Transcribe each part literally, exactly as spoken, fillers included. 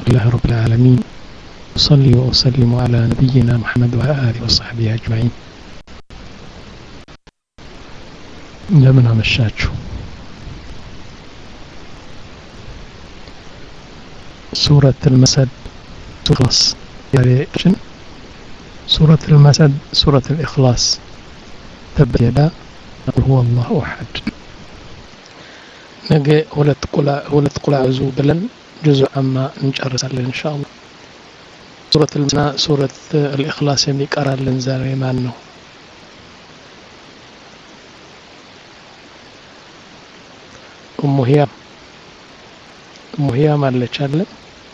لله رب العالمين. أصلي وأسلم على نبينا محمد وعلى آله وصحبه أجمعين. لمن أمشاتشو سورة المسد سورة سورة المسد سورة الإخلاص تبت يدا هو الله أحد. نجي ولا تقول ولا تقول أعوذ بلن جزء عما نجرس إن شاء الله. سورة المنا سورة الإخلاص يملك أرى الإنزال يمانه. أم هي أم هي ما اللي شالن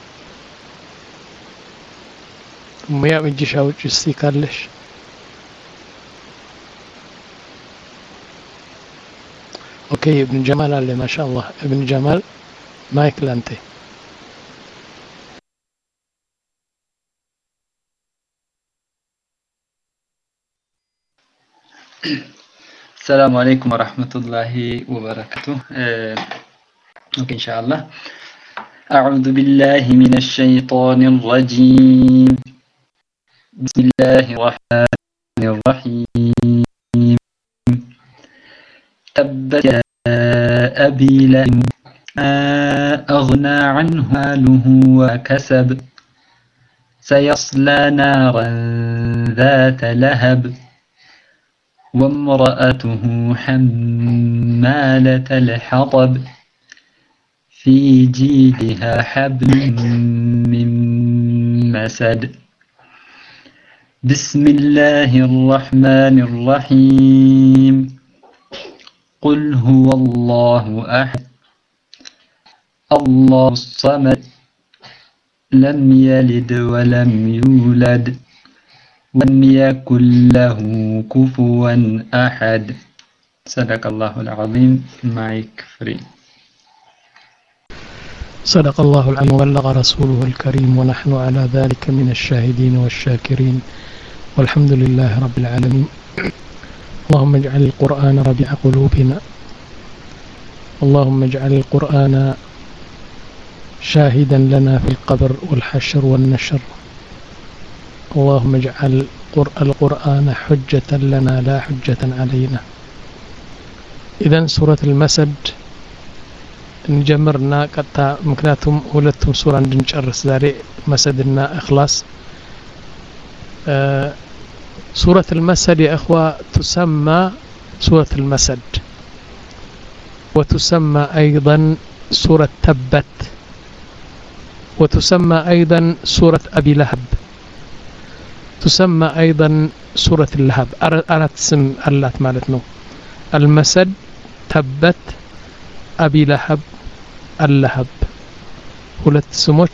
أم هي من جشاو جسي كالش. أوكي ابن جمال اللي ما شاء الله ابن جمال مايك لانتي. السلام عليكم ورحمة الله وبركاته. أوكي إن شاء الله. أعوذ بالله من الشيطان الرجيم. بسم الله الرحمن الرحيم. تبت يا أبي لهب ما أغنى عنه ماله وكسب سيصلى نارا ذات لهب وامرأته حمالة الحطب في جيدها حبل من مسد. بسم الله الرحمن الرحيم. قل هو الله أحد الله الصمد لم يلد ولم يولد ولم يكن له كفوا أحد. صدق الله العظيم. مايك فري. صدق الله العظيم وبلغ رسوله الكريم ونحن على ذلك من الشاهدين والشاكرين والحمد لله رب العالمين. اللهم اجعل القرآن ربيع قلوبنا اللهم اجعل القرآن شاهدا لنا في القبر والحشر والنشر. اللهم اجعل القرآن حجة لنا لا حجة علينا. إذن سورة المسد نجمرنا قطع مكناتهم ولتهم سورة نجرس داري مسدنا إخلاص. آه سورة المسد يا أخوة تسمى سورة المسد وتسمى أيضا سورة تبت وتسمى أيضا سورة أبي لهب تسمى أيضا سورة اللهب. أردت اسم اللات مالتنا المسد تبت أبي لهب اللهب ሁለት ስሞች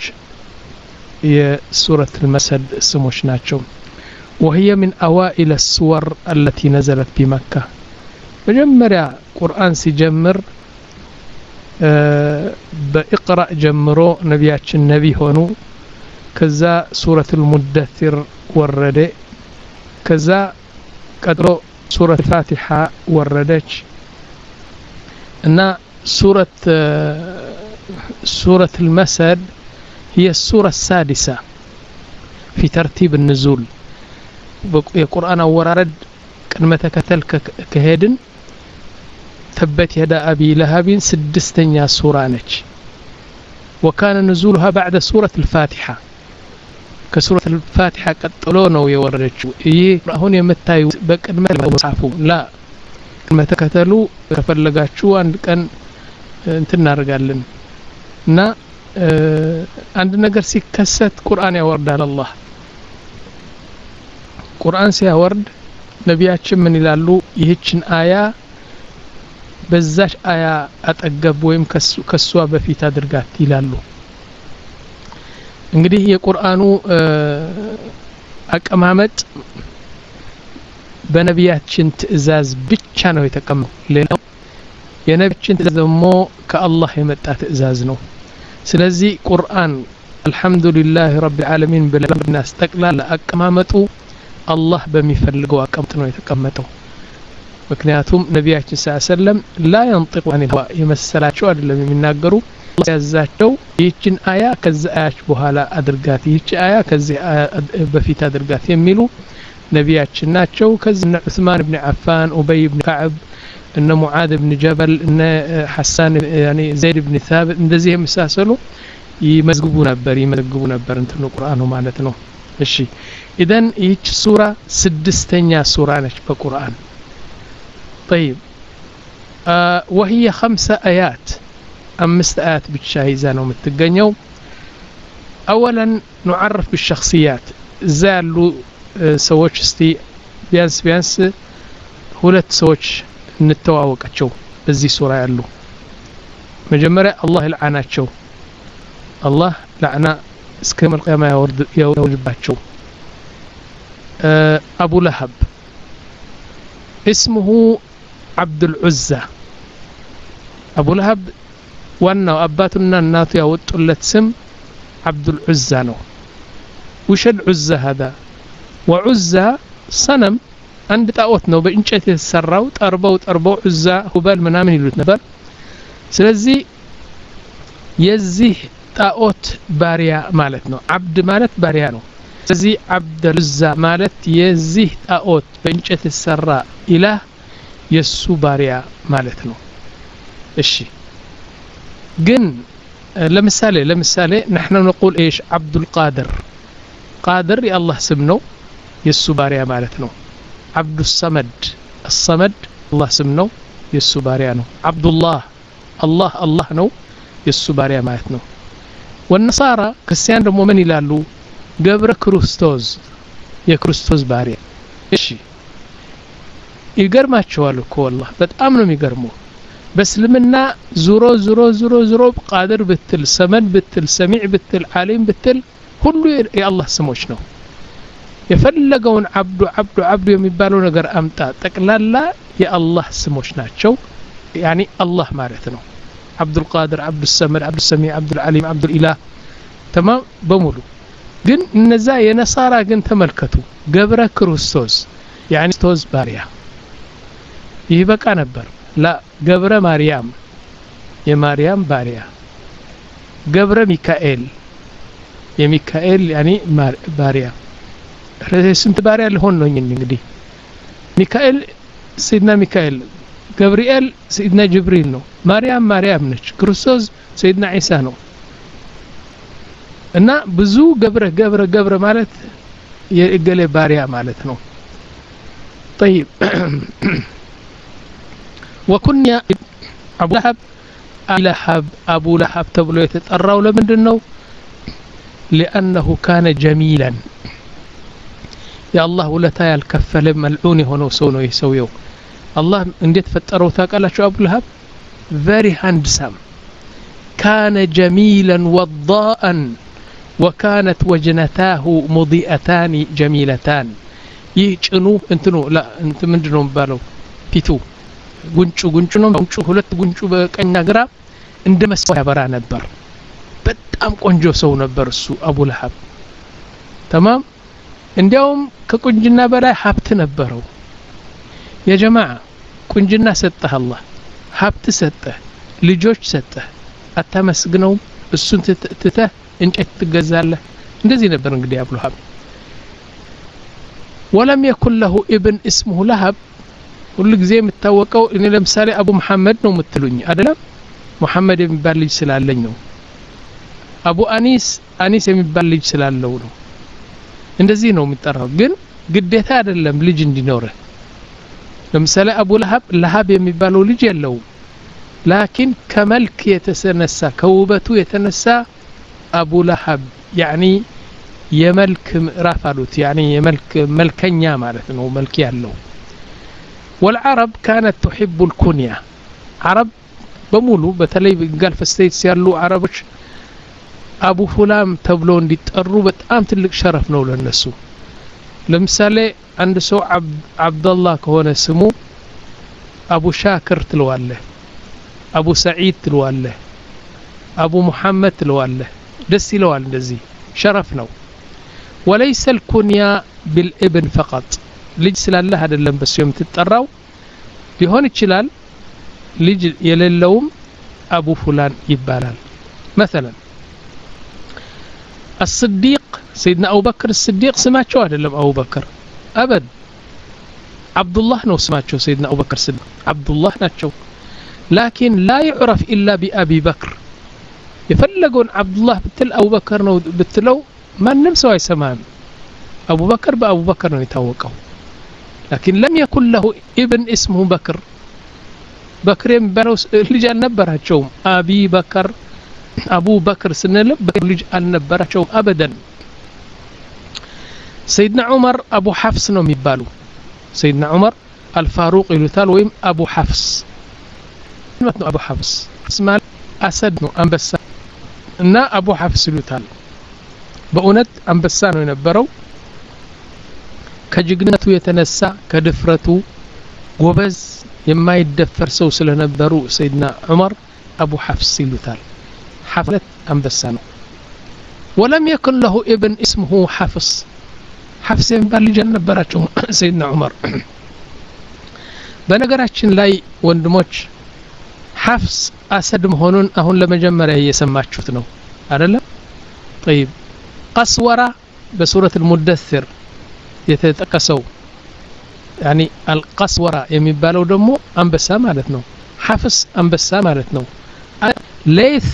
የሱረት المسد ስሞች ናቸው. وهي من أوائل السور التي نزلت بمكة. مجمرة قرآن سيجمر بإقرأ جمرو نبياتش النبي هونو كذا سورة المدثر وردي كذا قدرو سورة الفاتحة وردش أن سورة سورة المسد هي السورة السادسة في ترتيب النزول. القرآن ورد كلمة كتل كهيدن تبت يدا أبي لهب سدستنيا سورانج وكان نزولها بعد سورة الفاتحة كسورة الفاتحة قطلونا ويوردج إيه هون يمتايو بقدمه المصحفو لا كلمة كتلو كفلغاچو عند كان እንትን እናደርጋለን እና አንድ ነገር ሲከሰት ቁርአን ያወርዳል አላህ። ቁርአን ሲያወርድ ነቢያችን ምን ይላሉ? ይህችን አያ በዛች አያ አጠገብ ወይም ከሷ በፊት አድርጋት ይላሉ። እንግዲህ የቁርአኑ አቀማመጥ በነቢያችን ትእዛዝ ብቻ ነው የተቀመጠው። ሌላው የነቢያችን ትእዛዝ ደግሞ ከአላህ የመጣ ትእዛዝ ነው። ስለዚህ ቁርአን አልহামዱሊላህ ረቢል ዓለሚን ብለን አስተቅላል አቀማመጡ አላህ በሚፈልገው አቀማመጥ ነው የተቀመጠው። ምክንያቱም ነቢያችን ሰለላሁ ዐለይሂ ወሰለም ላ ينطق عن الهوى የመሰላቸው አይደለም የሚናገሩ አላህ ያዛቸው ይህችን አያ ከዚህ አያች በኋላ አድርጋት ይህች አያ ከዚህ በፊት አድርጋት የሚሉ ነቢያችን ናቸው። ከዚህ እነ ዑስማን ኢብኑ አፋን ኡበይ ኢብኑ ከዕብ እነ ሙዓዝ ኢብኑ ጀበል እነ ሐሳን ያኒ ዘይድ ኢብኑ ሳቢት እንደዚህ የመሳሰሉ ይመዝግቡ ነበር ይመዝግቡ ነበር እንትኑ ቁርአኑ ማለት ነው። እሺ ኢደን ይህች ሱራ ስድስተኛ ሱራ ነች በቁርአን። طيب آه وهي خمسة آيات أمست آيات بالشاهزة ومتقنيو. أولا نعرف بالشخصيات زالوا آه سووش استي بيانس بيانس هولت سووش نتواوق أتشو بزي سورة يالو مجمرة الله العنات شو الله لعنة اسكم القيامة يورد يوجبات شو. آه أبو لهب اسمه عبد العزة. أبو لهب وانا أباتنا الناتو يوطلت سم عبد العزة نو. وش العزة هذا؟ وعزة صنم عند تاوت نو بإنشات السراو تأربو تأربو عزة هبال منامن يلوت نبال. سلزي يزيه تاوت باريا مالتنا عبد مالت باريا نو. سلزي عبد العزة مالت يزيه تاوت بإنشات السراء إله يسو باريا مالتنا. الشي جن لمثالي لمثالي نحن نقول ايش عبد القادر قادر يا الله سمنو يسو باريا مالتنا. عبد الصمد الصمد الله سمنو يسو باريا نو. عبد الله الله الله نو يسو باريا مالتنا. والنصارى كسيان دمو من يلالو قبر كروستوز يا كروستوز باريا ايشي يقرماتشوالو كو والله بتأمنوا يقرمو بس لمنا زورو زورو زورو زورو قادر بتل سمد بتل سميع بتل عالم بتل كله يا الله سموش نو. يفلقون عبدو عبدو عبدو يميبالو نقر أمتا تقلالا يا الله سموش ناتشو يعني الله مالتنو. عبد القادر عبد السمد عبد السميع عبد العليم عبد الإله تمام بمولو. جن النزا يا نصارى جن تملكتو قبر كروستوس يعني ستوز باريا يبقى نبر لا قبر مريم يا مريم باريا. قبر ميكائيل يا ميكائيل يعني باريا. سنت باريا اللي هون نجدي ميكائيل سيدنا ميكائيل جبريل سيدنا جبريل نو. مريم مريم نش كريستوس سيدنا عيسى نو. እና ብዙ ገብረ ገብረ ገብረ ማለት የእገሌ ባሪያ ማለት ነው. طيب وكنيا أبو لهب لهب أبو لهب تبلو يتطراو لمندنو لأنه كان جميلا. يا الله ولا تايل كفل ملعون هنا وسونو يسويو الله انديت فتروا تاقالاتشو أبو لهب very handsome كان جميلا وضاء وكانت وجنتاه مضيئتان جميلتان. يجنو انتنو لا انت مندنو بالو بيتو ጉንጩ ጉንጩ ነው ጉንጩ ሁለት ጉንጩ በቀኝና ግራ እንደመስዋዕት ያበራ ነበር። በጣም ቆንጆ ሰው ነበር እሱ አቡ ለሃብ تمام። እንዲያውም ከቁንጅና በላይ ሀብት ነበረው። ያ ጀማዓ ቁንጅና ሰጠህ አላህ ሀብት ሰጠህ ልጆች ሰጠህ አታመስግነው እሱን ትተህ እንጨት ትገዛለህ። እንደዚህ ነበር እንግዲህ አቡ ለሃብ። ولم يكن له ابن اسمه لهب ሁሉ ጊዜ የምታወቀው እኔ ለምሳሌ አቡ መሐመድ ነው የምትሉኝ አይደለም መሐመድ የሚባል ልጅ ስላለኝ ነው። አቡ አኒስ አኒስ የሚባል ልጅ ስላለው ነው። እንደዚህ ነው የሚጠራው ግን ግዴታ አይደለም ልጅ እንዲኖር። ለምሳሌ አቡ ለሃብ ለሃብ የሚባለው ልጅ የለው ላኪን ከመልክ የተነሳ ከውበቱ የተነሳ አቡ ለሃብ يعني የመልክ ምዕራፍ አሉት يعني የመልክ መልከኛ ማለት ነው መልክ ያለው። والعرب كانت تحب الكنية. عرب بمولو بتلي قال في الستيتس يالو عربش أبو فلان تبلو اندي تقروا بتقام تلك شرف نو للنسو. لمثالي عند سو عبد, عبد الله كهون اسمو أبو شاكر تلواله أبو سعيد تلواله أبو محمد تلواله دسي لوال دزي شرف نو. وليس الكنية بالابن فقط ልጅ ስላለ አይደለም በሱ የምትጠራው ሊሆን ይችላል ልጅ የሌለውም አቡ ፉላን ይባላል። مثلا الصديق سيدنا أبو بكر الصديق سمعتشو አይደለም أبو بكر أبد عبد الله ነው ስማቸው سيدنا أبو بكر الصديق عبد الله ናቸው لكن لا يعرف إلا بأبي بكر يفلقون عبد الله بتل أبو بكر ነው بتلو ማንም ሰው አይሰማም أبو بكر بأبو بكر ነው የታወቀው لكن لم يكن له ابن اسمه بكر بكر የሚባለው ልጅ አልነበራቸውም أبي بكر أبو بكر سنلب ልጅ አልነበራቸውም أبدا سيدنا عمر أبو حفص ነው የሚባሉ سيدنا عمر الفاروق يلوتال ويم أبو حفص متنو أبو حفص اسمه أسد نو أنبسا نا أبو حفص يلوتال بأونت أنبسا نو ينبرو كجግነቱ የተነሳ ከድፍረቱ ጎበዝ የማይደፈር ሰው ስለነበሩ سيدنا عمر أبو حفص يلوتال حفلت أنبسا نو ولم يكن له ابن اسمه حفص حفص የሚባል ልጅ አልነበራቸው سيدنا عمر በነገራችን ላይ ወንድሞች حفص أسد መሆኑን አሁን ለመጀመሪያ እየሰማችሁት ነው አይደለ طيب قسورة بسورة المدثر የተጠቀሰው يعني القسورة የሚባለው ደግሞ አንበሳ ማለት ነው حفص አንበሳ ማለት ነው ليث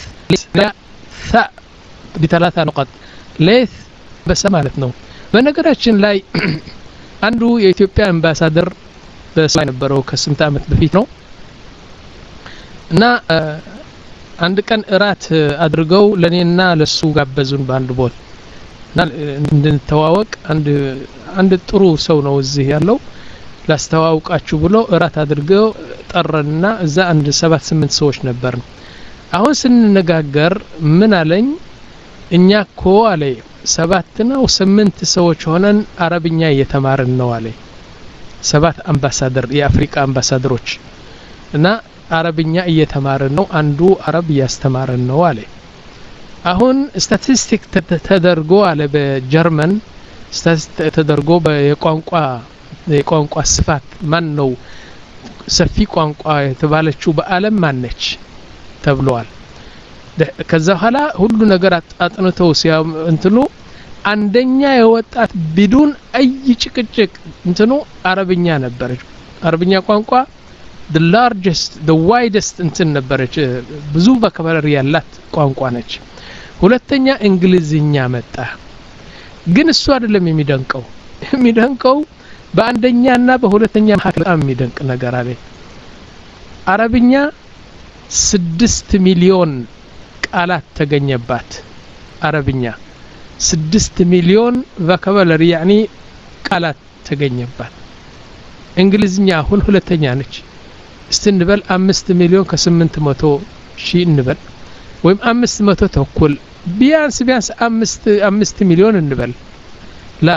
ث بثلاث نقط ليث አንበሳ ማለት ነው በነገራችን ላይ አንዱ የኢትዮጵያ አምባሳደር በስላይ ነበረው ከስንት አመት በፊት ነው እና አንድ ቀን እራት አድርገው ለኔና ለሱ ጋበዙን በአንድ ቦታ እና እንድንተዋወቅ አንድ አንድ ጥሩ ሰው ነው እዚህ ያለው ላስተዋውቃችሁ ብሎ እራት አድርገው ጠረንና እዛ አንድ ሰባት ስምንት ሰዎች ነበርን አሁን ስንነጋገር ምን አለኝ እኛ እኮ አለ ሰባት ነው ስምንት ሰዎች ሆነን አረብኛ እየተማርን ነው አለ ሰባት አምባሳደር የአፍሪካ አምባሳደሮች እና አረብኛ እየተማርን ነው አንዱ አረብ ያስተማረን ነው አለ አሁን ስታቲስቲክ ተደርጎ አለ በጀርመን ስታቲስቲክ ተደርጎ በቋንቋ የቋንቋ ስፋት ማን ነው ሰፊ ቋንቋ የተባለችው በአለም ማነች ተብሏል ከዛ ኋላ ሁሉ ነገር አጥንተው ሲያም እንትኑ አንደኛ የወጣት ቢዱን አይ ጭቅጭቅ እንትኑ አረብኛ ነበረች አረብኛ ቋንቋ the largest the widest እንትን ነበረች ብዙ በከበረ ያላት ቋንቋ ነች ሁለተኛ እንግሊዝኛ መጣ ግን እሱ አይደለም የሚደንቀው የሚደንቀው በአንደኛና በሁለተኛ መካከል በጣም የሚደንቅ ነገር አለ አረብኛ ስድስት ሚሊዮን ቃላት ተገኘባት አረብኛ ስድስት ሚሊዮን ቮካቡላሪ يعني ቃላት ተገኘባት እንግሊዝኛ አሁን ሁለተኛ ነች استنبل አምስት ሚሊዮን ከስምንት መቶ ሺህ እንበል ወይም አምስት መቶ ተኩል ቢያንስ ቢያንስ አምስት አምስት ሚሊዮን እንበል ላ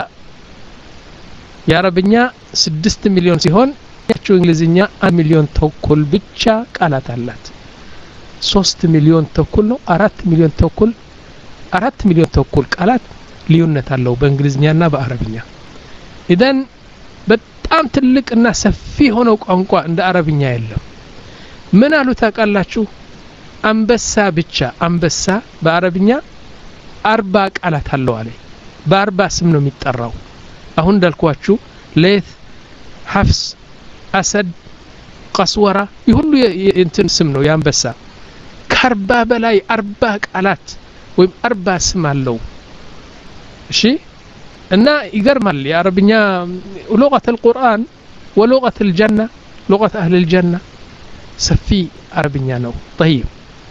የአረብኛ ስድስት ሚሊዮን ሲሆን ያቺው እንግሊዝኛ አንድ ሚሊዮን ተኩል ብቻ ቃላት አላት ሶስት ሚሊዮን ተኩል ነው አራት ሚሊዮን ተኩል አራት ሚሊዮን ተኩል ቃላት ልዩነት አለው በእንግሊዝኛና በአረብኛ ኢደን በጣም ትልቅና ሰፊ ሆኖ ቋንቋ እንደ አረብኛ የለም ምን አሉ ታውቃላችሁ አንበሳ ብቻ አንበሳ በአረብኛ አርባ ቃላት አለው አለ በአርባ ስም ነው የሚጠራው አሁን እንዳልኳችሁ ለይት حفص አሰድ ቀስወራ ይሁሉ እንትን ስም ነው ያንበሳ ከአርባ በላይ አርባ ቃላት ወይም አርባ ስም አለው እሺ እና ይገርማል የአረብኛ لغة القرآن ولغة الجنة لغة أهل الجنة سفي عربية نو طيب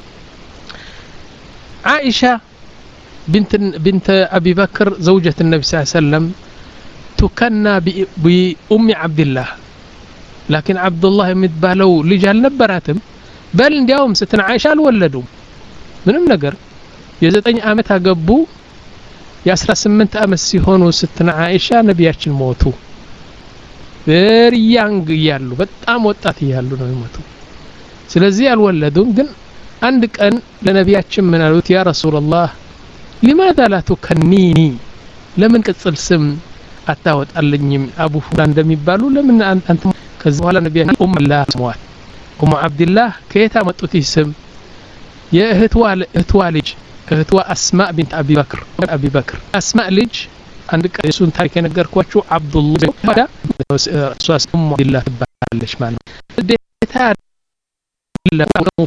عائشة بنت بنت أبي بكر زوجة النبي صلى الله عليه وسلم تكنى بأم عبد الله لكن عبد الله متبالو لجال نبراتم بل اليوم ستنا عائشة الولدوا منهم نقر يزتني آمتها قبو የአስራ ስምንት አመት ሲሆኑ ስትና አይሻ ነብያችን ሞቱ very young ያሉ በጣም ወጣት ያሉ ነው ሞቱ ስለዚህ አልወለዱም ግን አንድ ቀን ለነብያችን ምን አሉት ያ ረሱላህ لماذا لا تكنيني ለምን ቅጽል ስም አታወጣልኝም አቡ ፉላን እንደሚባሉ ለምን አንተ ከዚህ በኋላ ነብያችን ኡም አላህ ስሟት ኡም አብዱላህ ከየት አመጡት ስም የእህትዋ እህትዋ ልጅ እህትዋ አስማእ ቢንት አቢ በክር አቢ በክር አስማእ ልጅ አንድ ቀን እሱን ታሪክ የነገርኳችሁ አብዱላህ ወዳ ሷስ ኡሙ አብዱላህ ትባላለች ማለት ነው ዴታ ለቀው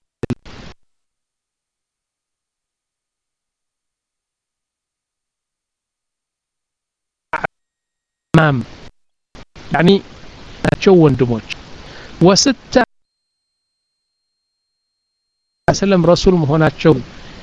ማም يعني ናቸው ወንድሞች ወስተ ሰለም ረሱል መሆናቸው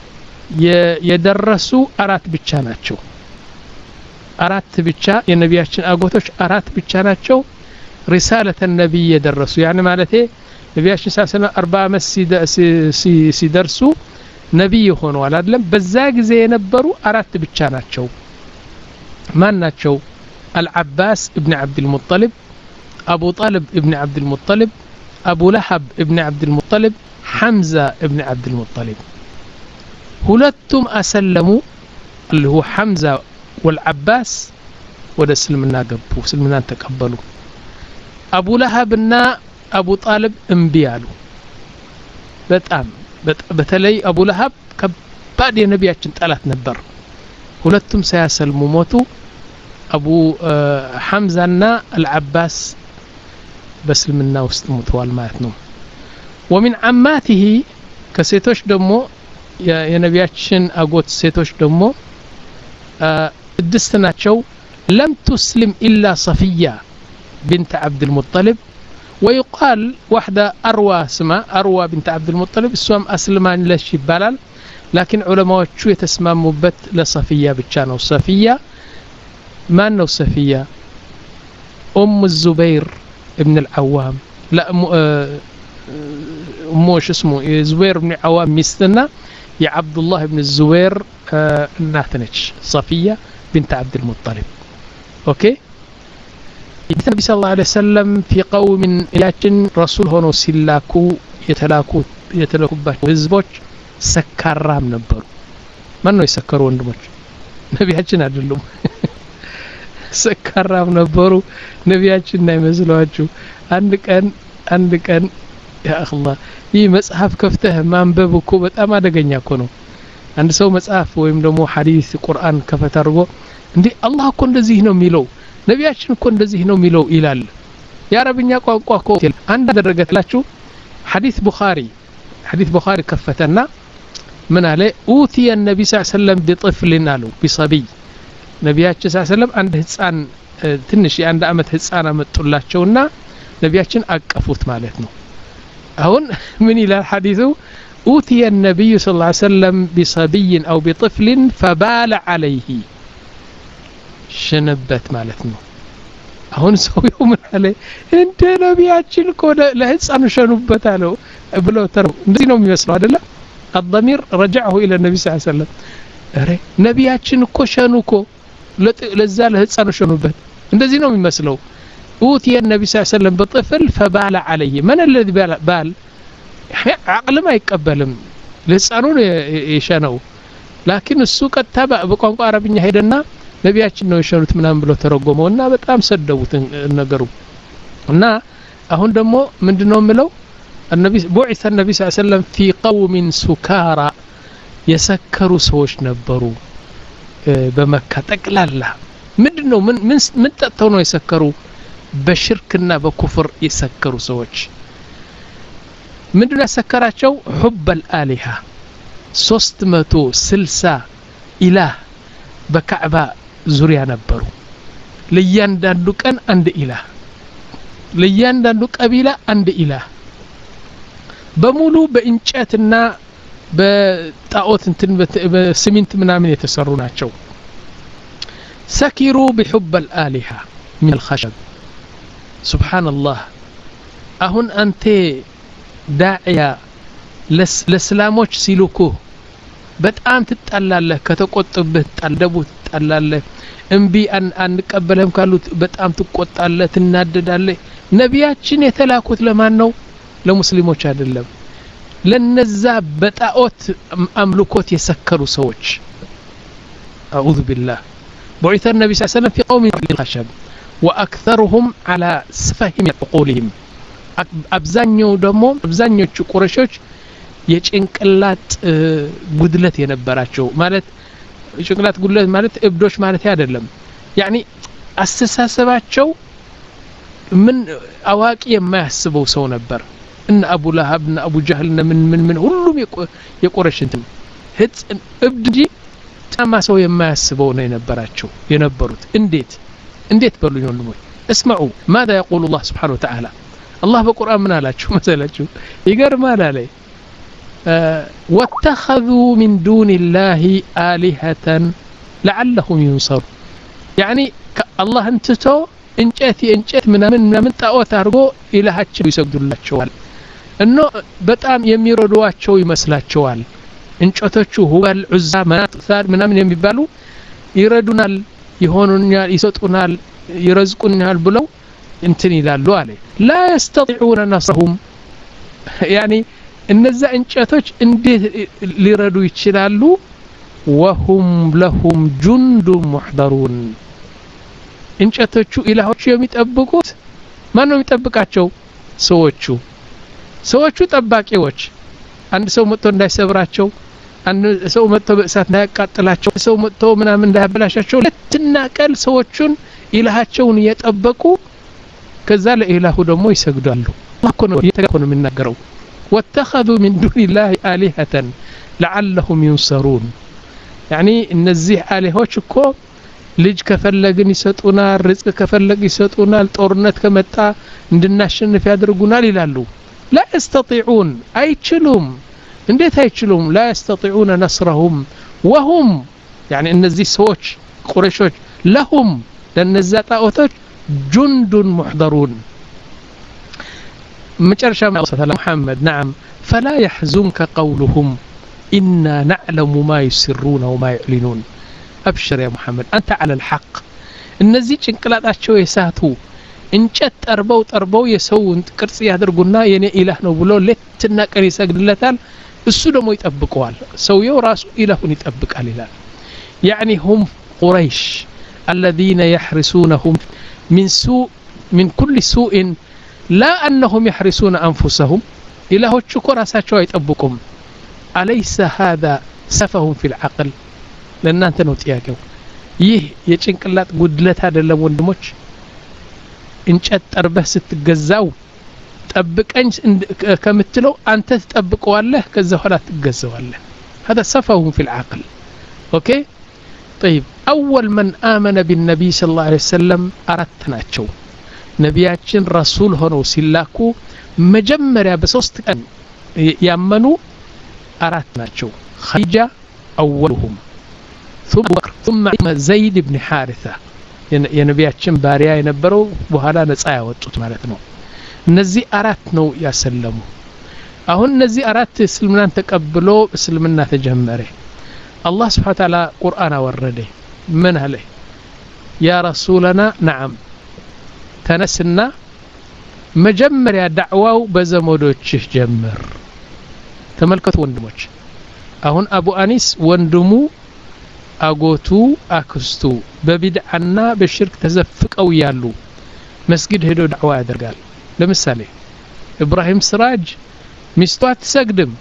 የደረሱ አራት ብቻ ናቸው አራት ብቻ የነቢያችን አጎቶች አራት ብቻ ናቸው ሪሳለተ ነብይ የደረሱ يعني ማለት ነቢያችን ሰለላሁ አርባ አመት ሲደርሱ ነብይ ሆነዋል አይደለም በዛ ጊዜ የነበሩ አራት ብቻ ናቸው ማን ናቸው العباس ابن عبد المطلب أبو طالب ابن عبد المطلب أبو لهب ابن عبد المطلب حمزة ابن عبد المطلب هلتم أسلموا اللي هو حمزة والعباس وده سلمنا قبوا سلمنا تقبلوا أبو لهب نا أبو طالب انبيالو بتأم بتلي أبو لهب كبعد نبياتشن تلات نبر هلتم سيسلموا موتوا أبو حمزة نا العباس بس منا وسط متوال ماتنو ومن عماته كسيتوش دمو يا نبياتشن أقوت سيتوش دمو الدستناتشو لم تسلم إلا صفية بنت عبد المطلب ويقال واحدة أروى اسمها أروى بنت عبد المطلب السوام أسلمان لش بالال لكن علماء شو يتسمى مبت لصفية بتشانو صفية ما أنه صفية أم الزبير ابن العوام لا أمه شو اسمه زبير بن العوام مستنا يا عبد الله بن الزبير ناتنش صفية بنت عبد المطلب أوكي النبي صلى الله عليه وسلم في قوم ياتن رسول هونو سلاكو يتلاكو يتلاكو باش وزبوش سكرام نبرو ما أنه يسكروا وندموش نبي حجنا عدلهم سكرام ነበሩ ነቢያችን አይመስሏችሁ አንድ ቀን አንድ ቀን ያ አላህ ይህ መጽሐፍ ከፍተህ ማንበብ እኮ በጣም አደገኛ እኮ ነው አንድ ሰው መጽሐፍ ወይም ደግሞ ሐዲስ ቁርአን ከፈተርጎ እንዴ አላህ እኮ እንደዚህ ነው የሚለው ነቢያችን እኮ እንደዚህ ነው የሚለው ይላል የአረብኛ ቋንቋ እኮ አንድ አደረገላችሁ ሐዲስ ቡኻሪ ሐዲስ ቡኻሪ ከፈተና ምን አለ ኡቲየ النبي صلى الله عليه وسلم بطفل አሉ بصبي ነቢያችን ሰለላሁ ዐለይሂ ወሰለም አንድ ህፃን ትንሽ የአንድ አመት ህፃን አመጡላቸውና ነቢያችን አቀፉት ማለት ነው አሁን ምን ይላል ሐዲሱ أوتي النبي صلى الله عليه وسلم بصبي أو بطفل فبال عليه شنبت ማለት ነው አሁን ሰውየው ምን አለ እንደ ነቢያችን እኮ ለህፃኑ ሸኑበት አለው ብለው ተሩ እንደዚህ ነው የሚመስለው አይደለ الضمير رجعه الى النبي صلى الله عليه وسلم አረ ነቢያችን እኮ ሸኑኮ ለዛ ለህፃኑ ሸኑበት እንደዚህ ነው የሚመስለው أوتي النبي صلى الله عليه وسلم بطفل فبال عليه من الذي بال عقل ما يقبلم لهፃኑ የሸነው لكن እሱ ከተባ በቋንቋ አረብኛ ሄደና ነቢያችን ነው የሸኑት ምናምን ብሎ ተረጎመውና በጣም ሰደቡት ነገሩ እና አሁን ደግሞ ምንድነው ምለው النبي بعث النبي صلى الله عليه وسلم في قوم سكارى የሰከሩ ሰዎች ነበሩ በመካ ጠቅላላ ምንድነው ምን ምን ተጠው ነው የሰከሩ በሽርክና በኩፍር የሰከሩ ሰዎች ምንድነው ያሰከራቸው حب الالهه ሶስት መቶ ስልሳ ኢላህ በካዕባ ዙሪያ ነበሩ ለያንዳንዱ ቀን አንድ ኢላህ ለያንዳንዱ ቀቢላ አንድ ኢላህ በሙሉ በእንጨትና በጣዖት እንትን በሲሚንት ምናምን የተሰሩ ናቸው ሰኪሩ بحب الالهه من الخشب سبحان الله አሁን አንተ ዳዒያ ለእስላሞች ሲሉኩ በጣም ትጣላለህ ከተቆጥብህ ታልደቡት ታላለህ እንቢ አንቀበለም ካሉት በጣም ትቆጣለህ ትናደዳለህ ነቢያችን የተላኩት ለማን ነው ለሙስሊሞች አይደለም ለነዛ በጣዖት አምልኮት የሰከሩ ሰዎች أعوذ بالله بعث النبي صلى الله عليه وسلم في قوم الخشب وأكثرهم على سفهم عقولهم አብዛኛው ደግሞ አብዛኞቹ ቁረሾች የጭንቅላት ጉድለት የነበራቸው ማለት የጭንቅላት ጉድለት ማለት እብዶች ማለት አይደለም ያኒ አስተሳሰባቸው ምን አዋቂ የማያስበው ሰው ነበር እነ አቡ ለሃብ እና አቡ ጀህል ምን ምን ምን ሁሉም የቁረሽ እንትን ህጽ እብድ እንጂ ታማ ሰው የማያስበው ነው የነበራቸው የነበሩት እንዴት እንዴት በሉኝ ወንድሞች اسمعوا ماذا يقول الله سبحانه وتعالى الله بالقرآن من አላችሁ መሰላችሁ ይገርማል አለ واتخذوا من دون الله آلهة لعلهم ينصرون يعني الله انتتو እንጨት እንጨት ምናምን ምናምን ጣዖት አድርጎ ኢላሃቸው ይሰግዱላቸዋል እኖ በጣም የሚረዷቸው ይመስላቸዋል እንጨቶቹ ሁበል ዑዛ መናት ثال ምናምን የሚባሉ ይረዱናል ይሆኑኛል ይሰጡናል ይረዝቁናል ብለው እንትን ይላሉ አለ لا يستطيعون نصرهم يعني እነዛ እንጨቶች እንዴት ሊረዱ ይችላሉ وهم لهم جند محضرون እንጨቶቹ ኢላሆቹ የሚጠብቁት ማን ነው የሚጠብቃቸው ሰዎቹ ሰዎቹ ጠባቂዎች አንድ ሰው መጥቶ እንዳይሰብራቸው አንድ ሰው መጥቶ በእሳት እንዳያቃጥላቸው ሰው መጥቶ ምናምን እንዳያበላሻቸው ለትናቀል ሰዎቹን ኢላሃቸውን እየጠበቁ ከዛ ለኢላሁ ደግሞ ይሰግዳሉ አኮ ነው የተጋኮ ነው የሚናገረው واتخذوا من دون الله آلهة لعلهم ينصرون يعني እነዚህ አሊሆች እኮ ልጅ ከፈለግን ይሰጡናል ርዝቅ ከፈለግ ይሰጡናል ጦርነት ከመጣ እንድናሸንፍ ያደርጉናል ይላሉ لا يستطيعون አይችሉም እንዴት አይችሉም لا يستطيعون نصرهم وهم يعني እነዚህ ሰዎች ቁረይሾች لهم ለነዛ ጣዖቶች جند محضرون مجرشا محمد نعم فلا يحزنك قولهم إنا نعلم ما يسرون وما يعلنون أبشر يا محمد أنت على الحق النزي ጭንቅላታቸው የሳቱ እንጨት ጠርበው ጠርበው የሰው ቅርጽ ያደርጉና የኔ ኢላህ ነው ብሎ ለትና ቀን ይሰግድለታል እሱ ደግሞ ይጠብቀዋል ሰውየው ራሱ ኢላሁን ይጠብቃል ይላል يعني هم قريش الذين يحرسونهم من سوء من كل سوء لا أنهم يحرسون أنفسهم إلهوቹ እኮ ራሳቸው አይጠብቁም أليس هذا سفهم في العقل ለእናንተ ነው ጥያቄው ይህ የጭንቅላት ጉድለት አይደለም ወንድሞች እንጨት ጠርበህ ስትገዛው ጠብቀኝ ከምትለው አንተ ትጠብቀዋለህ ከዛ ኋላ ትገዛዋለህ هذا سفهم في العقل اوكي طيب اول من آمن بالنبي صلى الله عليه وسلم አራት ናቸው ነቢያችን ረሱል ሆነው ሲላኩ መጀመሪያ በሶስት ቀን ያመኑ አራት ናቸው ኸዲጃ اولهم ثم بكر ثم زيد بن حارثة የነቢያችን ባሪያ የነበረው በኋላ ነፃ ያወጡት ማለት ነው እነዚህ አራት ነው ያሰለሙ አሁን እነዚህ አራት እስልምናን ተቀብሎ እስልምና ተጀመረ الله سبحانه وتعالى قرآن ورده من عليه يا رسولنا نعم تنسنا مجمر يا دعوة بزمودوتش جمر تملكت وندموش أهون أبو أنيس وندمو أغوتو أكستو ببدعنا بالشرك تزفق أو يالو مسجد هدو دعوة درقال لمثالي إبراهيم سراج مستوى تسقدم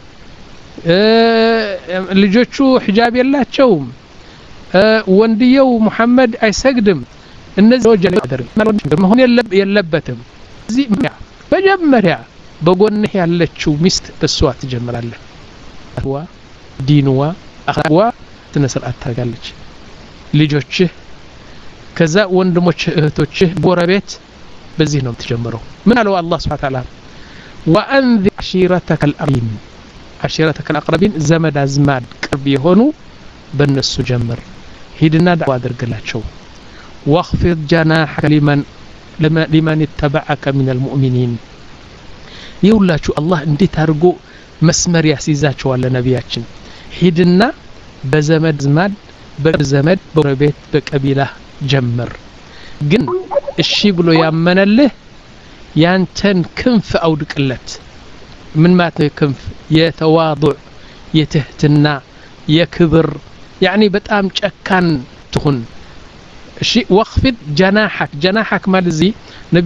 ልጆቹ ሒጃብ የላቸውም ወንድየው መሐመድ አይሰግድም እነዚህ ወጀለ ያደርግ መሆን የለበትም እዚህ መጀመሪያ በጎንህ ያለችው ሚስት በሷ ትጀምራለህ አዋ ዲንዋ አኽዋ ተነስርዓት ታጋለች ልጆችህ ከዛ ወንድሞች እህቶችህ ጎረቤት በዚህ ነው የምትጀምረው ምን አለው አላህ Subhanahu Wa Ta'ala وأنذر عشيرتك الأقربين عشيرتك الأقربين زمد أزماد قرب يهونو بالنسو جمر هيدنا دعوة درقلاتشو واخفض جناحك لمن لمن اتبعك من المؤمنين يقولاتشو الله اندي تارقو مسمر يحسيزاتشو على نبياتشن هيدنا بزمد زماد بزمد بربيت بقبيلة جمر قن الشي بلو يامن الله يانتن كنف أو دقلت من ما كنف يتواضع يتهتنا يكبر يعني بتام كان تكون شيء واخفض جناحك جناحك مالزي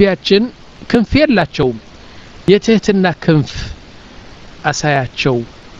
نبياتشن كنف يلاتشو يتهتنا كنف أساياتشو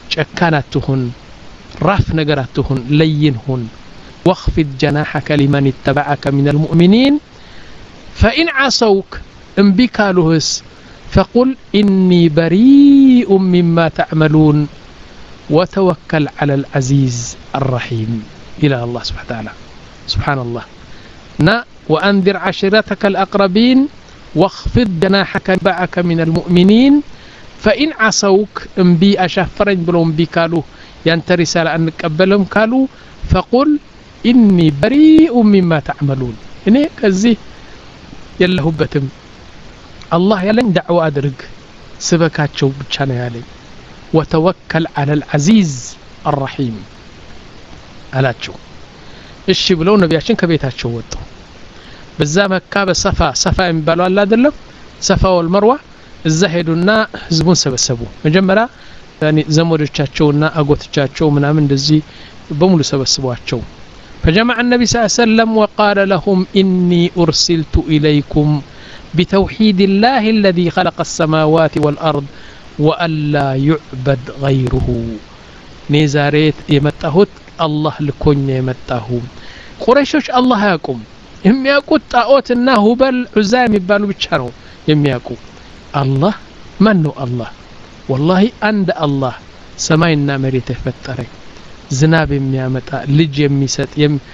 ጨካን አትሁን ራፍ ነገር አትሁን ለይን ሁን واخفض جناحك لمن اتبعك من المؤمنين فإن عصوك انبكالوهس فقل إني بريء مما تعملون وتوكل على العزيز الرحيم إلى الله سبحانه وتعالى سبحان الله نا وأنذر عشيرتك الأقربين واخفض جناحك لمن من المؤمنين فإن عصوك انبي أشفرين بلهم بكالو ينت رسالة أن نقبلهم كالو فقل إني بريء مما تعملون إني كزي يله بتم الله يلن دعوة أدرك سبكاتشو بتشانا يالي وتوكل على العزيز الرحيم ألاتشو الشي بلو نبياشن كبيتاتشو وطو بزا مكة بصفا صفا ينبالو الله دلم صفا والمروة الزهدونا هزبون سبسبو مجمرا يعني زمودوچاچونا اغوتچاچو منامن دزي بمولو سبسبواتشو فجمع النبي صلى الله عليه وسلم وقال لهم إني أرسلت إليكم بتوحيد الله الذي خلق السماوات والأرض وألا يعبد غيره نزاريت يمتهوت الله لكون يمتهو قريشوش الله يقوم هم يقول طاوتنا هبل عزام يبالو بتشانو يمياكو الله منو الله والله عند الله سماينا مريت فطره ዝናብ የሚያመጣ ልጅ የሚሰጥ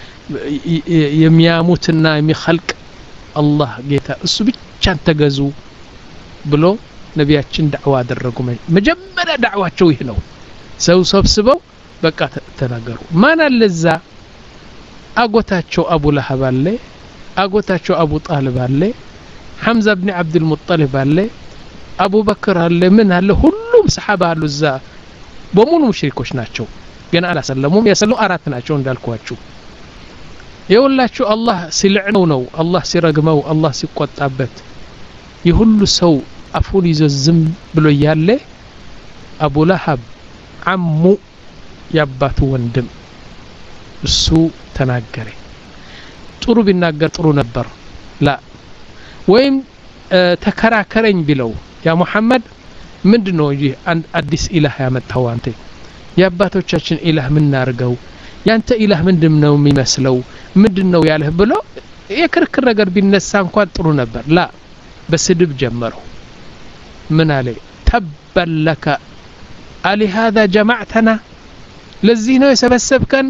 የሚያሙትና የሚخلق አላህ ጌታ እሱ ብቻ ተገዙ ብሎ ነቢያችን ዳዕዋ አደረጉ መጀመሪያ ዳዕዋቸው ይሄ ነው ሰው ሰብስበው በቃ ተናገሩ ማን አለዛ አጎታቸው አቡ ለሀብ አለ አጎታቸው አቡ ጣልብ አለ ሐምዛ ኢብኑ አብዱል ሙጠሊብ አለ አቡ በክር አለ ምን አለ ሁሉም ሰሃባ አሉ እዛ በሙሉ ሙሽሪኮች ናቸው ገና አላሰለሙም ያሰሉ አራት ናቸው እንዳልኳችሁ የውላችሁ አላህ ሲልዕነው ነው አላህ ሲረግመው አላህ ሲቆጣበት ይሁሉ ሰው አፉን ይዞ ዝም ብሎ ያለ አቡ ለሀብ አሙ ያባቱ ወንድም እሱ ተናገረ ጥሩ ቢናገር ጥሩ ነበር ላ ወይም ተከራከረኝ ቢለው ያ መሐመድ ምንድነው እንጂ አዲስ ኢላህ ያመጣው አንተ ያባቶቻችን ኢላህ ምን ናርገው ያንተ ኢላህ ምንድነው የሚመስለው ምንድነው ያለህ ብሎ የክርክር ነገር ቢነሳ እንኳን ጥሩ ነበር ላ በስድብ ጀመረው ምን አለ ተበለከ አሊ هذا جمعتنا ለዚህ ነው የሰበሰብከን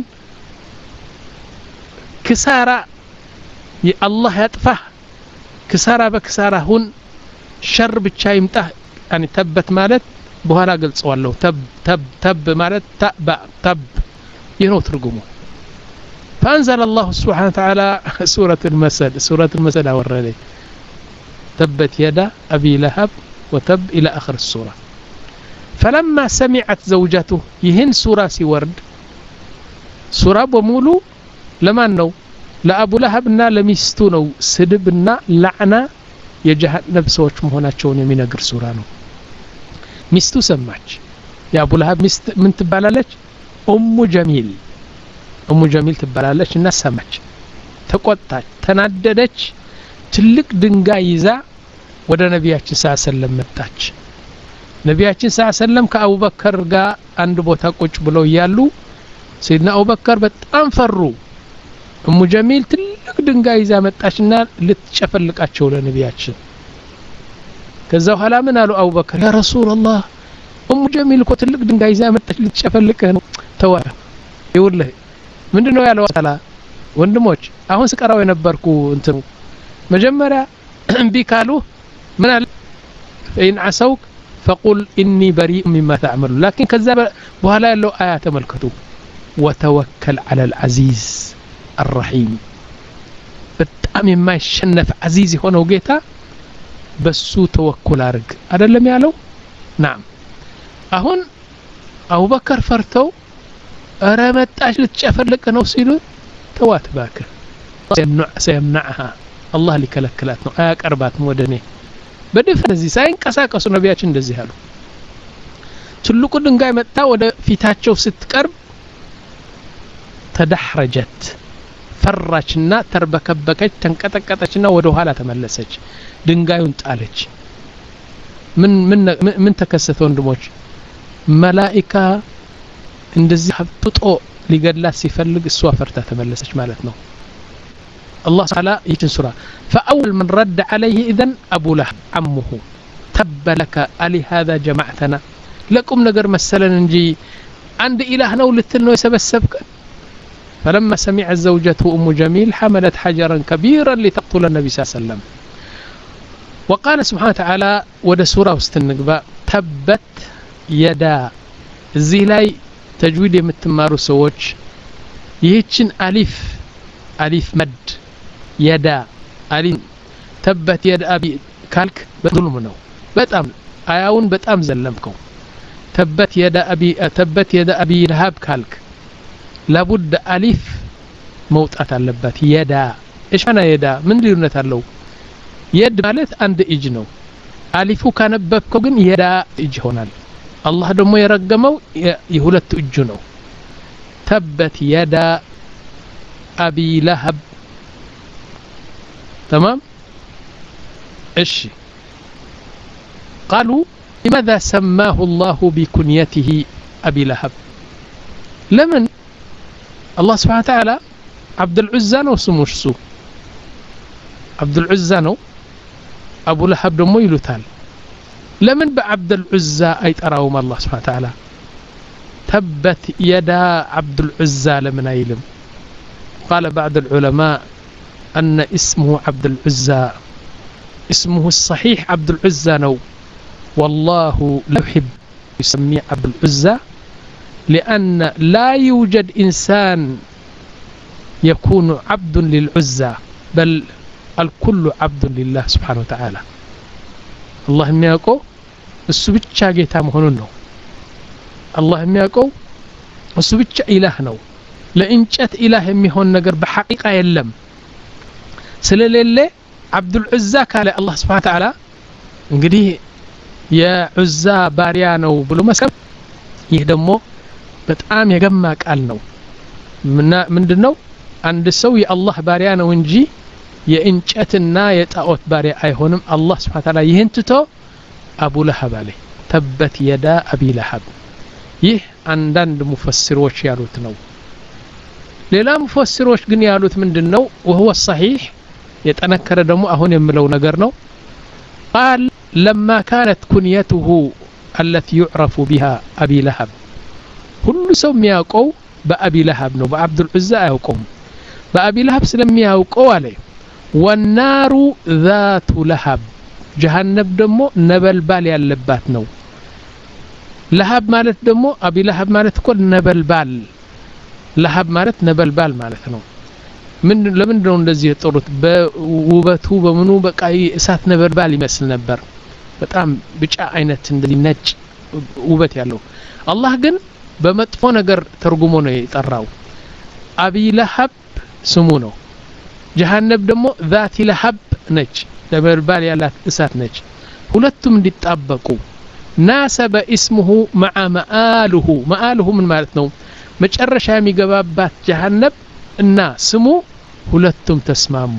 ክሳራ የአላህ ያጥፋህ ክሳራ በክሳራ ሁን ሸር ብቻ ይምጣ يعني ተበት ማለት በኋላ ገልጸዋለሁ ተብ ተብ ተብ ማለት ተባ ተብ ይነው ትርጉሙ فانزل الله سبحانه وتعالى سوره المسد سوره المسد اورده تبت يدا ابي لهب وتب الى اخر السوره فلما سمعت زوجته يهن سوره سيورد سوره بمولو لمن ነው ለአቡ ለሀብና ለሚስቱ ነው ስድብና ለዕና የጀሃነም ሰዎች መሆናቸውን የሚነግር ሱራ ነው ሚስቱ ሰማች የአቡ ለሀብ ሚስት ምን ትባላለች ኡሙ ጀሚል ኡሙ ጀሚል ትባላለች እና ሰማች ተቆጣች ተናደደች ትልቅ ድንጋይ ይዛ ወደ ነቢያችን ሰለላሁ ዐለይሂ ወሰለም መጣች ነቢያችን ሰለላሁ ዐለይሂ ወሰለም ከአቡበከር ጋር አንድ ቦታ ቁጭ ብለው ያሉ ሰይድና አቡበከር በጣም ፈሩ ኡሙ ጀሚል ትልቅ ድንጋይ ይዛ መጣችና ልትጨፈልቃቸው ለነቢያችን ከዛ ኋላ ምን አሉ አቡበከር ያ ረሱላህ ኡሙ ጀሚል እኮ ትልቅ ድንጋይ ይዛ መጣች ልትጨፈልቅህ ነው ተዋ ይውልህ ምንድነው ያለው ታላ ወንድሞች አሁን ስቀራው የነበርኩ እንትን መጀመሪያ እንቢ ካሉ ምን አለ ኢን አሰውክ فقل اني بريء مما تعملون لكن ከዛ በኋላ ያለው አያ ተመልከቱ وتوكل على العزيز الرحيم በጣም የማይሸነፍ አዚዝ የሆነው ጌታ በሱ ተወኩል አርግ አይደለም ያለው نعم አሁን አቡበከር ፈርተው አረ መጣች ልትጨፈልቅ ነው ሲሉ ተዋት ባከ ሰይምናها الله ሊከለክላት ነው አያቀርባትም ወደኔ በደፈን እዚህ ሳይንቀሳቀሱ ነቢያችን እንደዚህ ያሉ ትልቁ ድንጋይ መጣ ወደ ፊታቸው ስትቀርብ ተደህረጀት ፈራችና ተርበከበከች ተንቀጠቀጠችና ወደ ኋላ ተመለሰች ድንጋዩን ጣለች ምን ምን ምን ተከሰተ ወንድሞች መላእክት እንደዚህ ሀብጥጦ ሊገላት ሲፈልግ እሷ ፈርታ ተመለሰች ማለት ነው الله تعالى يتنسرا فأول من رد عليه إذن أبو لهب عمه تب لك ألي هذا جمعتنا لكم نقر مثلا نجي عند إلهنا ولتنو يسبسبك فلما سمع زوجته أم جميل حملت حجرا كبيرا لتقتل النبي صلى الله عليه وسلم وقال سبحانه وتعالى ودى سورة واستنقبا تبت يدا الزيلاي تجويد يمتمارو سووش يهيتشن أليف أليف مد يدا أليف تبت يد أبي كالك بظلم نو بتأم آيون بتأم زلمكم تبت يد أبي تبت يد أبي لهب كالك لابد أليف موت أتلبت يدا إيش أنا يدا من ليونة اللو يد مالت عند إجنو أليفو كان ببكو جن يدا إجهونال الله دمو يرقمو يهولت إجنو تبت يدا أبي لهب تمام إيش قالوا لماذا سماه الله بكنيته أبي لهب لمن الله سبحانه وتعالى عبد العزى وسموش سو عبد العزى أبو لهب دمو يلوتال لمن بعبد العزى أي تراهم الله سبحانه وتعالى تبت يدا عبد العزى لمن أيلم قال بعض العلماء أن اسمه عبد العزى اسمه الصحيح عبد العزى نو والله لا يحب يسميه عبد العزى لأن لا يوجد إنسان يكون عبد للعزى بل الكل عبد لله سبحانه وتعالى اللهم يقول السبتشا جيتا مهنونو اللهم يقول السبتشا إله نو لإنشأت إله يميهون نقر بحقيقة يلم سلالي عبد العزى قال الله سبحانه وتعالى انقديه يا عزى باريانو بلو مسكب يهدمو بتقام يجمع قالنو من من دنو عند سوي الله باريانو انجي يإنشأتنا يتأوت باري أيهونم الله سبحانه وتعالى يهنتتو أبو لهب عليه تبت يدا أبي لهب يه عندن مفسروش يالوتنو ሌላ ሙፈሲሮች ግን ያሉት ምንድነው وهو الصحيح يتنكر دمو አሁን የምለው ነገር ነው قال لما كانت كنيته التي يعرف بها أبي لهب كل ሰው የሚያውቀው በአቢ ለሃብ ነው በአብዱ العزى አያውቀውም በአቢ ለሃብ ስለሚያውቀው አለ والنار ذات لهب جهنم ደሞ ነበልባል ያለባት ነው ለሃብ ማለት ደሞ አቢ ለሃብ ማለት እኮ ነበልባል ለሃብ ማለት ነበልባል ማለት ነው ምን ለምን ነው እንደዚህ የጠሩት በውበቱ በመኑ በቃይ እሳት ነበልባል ይመስል ነበር በጣም ብጫ አይነት እንደዚህ ነጭ ውበት ያለው አላህ ግን በመጥፎ ነገር ተርጉሞ ነው የጠራው አቢ ለሃብ ስሙ ነው ጀሃነም ደግሞ ذات ለሃብ ነች ነበልባል ያላት እሳት ነች ሁለቱም እንዲጣበቁ ناسب اسمه مع مآله مآله من ማለት ነው መጨረሻ የሚገባባት ጀሃነም እና ስሙ ሁለቱም ተስማሙ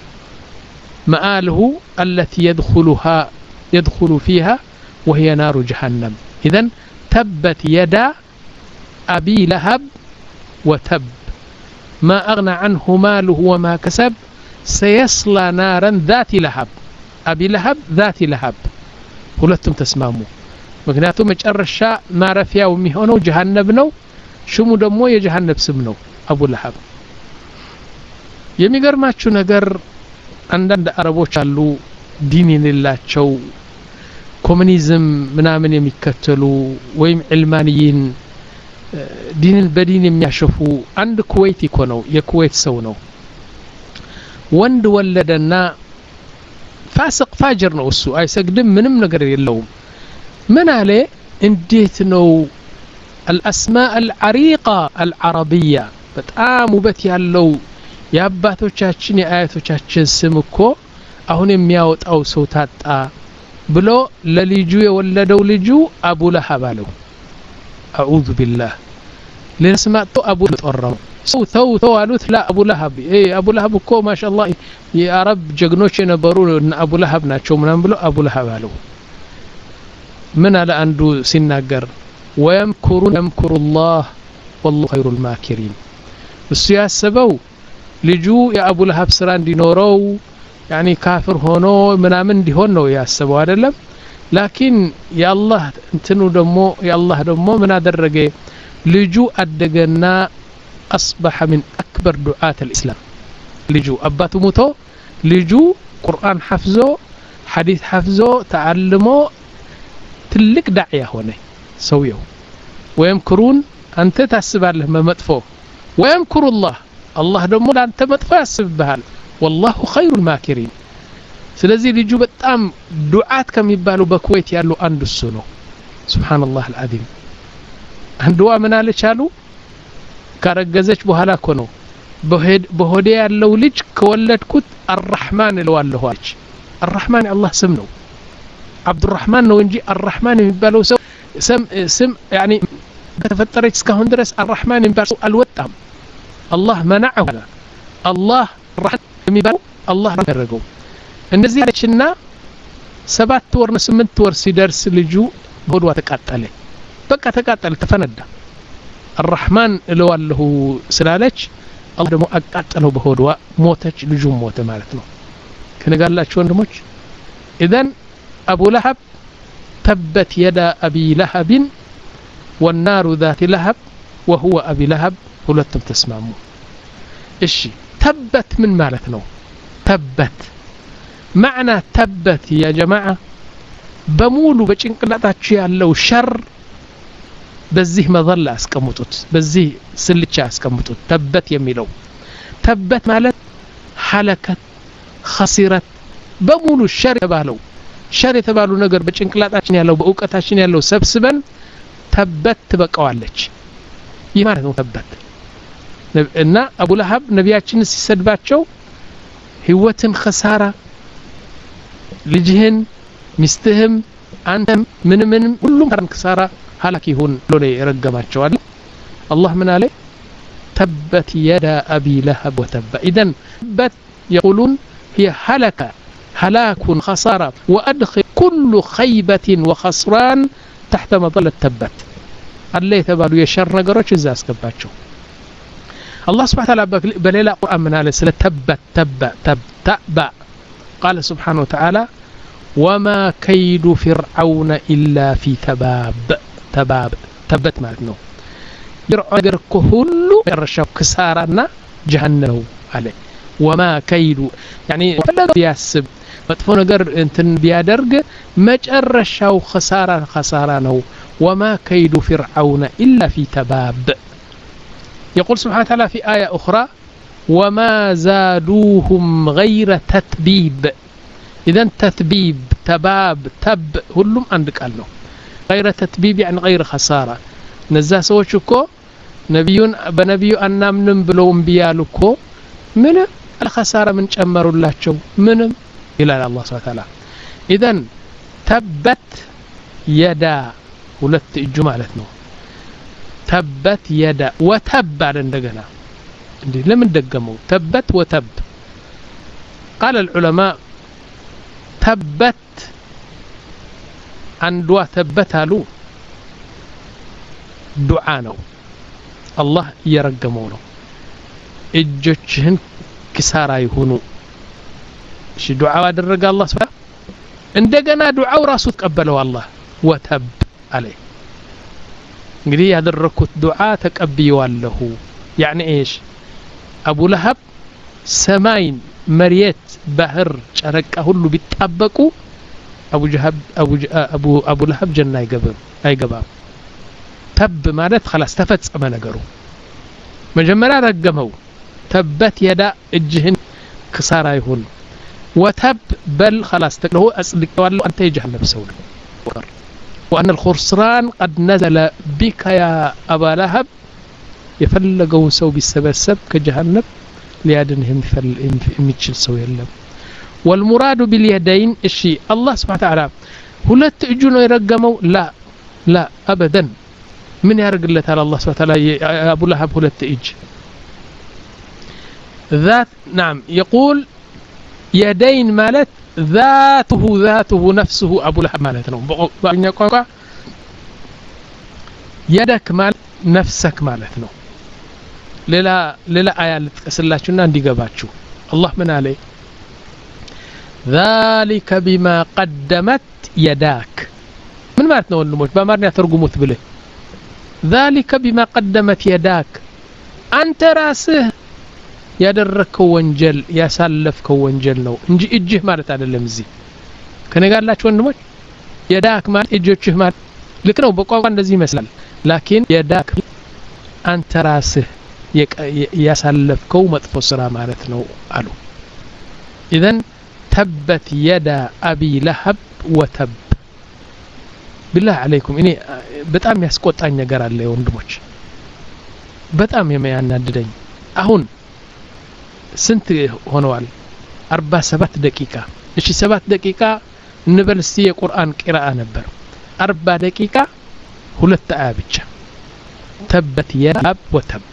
مآله التي يدخلها يدخل فيها وهي نار جهنم إذن تبت يدا أبي لهب وتب ما أغنى عنه ماله وما كسب سيصلى نارا ذات لهب أبي لهب ذات لهب ሁለቱም ተስማሙ ምክንያቱም መጨረሻ ማረፊያው የሚሆነው ጀሃነም ነው ሽሙ ደግሞ የጀሃነም ስም ነው አቡ ለሃብ የሚገርማችሁ ነገር አንዳንድ አረቦች አሉ ዲን የሌላቸው ኮሙኒዝም ምናምን የሚከተሉ ወይም ዕልማንይን ዲንን በዲን የሚያሸፉ አንድ ኩዌት እኮ ነው የኩዌት ሰው ነው ወንድ ወለደና ፋሲቅ ፋጅር ነው እሱ አይሰግድም ምንም ነገር የለውም ምን አለ እንዴት ነው الأسماء العريقة العربية በጣም ውበት ያለው የአባቶቻችን የአያቶቻችን ስም እኮ አሁን የሚያወጣው ሰው ታጣ ብሎ ለልጁ የወለደው ልጁ አቡ ለሃብ አለው አዑዙ ቢላህ ለስማቶ አቡ ተጠራው ሰው ተው ተው አሉት ላ አቡ ለሃብ ኤ አቡ ለሃብ እኮ ማሻአላህ የአረብ ጀግኖች የነበሩ አቡ ለሃብ ናቸው ምናምን ብሎ አቡ ለሃብ አለው ምን አለ አንዱ ሲናገር ويمكرون يمكر الله والله خير الماكرين እሱ ያሰበው ልጁ የአቡ ለሀብ ስራ እንዲኖረው ያኒ ካፍር ሆኖ ምናምን እንዲሆን ነው ያሰበው አይደለም ላኪን ያላህ እንትኑ ደሞ ያላህ ደሞ ምን አደረገ ልጁ አደገና اصبح من اكبر دعاة الاسلام ልጁ አባቱ ሞቶ ልጁ ቁርአን ሐፍዞ ሐዲስ ሐፍዞ ተዓልሞ ትልቅ ዳዕያ ሆነ ሰውየው ወይምክሩን አንተ ታስባለህ መጥፎ ወይምክሩ الله الله ደሞ ላንተ መጥፎ ያስብብሃል والله خير الماكرين ስለዚህ ልጁ በጣም ዱዓት ከሚባሉ በኩዌት ያሉ አንዱ እሱ ነው ሱብሃንአላህ العظيم አንዱዋ ምን አለች አሉ ካረገዘች በኋላ እኮ ነው በሆዴ ያለው ልጅ ከወለድኩት الرحمن እለዋለሁ አለች الرحمن الله ስም ነው አብዱራህማን ነው እንጂ الرحمن የሚባለው ሰው ስም ስም يعني በተፈጠረች እስካሁን ድረስ الرحمن የሚባለው አልወጣም الله منعه الله الرحمن የሚባለው الله ያደረገው እንደዚህ አለችና ሰባት ወር ነው ስምንት ወር ሲደርስ ልጁ ሆዷ ተቃጠለ በቃ ተቃጠለ ተፈነዳ الرحمن እለዋለሁ ስላለች الله ደግሞ አቃጠለው በሆዷ ሞተች ልጁ ሞተ ማለት ነው ከነጋላችሁ ወንድሞች اذا ابو لهب تبت يدا ابي لهب والنار ذات لهب وهو ابي لهب ሁለቱም ተስማሙ እሺ تبت من ማለት ነው تبت معنى تبت يا جماعه በሙሉ በጭንቅላታችሁ ያለው ሸር በዚህ መዘላ አስቀምጡት በዚህ ስልቻ አስቀምጡት ተበት የሚለው ተበት ማለት ሐለከት خسرت በሙሉ ሸር የተባለው ሸር የተባሉ ነገር በጭንቅላታችን ያለው በእውቀታችን ያለው ሰብስበን ተበት ትበቃዋለች ይህ ማለት ነው ተበት እና አቡ ለሀብ ነቢያችን ሲሰድባቸው ህይወትን خسارة ልጅህን ሚስትህም አንተም ምን ምን ሁሉም خسارة هلاك يهون لولي يرقماتشو الله من عليه تبت يدا أبي لهب وتب إذن تبت يقولون هي هلك هلاك خسارة وأدخل كل خيبة وخسران تحت مظلة تبت اللي تبالو يشر نقرأش إزاز كباتشو الله سبحانه وتعالى بليلة قرآن من عليه سلة تبت تب تب تأبأ قال سبحانه وتعالى وما كيد فرعون إلا في تباب تباب تبت معناه يرعى كله يرشب كسارنا جهنم عليه وما كيد يعني فلا بيحسب مطفو ነገር እንትን ቢያደርግ መጨረሻው خسارة خسارة ነው وما كيد فرعون إلا في تباب يقول سبحانه وتعالى في آية أخرى وما زادوهم غير تتبيب إذن تتبيب تباب تب كلهم عندك قالوا غير تتبيب يعني غير خسارة نزا سوچكو نبيون بنبيو أنامنم بلوم بيالكو من الخسارة من ጨመሩ ላቸው ምንም ይላል الله سبحانه وتعالى إذن تبت يدا ሁለት እጁ ማለት ነው تبت يدا وتب على እንደገና እንዴ ለምን ደገመው تبت وتب قال العلماء تبت አንዷ ተበት አሉ ዱዓ ነው አላህ እየረገመው ነው እጆችህን ክሳራ ይሁኑ እሺ ዱዓ አደረገ አላህ Subhanahu እንደገና ዱዓው ራሱ ተቀበለው አላህ ወተብ አለይ እንግዲህ ያደረኩት ዱዓ ተቀብየዋለሁ يعني ايش አቡ ለሀብ ሰማይን መሬት ባህር ጨረቃ ሁሉ ቢጣበቁ أبو جهب أبو ج... أبو أبو لهب جنة يقبل أي قباب تب مالت خلاص تفت أما نقروا مجملا رقمه تبت يدا الجهن كسارة يهون وتب بل خلاص تقله أسلك والله أنت جهنم سوي وأن الخسران قد نزل بك يا أبا لهب يفلقوا سو بالسبب كجهنم ليادنهم فل ميتشل سوي اللهم والمراد باليدين الشيء الله سبحانه وتعالى ሁለት እጁ ነው የረገመው لا لا ابدا من ያርግለት على الله سبحانه وتعالى ابو لهب ሁለት እጅ ذات نعم يقول يدين مالت ذاته ذاته نفسه ابو لهب مالت ነው በእኛ ቋንቋ يدك مال ነፍሰክ ማለት ነው ሌላ ሌላ አያ ልትቀስላችሁና እንዲገባችሁ አላህ ምን አለ ذلك بما قدمت يداك ምን ማለት ነው ወንድሞች በአማርኛ ተርጉሙት ብለ ذلك بما قدمت يداك አንተ ራስህ ያደረከው ወንጀል ያሳለፍከው ወንጀል ነው እንጂ እጅህ ማለት አይደለም እዚህ ከነጋላችሁ ወንድሞች የዳክ ማለት እጆችህ ማለት ልክ ነው በቋንቋ እንደዚህ ይመስላል ላኪን የዳክ አንተ ራስህ ያሳለፍከው መጥፎ ስራ ማለት ነው አሉ اذا تبت يدا ابي لهب وتب بالله عليكم እኔ በጣም ያስቆጣኝ ነገር አለ ወንድሞች በጣም የሚያናድደኝ አሁን ስንት ሆነዋል አርባ ሰባት ደቂቃ እሺ ሰባት ደቂቃ እንበል እስቲ የቁርአን ቂራአ ነበር አርባ ደቂቃ ሁለት አያ ብቻ ተበት የአብ ወተብ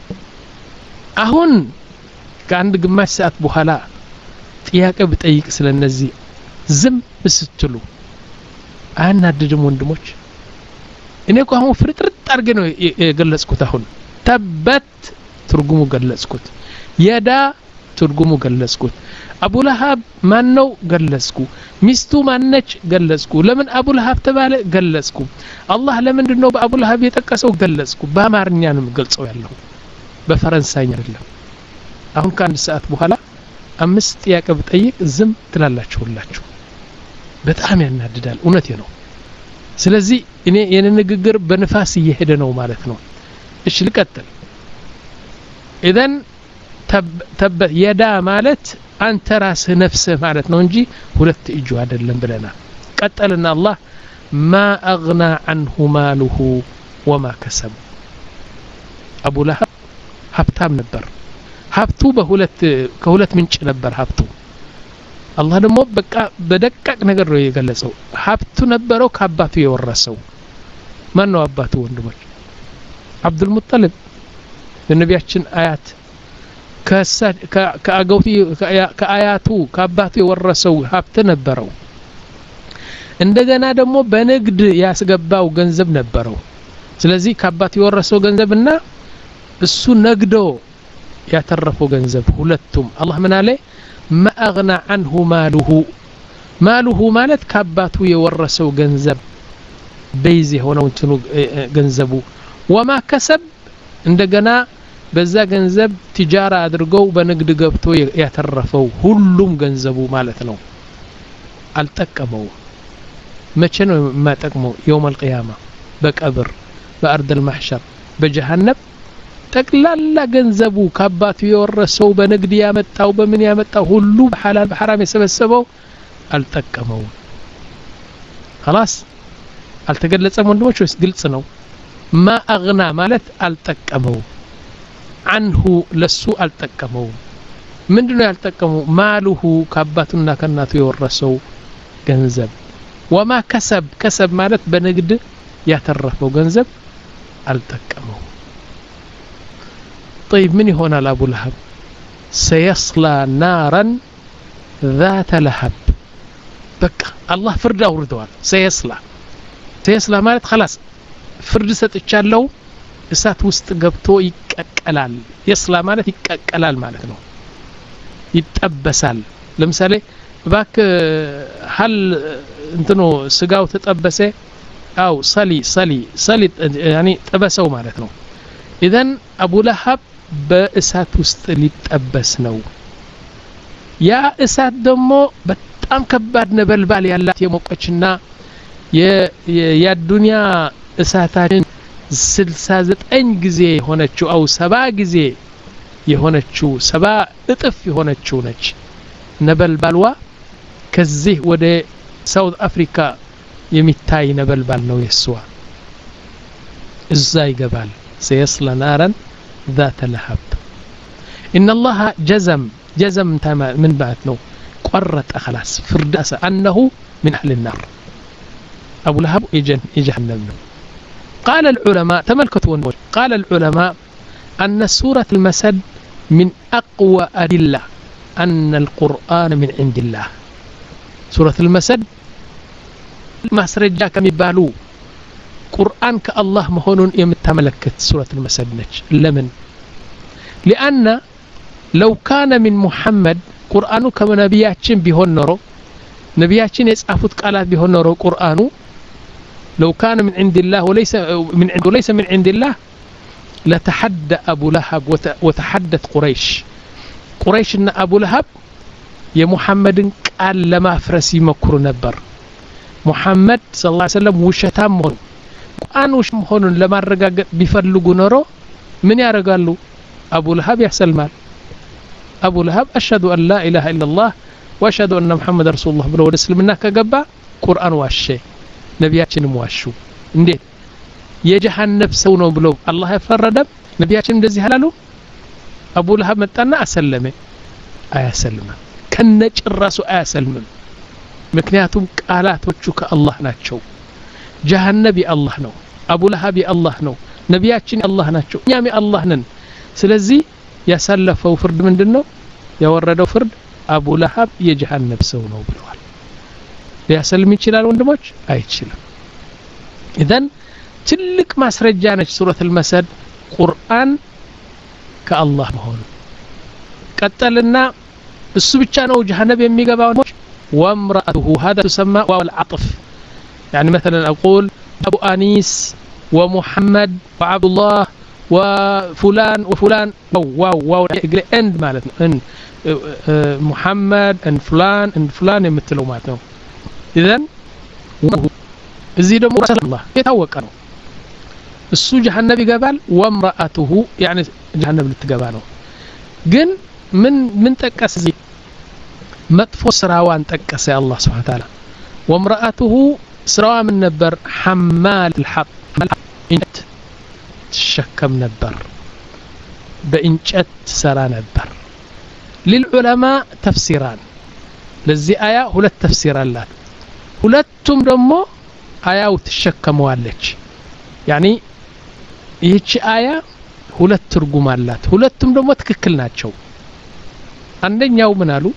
አሁን ከአንድ ግማሽ ሰዓት በኋላ ጥያቄ ብጠይቅ ስለነዚህ ዝም ብስትሉ አናድድም ወንድሞች እኔ እኮ አሁን ፍርጥርጥ አድርጌ ነው የገለጽኩት አሁን ተበት ትርጉሙ ገለጽኩት የዳ ትርጉሙ ገለጽኩት አቡ ለሃብ ማን ነው ገለጽኩ ሚስቱ ማነች ገለጽኩ ለምን አቡ ለሃብ ተባለ ገለጽኩ አላህ ለምንድን ነው በአቡ ለሃብ የጠቀሰው ገለጽኩ በአማርኛ ነው ገልጸው ያለው በፈረንሳይኛ አይደለም አሁን ከአንድ ሰዓት በኋላ አምስት ጥያቄ ብጠይቅ ዝም ትላላችሁ ሁላችሁ በጣም ያናድዳል እውነቴ ነው ስለዚህ እኔ የኔ ንግግር በንፋስ እየሄደ ነው ማለት ነው እሺ ልቀጥል اذا تب تب يدا ማለት አንተ ራስህ ነፍስህ ማለት ነው እንጂ ሁለት እጁ አይደለም ብለና ቀጠልና አላህ ما اغنى عنه ماله وما كسب አቡ ለሃብ ሀብታም ነበር ሀብቱ በሁለት ከሁለት ምንጭ ነበር ሀብቱ አላህ ደግሞ በቃ በደቃቅ ነገር ነው የገለጸው ሀብቱ ነበረው ከአባቱ የወረሰው ማን ነው አባቱ ወንድሞች አብዱል ሙጠሊብ የነቢያችን አያት ከአገውቲ ከአያቱ ከአባቱ የወረሰው ሀብት ነበረው እንደገና ደግሞ በንግድ ያስገባው ገንዘብ ነበረው ስለዚህ ከአባቱ የወረሰው ገንዘብና እሱ ነግዶ ያተረፈው ገንዘብ ሁለቱም አላህ ምን አለ ما اغنى عنه ماله ماله ማለት ከአባቱ የወረሰው ገንዘብ በይዝ ሆነው እንትኑ ገንዘቡ وما كسب እንደገና በዛ ገንዘብ ትጃራ አድርገው በንግድ ገብቶ ያተረፈው ሁሉም ገንዘቡ ማለት ነው አልጠቀመው መቼ ነው የማጠቅመው يوم القيامه በቀብር በአርድ المحشر በጀሃነም ጠቅላላ ገንዘቡ ከአባቱ የወረሰው በንግድ ያመጣው በምን ያመጣው ሁሉ በሐላል በሐራም የሰበሰበው አልጠቀመው خلاص አልተገለጸም ወንድሞች ወይስ ግልጽ ነው ما اغنى ማለት አልጠቀመው عنه ለሱ አልጠቀመው ምንድነው ያልጠቀመው ማሉሁ ከአባቱና ከናቱ የወረሰው ገንዘብ وما كسب كسب ማለት በንግድ ያተረፈው ገንዘብ አልጠቀመው طيب من هنا ابو لهب سيصلى نارا ذات لهب بقى الله فرد اوردوال سيصلى سيصلى ማለት خلاص ፍርድ ሰጥቻለሁ እሳት ውስጥ ገብቶ ይቀቀላል ይስላ ማለት ይቀቀላል ማለት ነው ይጠበሳል ለምሳሌ ባክ ሀል እንትኑ ስጋው ተጠበሰ አው ሰሊ ሰሊ ሰሊ يعني ጠበሰው ማለት ነው اذا ابو لهب በእሳት ውስጥ ሊጠበስ ነው ያ እሳት ደግሞ በጣም ከባድ ነበልባል ያላት የሞቀችና የዱንያ እሳታችን ስልሳ ዘጠኝ ጊዜ የሆነችው አው ሰባ ጊዜ የሆነችው ሰባ እጥፍ የሆነችው ነች ነበልባልዋ ከዚህ ወደ ሳውት አፍሪካ የሚታይ ነበልባል ነው የሷ እዛ ይገባል سيصلى نارا ذات لهب إن الله جزم جزم من بعد نو قرت خلاص فرداس أنه من أهل النار أبو لهب يجن يجهنم قال العلماء تملكتوا قال العلماء أن سورة المسد من أقوى أدلة أن القرآن من عند الله سورة المسد مسرجا كم يبالو ቁርአን ከአላህ መሆኑን የምታመለክት ሱረት المسد ነች ለምን لأن لو كان من محمد ቁርአኑ ከነቢያችን ቢሆን ኖሮ ነቢያችን የጻፉት ቃላት ቢሆን ኖሮ ቁርአኑ لو كان من عند الله وليس من عند وليس من عند الله لتحدى أبو لهب وتحدت قريش قريش إن أبو لهب يا محمد قال لما فرسي مكر نبر محمد صلى الله عليه وسلم وشتام هون قرآن وشم هون لما رجع بيفرلقوا نرو من يرجعلو أبو لهب يحصل مال أبو لهب أشهد أن لا إله إلا الله وأشهد أن محمد رسول الله بلو رسل منك جبا قرآن واشي ነቢያችንም ዋሹ እንዴት የጀሃነም ሰው ነው ብለው አላህ ያፈረደም ነቢያችን እንደዚህ አላሉ አቡ ለሀብ መጣና አሰለመ አያሰልም ከነጭራሱ አያሰልም ምክንያቱም ቃላቶቹ ከአላህ ናቸው ጀሃነም የአላህ ነው አቡ ለሀብ የአላህ ነው ነቢያችን አላህ ናቸው እኛም የአላህ ነን ስለዚህ ያሳለፈው ፍርድ ምንድነው ያወረደው ፍርድ አቡ ለሀብ የጀሃነም ሰው ነው ብለዋል ሊያሰልም ይችላል ወንድሞች አይችልም ኢዘን ትልቅ ማስረጃ ነች ሱረት المسد ቁርአን ከአላህ መሆኑ ቀጠልና እሱ ብቻ ነው ጀሃነም የሚገባው ወምራአቱሁ هذا تسمى والعطف يعني مثلا اقول ابو انيس ومحمد وعبد الله وفلان وفلان واو واو اند معناته ان محمد ان فلان ان فلان የምትለው ማለት ነው إذن እዚህ ደግሞ ረሱላህ የታወቀ ነው እሱ ጀሃነም ይገባል ወምራአቱሁ يعني ጀሃነም ልትገባ ነው ግን ምን ምን ጠቀስ እዚህ መጥፎ ስራዋን ጠቀሰ አላህ Subhanahu Wa Ta'ala ወምራአቱሁ ስራዋ ምን ነበር حمال الحطب እንጨት ተሸከም ነበር በእንጨት ሰራ ነበር للعلماء تفسيران ለዚህ አያ ሁለት ተፍሲር አላት ሁለቱም ደግሞ አያው ተሸከመዋለች يعني ይህች አያ ሁለት ትርጉም አላት ሁለቱም ደግሞ ትክክል ናቸው አንደኛው ምን አሉ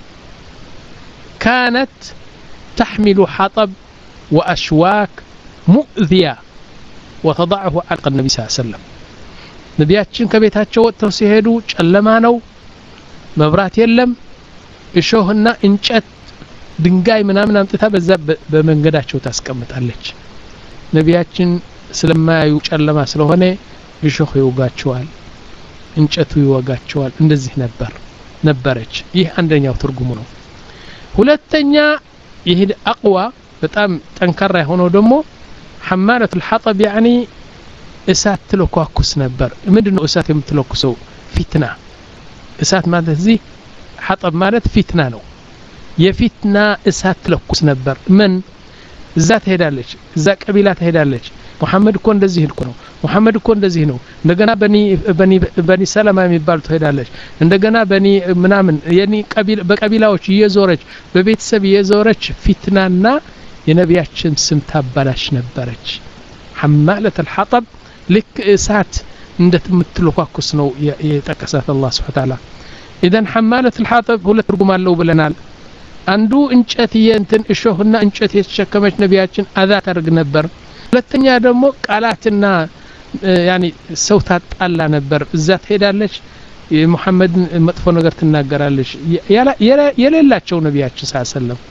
كانت تحمل حطب واشواك مؤذيه وتضعه على النبي صلى الله عليه وسلم ነቢያችን ከቤታቸው ወጥተው ሲሄዱ ጨለማ ነው መብራት የለም እሾህና እንጨት ድንጋይ ምናምን አምጥታ በዛ በመንገዳቸው ታስቀምጣለች ነቢያችን ስለማያዩ ጨለማ ስለሆነ እሾህ ይወጋቸዋል እንጨቱ ይወጋቸዋል እንደዚህ ነበር ነበረች ይህ አንደኛው ትርጉሙ ነው ሁለተኛ ይህ አቅዋ በጣም ጠንካራ የሆነው ደግሞ حمالة الحطب يعني እሳት ትለኳኩስ ነበር ምንድነው እሳት የምትለኩሰው ፊትና እሳት ማለት እዚህ حطب ማለት ፊትና ነው የፊትና እሳት ትለኩስ ነበር ምን እዛ ትሄዳለች እዛ ቀቢላ ትሄዳለች መሐመድ እኮ እንደዚህ እኮ ነው መሐመድ እኮ እንደዚህ ነው እንደገና በኒ በኒ በኒ ሰላማ የሚባል ትሄዳለች እንደገና በኒ ምናምን የኒ ቀቢላ በቀቢላዎች እየዞረች በቤተሰብ እየዞረች ፊትናና የነቢያችን ስም ታባላሽ ነበረች حمالة الحطب لك እሳት እንደምትለኳኩስ ነው የጠቀሳት አላህ Subhanahu Wa Ta'ala اذا حمالة الحطب ሁለት ትርጉም አለው ብለናል አንዱ እንጨት የእንትን እሾህና እንጨት የተሸከመች ነቢያችን አዛ ታርግ ነበር ሁለተኛ ደግሞ ቃላትና يعني ሰው ታጣላ ነበር እዛ ትሄዳለች የሙሐመድ መጥፎ ነገር ትናገራለች የሌላቸው ነቢያችን ሰለላሁ ዐለይሂ ወሰለም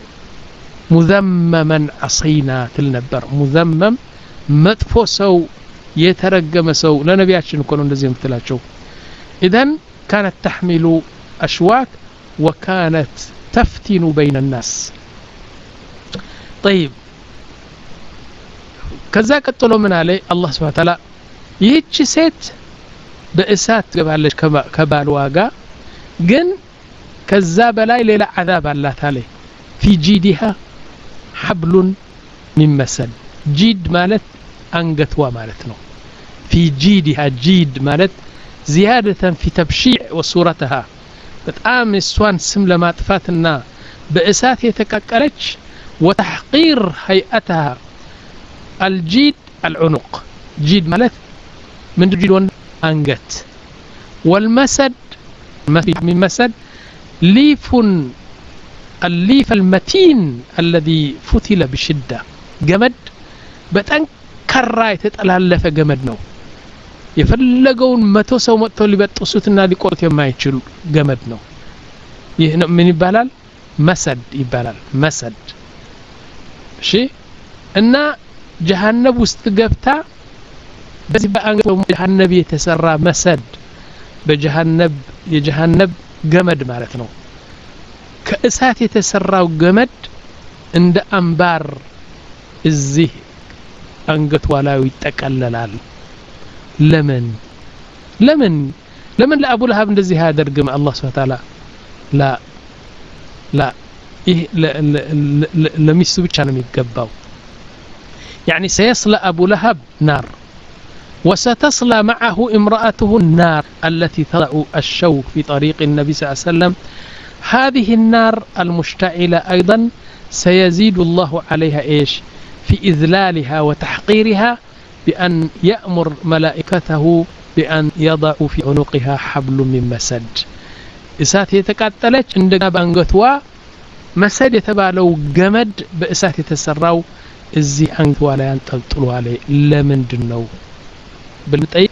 مذمما عصينا تلنبر مذمم መጥፎ ሰው የተረገመ ሰው ለነቢያችን እኮ ነው እንደዚህ የምትላቸው اذا كانت تحمل اشواك وكانت تفتن بين الناس طيب كذا ቀጥሎ ምን አለ አላህ Subhanahu Wa Ta'ala ይህች ሴት በእሳት ገባለች ከባልዋ ጋር ግን ከዛ በላይ ሌላ عذاب አላት አለ في جيدها حبل من مسد جيد ማለት አንገትዋ ማለት ነው في جيدها جيد ማለት زيادة في تبشيع وصورتها በጣም እሷን ስም ለማጥፋትና በእሳት የተቀቀለች وتحقير هيئتها الجيد العنق جيد ማለት من جيد አንገት والمسد من مسد ليف الليف المتين الذي فتل بشدة جمد بتنك ጠንካራ የተጠላለፈ ገመድ ነው የፈለገውን መቶ ሰው መጥቶ ሊበጥሱትና ሊቆርጥ የማይችል ገመድ ነው ይህ ምን ይባላል መስድ ይባላል መስድ እሺ እና ጀሃነም ውስጥ ገብታ በዚህ በአንገቱ ጀሃነም የተሰራ መስድ በጀሃነም የጀሃነም ገመድ ማለት ነው ከእሳት የተሰራው ገመድ እንደ አንባር እዚህ አንገቷ ላይ ይጠቀለላል ለምን ለምን ለምን ለአቡ ለሃብ እንደዚህ ያደርግም አላህ Subhanahu Ta'ala ላ ላ ይህ ለሚስቱ ብቻ ነው የሚገባው يعني سيصلى أبو لهب نار وستصلى معه امرأته النار التي تضع الشوك في طريق النبي صلى الله عليه وسلم هذه النار المشتعلة أيضا سيزيد الله عليها إيش في إذلالها وتحقيرها بأن يأمر ملائكته بأن يضعوا في عنقها حبل من مسد إسات يتقاتلج عندنا بانغتوا مسد يتبالو جمد بإسات يتسراو እዚህ አንገቷ ላይ አንጠልጥሎ አለ ለምንድነው ብልጠይ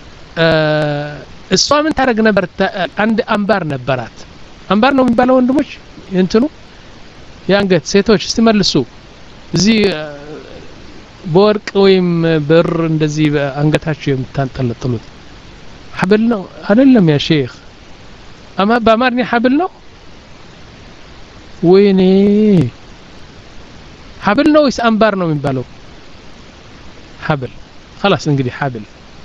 እሷ ምን ታረግ ነበር አንድ አንባር ነበራት አንባር ነው የሚባለው ወንድሞች እንትኑ ያንገት ሴቶች ሲመልሱ እዚህ በወርቅ ወይም ብር እንደዚህ አንገታቸው የምታንጠለጥሉት ሐብል ነው አይደለም ያ ሼክ አማ በአማርኛ ሐብል ነው ወይኔ ሐብል ነው ወይስ አንባር ነው የሚባለው ሐብል خلاص እንግዲህ ሐብል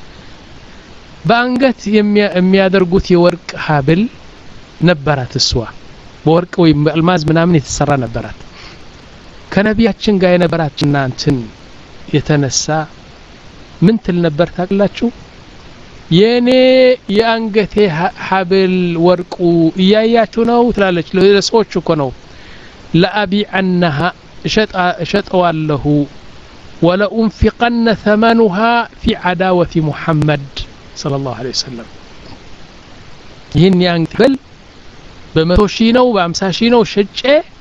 በአንገት የሚያደርጉት የወርቅ ሐብል ነበራት እሷ በወርቅ ወይም በአልማዝ ምናምን የተሰራ ነበራት ከነቢያችን ጋር የነበራችንና እንትን የተነሳ ምን ትል ነበር ታውቃላችሁ የኔ የአንገቴ ሐብል ወርቁ እያያችሁ ነው ትላለች ለሰዎች እኮ ነው لأبيعنها شطوالله ولا أنفقن ثمنها في عداوة محمد صلى الله عليه وسلم ይህን ያንገል በመቶ ሺህ ነው በአምሳ ሺህ ነው ሸጬ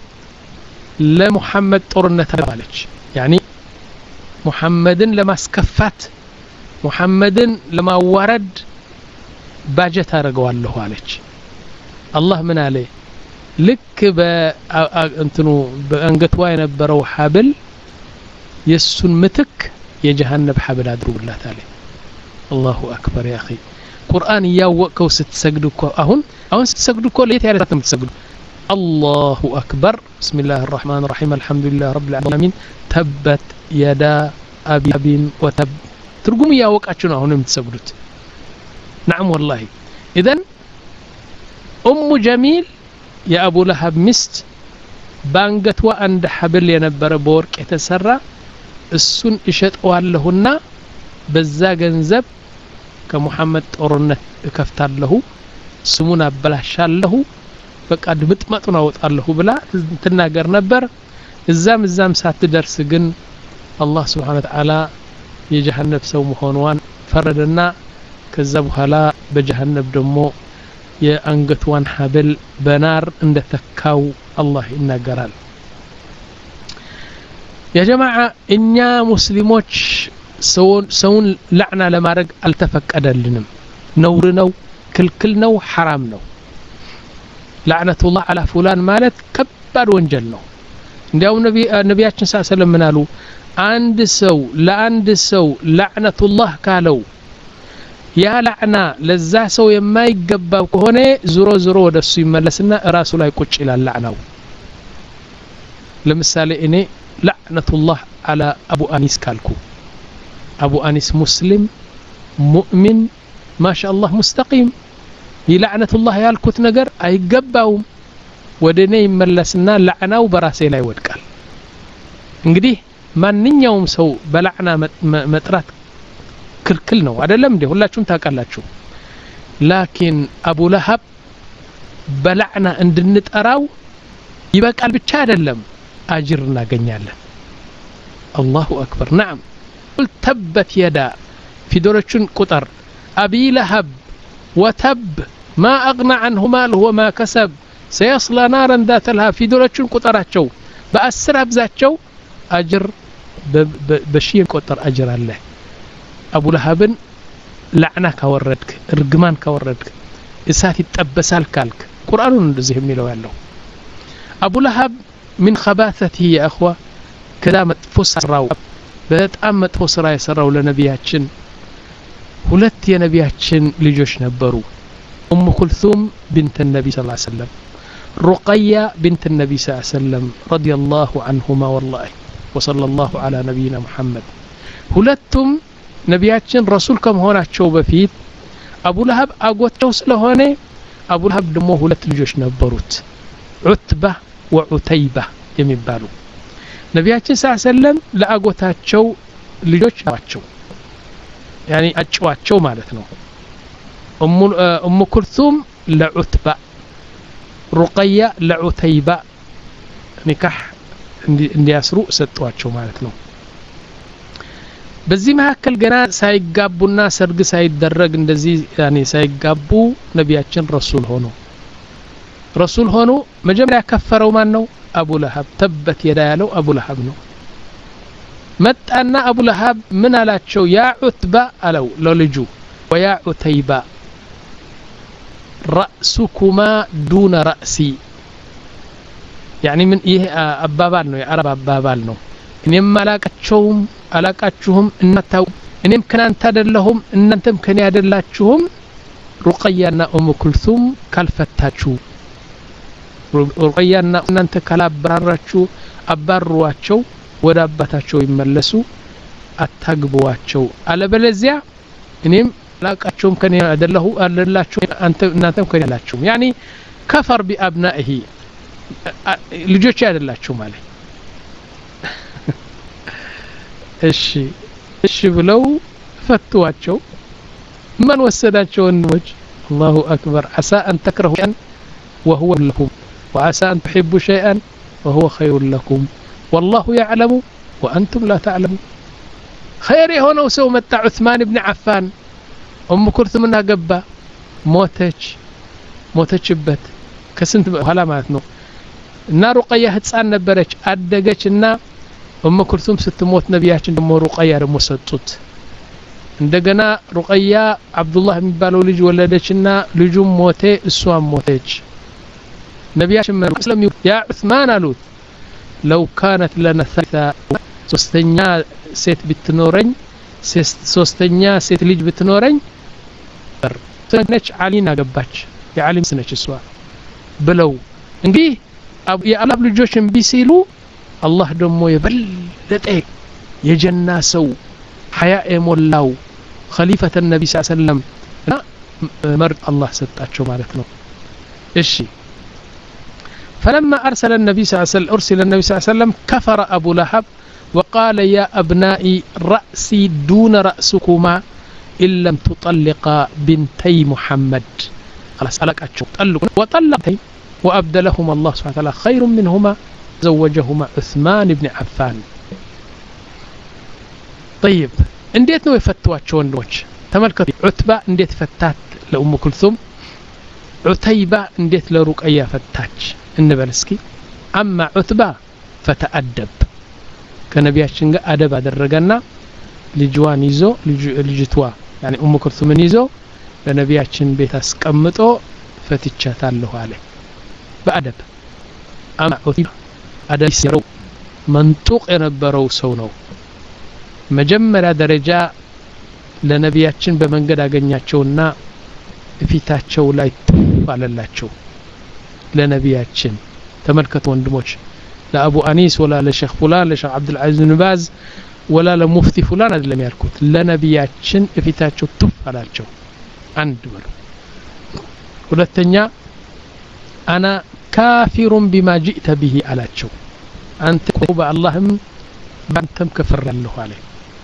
ለሙሐመድ ጦርነት አለች يعني ሙሐመድን ለማስከፋት ሙሐመድን ለማዋረድ ባጀት አረጋዋለሁ አለች አላህ ምን አለ ልክ በእንትኑ በአንገቷ የነበረው ሐብል የሱን ምትክ የጀሃነም ሐብል አድርጉላት አለ አላሁ አክበር ያ اخي ቁርአን ያወቀው ስትሰግዱ እኮ አሁን አሁን ስትሰግዱ እኮ ለየት ያለ ተምትሰግዱ الله أكبر بسم الله الرحمن الرحيم الحمد لله رب العالمين تبت يدا أبي لهب وتب ترجم يا وقعتنا ነው አሁን የምትሰግዱት نعم والله اذا ام جميل يا ابو لهب مست بانغتوا عند حبل የነበረ በወርቅ የተሰራ እሱን እሸጠዋለሁና በዛ ገንዘብ ከሙሐመድ ጦርነት እከፍታለሁ ስሙን አበላሻለሁ በቃ ድምጥማጡን አወጣለሁ ብላ ትናገር ነበር እዛም እዛም ሳትደርስ ግን አላህ Subhanahu Wa Ta'ala የጀሃነም ሰው መሆኗን ፈረደና ከዛ በኋላ በጀሃነም ደግሞ የአንገቷን ሐብል በናር እንደተካው አላህ ይናገራል ያ ጀማዓ እኛ ሙስሊሞች ሰውን ሰውን ለዕና ለማድረግ አልተፈቀደልንም ነውር ነው ክልክል ነው حرام ነው ለዕነቱላህ على فلان ማለት ከባድ ወንጀል ነው እንዲያው ነቢ ነቢያችን ሰለላሁ ዐለይሂ ወሰለም ምን አሉ አንድ ሰው ለአንድ ሰው ለዕነቱላህ ካለው ያ ለዕና ለዛ ሰው የማይገባው ከሆነ ዙሮ ዙሮ ወደሱ ይመለስና ራሱ ላይ ቁጭ ይላል ለዕናው ለምሳሌ እኔ ለዕነቱላህ على ابو انيس ካልኩ ابو انيس ሙስሊም ሙእሚን ማሻአላህ ሙስተቂም ይለዕነቱላህ ያልኩት ነገር አይገባውም ወደኔ ይመለስና ለዕናው በራሴ ላይ ወድቃል እንግዲህ ማንኛውም ሰው በለዕና መጥራት ክልክል ነው አይደለም እንዴ ሁላችሁም ታውቃላችሁ ላኪን አቡ ለሃብ በለዕና እንድንጠራው ይበቃል ብቻ አይደለም አጅር እናገኛለን አላሁ አክበር نعم قل تبت يدا في دورچن ቁጥር أبي لهب وتب ما أغنى عنه ماله وما كسب سيصلى نارا ذات لهب في دورچن ቁጥራቸው በአስር አብዛቸው አጅር በሺህ የሚቆጠር አጅር አለ አቡ ለሃብን ለዕና ካወረድክ እርግማን ካወረድክ እሳት ይጠበሳል ካልክ ቁርአኑን እንደዚህ የሚለው ያለው አቡ ለሃብ من خباثته يا اخوه كذا መጥፎ ሰራው በጣም መጥፎ ስራ የሰራው ለነቢያችን ሁለት የነቢያችን ልጆች ነበሩ ኡም ኩልሱም ቢንት النبي صلى الله عليه وسلم رقية بنت النبي صلى الله عليه وسلم رضي الله عنهما والله وصلى الله على نبينا محمد ሁለቱም ነቢያችን ረሱል ከመሆናቸው በፊት አቡ ለሃብ አጎታቸው ስለሆነ አቡ ለሃብ ደግሞ ሁለት ልጆች ነበሩት ዑትባ ወዑተይባ የሚባሉ ነቢያችን ሰለላሁ ዐለይሂ ወሰለም ለአጎታቸው ልጆች ናቸው يعني አጫዋቸው ማለት ነው ኡሙ ኡሙ ኩልሱም ለዑትባ ሩቀያ ለዑተይባ ኒካህ እንዲያስሩ ሰጧቸው ማለት ነው በዚህ መካከል ገና ሳይጋቡና ሰርግ ሳይደረግ እንደዚህ يعني ሳይጋቡ ነቢያችን ረሱል ሆኖ ረሱል ሆኖ መጀመሪያ ከፈረው ማን ነው አቡ ለሃብ ተበት የዳ ያለው አቡ ለሃብ ነው መጣና አቡ ለሃብ ምን አላቸው ያ ዑትባ አለው ለልጁ ወያ ዑተይባ رأسكما دون رأسي يعني من ይሄ አባባል ነው የአረብ አባባል ነው እኔም አላቃቸውም አላቃችሁም እናታው እኔም ከናንተ አይደለሁም እናንተም ከኔ አይደላችሁም ሩቀያና ኡም ኩልሱም ካልፈታችሁ ሩቀያና እናንተ ካላባራችሁ አባሯቸው ወደ አባታቸው ይመለሱ አታግቧቸው አለበለዚያ እኔም ላቃቸውም ከኔ አይደለሁ አለላችሁ አንተ እናንተም ከኔ አይደላችሁም يعني كفر بأبنائه ልጆች አይደላችሁ ማለት እሺ እሺ ብለው ፈቷቸው ማን ወሰዳቸው ወንዶች الله أكبر عسى أن تكرهوا شيئا وهو لكم وعسى أن تحبوا شيئا وهو خير لكم والله يعلم وأنتم لا تعلمون خير هنا وسو متى عثمان بن عفان أم كلثوم منها قبة موتج موتجبت كسنت هلا ماتنو النار رقية هتسأل نبرج أدقج النار أم كلثوم ستموت نبياتنا دمو رقية رمسطوت عندنا رقية عبد الله بن بالو لج ولدتنا لجوم موتي السوام موتج نبياتنا من مسلم يا عثمان قالوا لو كانت لنا ثالثة سوستنيا سيت بتنورين سوستنيا سيت لج بتنورين سنج علينا قباش يا علي سنج السوا بلو እንግዲህ የአላህ ልጆችን ቢሲሉ አላህ ደግሞ የበለጠ የጀና ሰው ሐያ የሞላው ኸሊፈተ ነቢ ሰለላሁ ዐለይሂ ወሰለም መርጥ አላህ ሰጣቸው ማለት ነው እሺ فلما أرسل النبي صلى الله عليه وسلم أرسل النبي صلى الله عليه وسلم كفر أبو لهب وقال يا أبنائي رأسي دون رأسكما إن لم تطلقا بنتي محمد خلاص ألك أتشو طلقوا وطلقتين وأبدلهما الله سبحانه وتعالى خير منهما زوجهما عثمان بن عفان طيب انديت نو يفتواتشو وندوش تملكت عتبة انديت فتات لأم كلثوم عتيبة انديت لرقية فتاش النبلسكي أما عتبة فتأدب كنبياتشن أدب أدرجنا لجوان يزو لجتوا يعني أم كلثوم يزو لنبياتشن بيت أسكمتو فتشات له عليه بأدب أما عتيبة أدب يسيرو منطوق ينبرو سونو مجمّر درجة لنبياتشن بمنقد أغنياتشونا فيتاتشو لا يتوب على اللاتشو لنبياتشن تملكت وندموش لا أبو أنيس ولا لشيخ فلان لشيخ عبد العزيز بن باز ولا لمفتي فلان هذا لم يركض لنبياتشن فيتاتشو توب على اللاتشو عند ولو ولتنيا أنا كافر بما جئت به على اللاتشو أنت كوب اللهم بانتم كفر الله عليه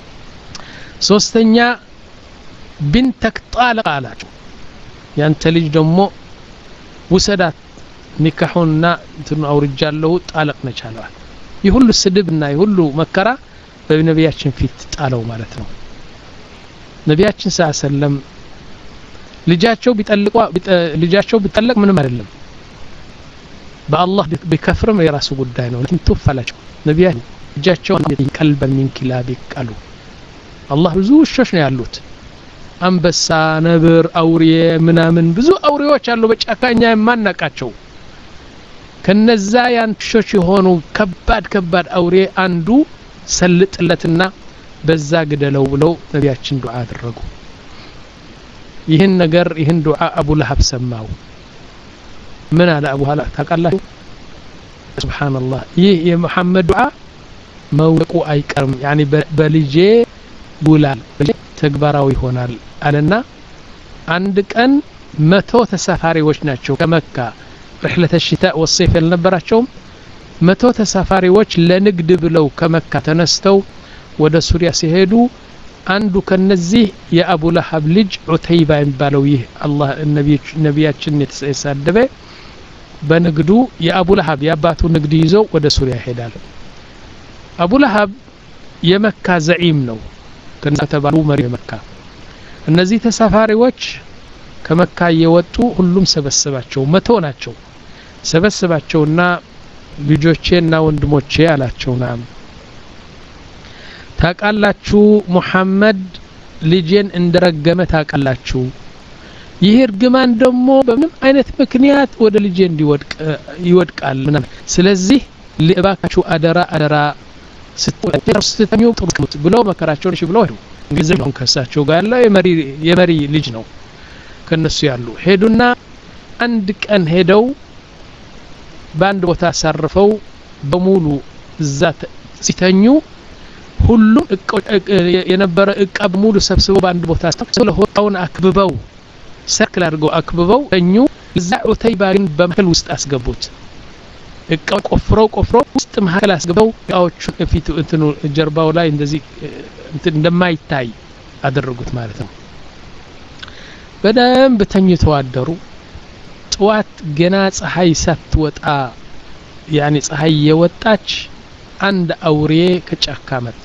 ሶስተኛ ቢንተክ ጣለቅ አላቸው ያንተ ልጅ ደግሞ ውሰዳት ኒካሁና እንትን አውርጃለሁ ጣለቅ ነቻለዋል ይሁሉ ስድብና ይሁሉ መከራ በነቢያችን ፊት ጣለው ማለት ነው ነቢያችን ሰለላሁ ልጃቸው ቢጠልቁ ልጃቸው ቢጠለቅ ምንም አይደለም በአላህ ቢከፍርም የራሱ ጉዳይ ነው ለምን ተፈላቸው ነቢያችን እጃቸው ከልበ ሚን ኪላቢክ አሉ አላህ ብዙ ውሾች ነው ያሉት አንበሳ ነብር አውሬ ምናምን ብዙ አውሬዎች አሉ በጫካኛ የማናቃቸው ከነዛ ያንሾች የሆኑ ከባድ ከባድ አውሬ አንዱ ሰልጥለትና በዛ ግደለው ብለው ነቢያችን ዱዓ አደረጉ ይህን ነገር ይህን ዱዓ አቡ ለሀብ ሰማው ምን አለ አቡ ለሀብ ታውቃላችሁ ሱብሃንአላህ ይህ የመሐመድ ዱዓ መውቁ አይቀርም ያኒ በልጄ ጉላል ተግባራዊ ይሆናል አለና አንድ ቀን መቶ ተሳፋሪዎች ናቸው ከመካ رحلة الشتاء والصيف النبراتهم መቶ ተሳፋሪዎች ለንግድ ብለው ከመካ ተነስተው ወደ ሱሪያ ሲሄዱ አንዱ ከነዚህ የአቡ ለሀብ ልጅ ዑተይባ የሚባለው ይህ አላህ ነቢያችን የተሳደበ በንግዱ የአቡ ለሀብ ያባቱ ንግድ ይዞ ወደ ሱሪያ ይሄዳል አቡ ለሀብ የመካ ዘዒም ነው ከነተባሉ መሪ የመካ እነዚህ ተሳፋሪዎች ከመካ የወጡ ሁሉም ሰበሰባቸው መቶ ናቸው ሰበሰባቸውና ልጆቼና ወንድሞቼ አላቸውና ታቃላችሁ ሙሐመድ ልጄን እንደረገመ ታቃላችሁ ይህ እርግማን ደግሞ በምንም አይነት ምክንያት ወደ ልጄ እንዲወድቅ ይወድቃል ስለዚህ ለባካችሁ አደራ አደራ ስትተኙ ጥሩት ብለው መከራቸውን እሺ ብለው ሄዱ እንግዲህ ነው ከሳቸው ጋር ያለው የመሪ የመሪ ልጅ ነው ከነሱ ያሉ ሄዱና አንድ ቀን ሄደው ባንድ ቦታ አሳርፈው በሙሉ እዛ ሲተኙ ሁሉም የነበረ እቃ በሙሉ ሰብስበው ባንድ ቦታ አስተው ለሆታውን አክብበው ሰርክል አድርገው አክብበው ተኙ እዛ ዑተይባ ግን በመሃል ውስጥ አስገቡት እቃው ቆፍረው ቆፍረው ውስጥ መሃል አስገበው ያዎቹ ፊቱ እንትኑ ጀርባው ላይ እንደዚህ እንትን እንደማይታይ አደረጉት ማለት ነው በደንብ ተኝተው አደሩ ጠዋት ገና ፀሐይ ሳትወጣ ያኒ ፀሐይ የወጣች አንድ አውሬ ከጫካ መጣ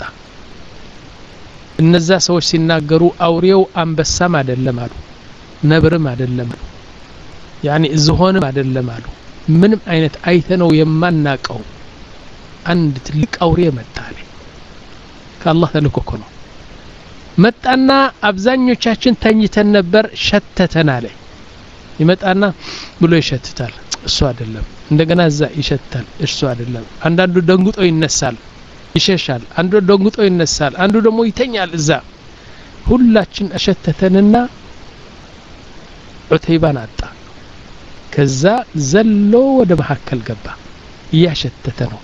እነዛ ሰዎች ሲናገሩ አውሬው አንበሳም አይደለም አሉ ነብርም አይደለም አሉ ያኒ ዝሆንም አይደለም አሉ ምንም አይነት አይተነው የማናቀው አንድ ትልቅ አውሬ መጣ አለ ከአላህ ተልኮኮ ነው መጣና አብዛኞቻችን ተኝተን ነበር ሸተተን አለ ይመጣና ብሎ ይሸትታል እሱ አይደለም እንደገና እዛ ይሸታል እሱ አይደለም አንዳንዱ ደንጉጦ ይነሳል ይሸሻል አንዱ ደንጉጦ ይነሳል አንዱ ደግሞ ይተኛል እዛ ሁላችን አሸተተንና ዑተይባን አጣ ከዛ ዘሎ ወደ መሐከል ገባ ያሸተተ ነው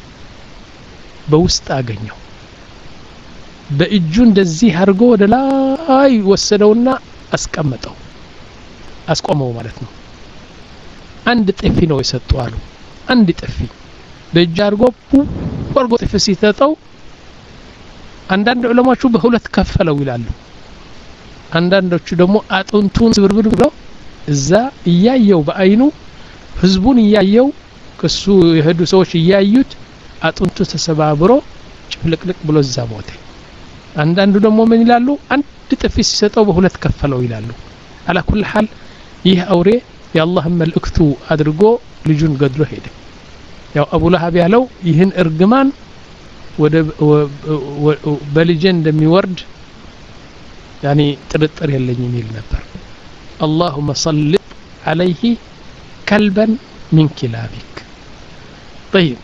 በውስጥ አገኘው በእጁ እንደዚህ አድርጎ ወደ ላይ ወሰደውና አስቀመጠው አስቆመው ማለት ነው አንድ ጥፊ ነው የሰጠው አሉ አንድ ጥፊ በእጁ አድርጎ ወርጎ ጥፊ ሲሰጠው አንዳንድ ዑለማዎቹ በሁለት ከፈለው ይላሉ አንዳንዶቹ ደግሞ አጥንቱን ስብርብር ብለው እዛ እያየው በአይኑ ህዝቡን እያየው ከሱ የሄዱ ሰዎች እያዩት አጥንቱ ተሰባብሮ ጭፍልቅልቅ ብሎ እዛ ሞተ አንዳንዱ ደግሞ ምን ይላሉ አንድ ጥፊ ሲሰጠው በሁለት ከፈለው ይላሉ على كل حال ይህ አውሬ የአላህ መልእክቱ አድርጎ ልጁን ገድሎ ሄደ ያው አቡ ለሀብ ያለው ይህን እርግማን ወደ በልጄ እንደሚወርድ ያኒ ጥርጥር የለኝም ይል ነበር اللهم صل عليه كلبا من كلابك طيب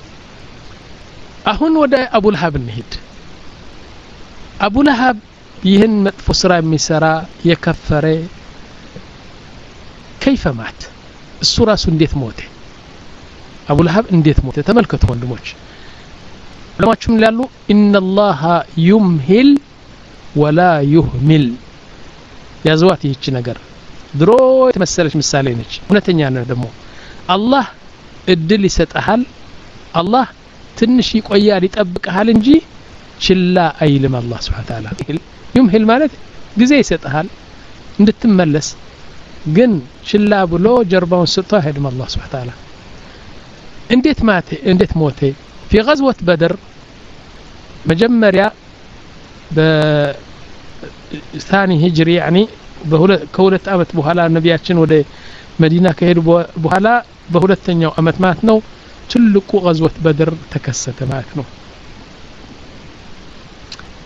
አሁን ወደ አቡ ለሀብ እንሂድ አቡ ለሀብ ይህን መጥፎ ስራ የሚሰራ የከፈረ كيف مات እሱ ራሱ እንዴት ሞተ አቡ ለሀብ እንዴት ሞተ ተመልከቱ ወንድሞች ለማችሁም ይላሉ ان الله يمهل ولا يهمل ያዘዋት ይህች ነገር ድሮ የተመሰለች ምሳሌ ነች እውነተኛ ነው ደግሞ አላህ እድል ይሰጣል አላህ ትንሽ ይቆያል ይጠብቅሃል እንጂ ችላ አይልም አላህ Subhanahu Wa Ta'ala يمهل ማለት ጊዜ ይሰጣል እንድትመለስ ግን ችላ ብሎ ጀርባውን ሰጥቶ ሄድም አላህ Subhanahu Wa Ta'ala እንዴት ማተ እንዴት ሞተ في غزوة بدر መጀመሪያ በثاني هجري يعني ከሁለት አመት በኋላ ነብያችን ወደ መዲና ከሄዱ በኋላ በሁለተኛው አመት ማለት ነው ትልቁ غزوة بدر ተከሰተ ማለት ነው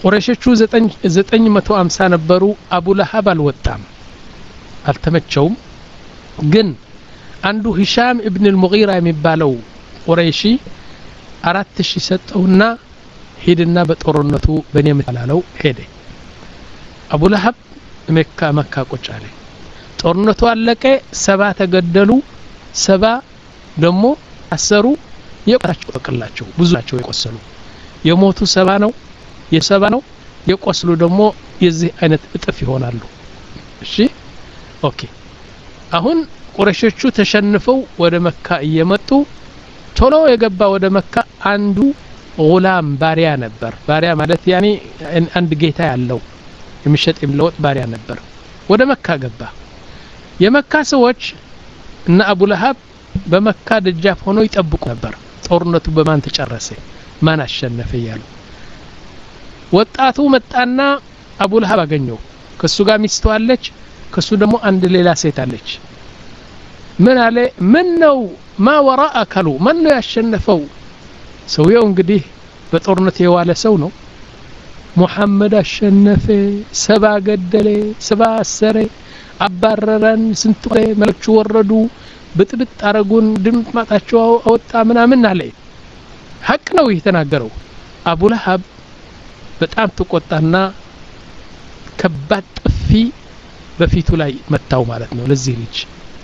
ቁረይሾቹ ዘጠኝ መቶ ሃምሳ ነበሩ አቡ ለሃብ አልወጣም አልተመቸውም ግን አንዱ ሂሻም ኢብኑ አልሙጊራ የሚባለው ቁረይሺ አራት ሺህ ሰጠውና ሄድና በጦርነቱ በኔ መላለው ሄደ አቡ ለሃብ መካ መካ ቁጭ አለ ጦርነቱ አለቀ ሰባ ተገደሉ ሰባ ደግሞ አሰሩ የቆሰሉ ተቀላቸው ብዙ ናቸው የቆሰሉ የሞቱ ሰባ ነው የሰባ ነው የቆሰሉ ደግሞ የዚህ አይነት እጥፍ ይሆናሉ እሺ ኦኬ አሁን ቁረይሾቹ ተሸንፈው ወደ መካ እየመጡ ቶሎ የገባ ወደ መካ አንዱ ጉላም ባሪያ ነበር ባሪያ ማለት ያኒ አንድ ጌታ ያለው የሚሸጥ የሚለወጥ ባሪያ ነበር ወደ መካ ገባ የመካ ሰዎች እና አቡ ለሃብ በመካ ደጃፍ ሆኖ ይጠብቁ ነበር ጦርነቱ በማን ተጨረሰ ማን አሸነፈ ይያሉ ወጣቱ መጣና አቡ ለሃብ አገኘው ከሱ ጋር ሚስቱ አለች ከሱ ደግሞ አንድ ሌላ ሴት አለች ምን አለ ምን ነው ማ ወራአከሉ ማን ነው ያሸነፈው ሰውየው እንግዲህ በጦርነት የዋለ ሰው ነው ሙሐመድ አሸነፈ ሰባ ገደለ ሰባ አሰረ አባረረን ስንት መልእክት ወረዱ በጥብጥ አረጉን ድምጥ ማጣቸው አወጣ ምናምን አለ ሐቅ ነው የተናገረው አቡ ለሃብ በጣም ተቆጣና ከባድ ጥፊ በፊቱ ላይ መታው ማለት ነው ለዚህ ልጅ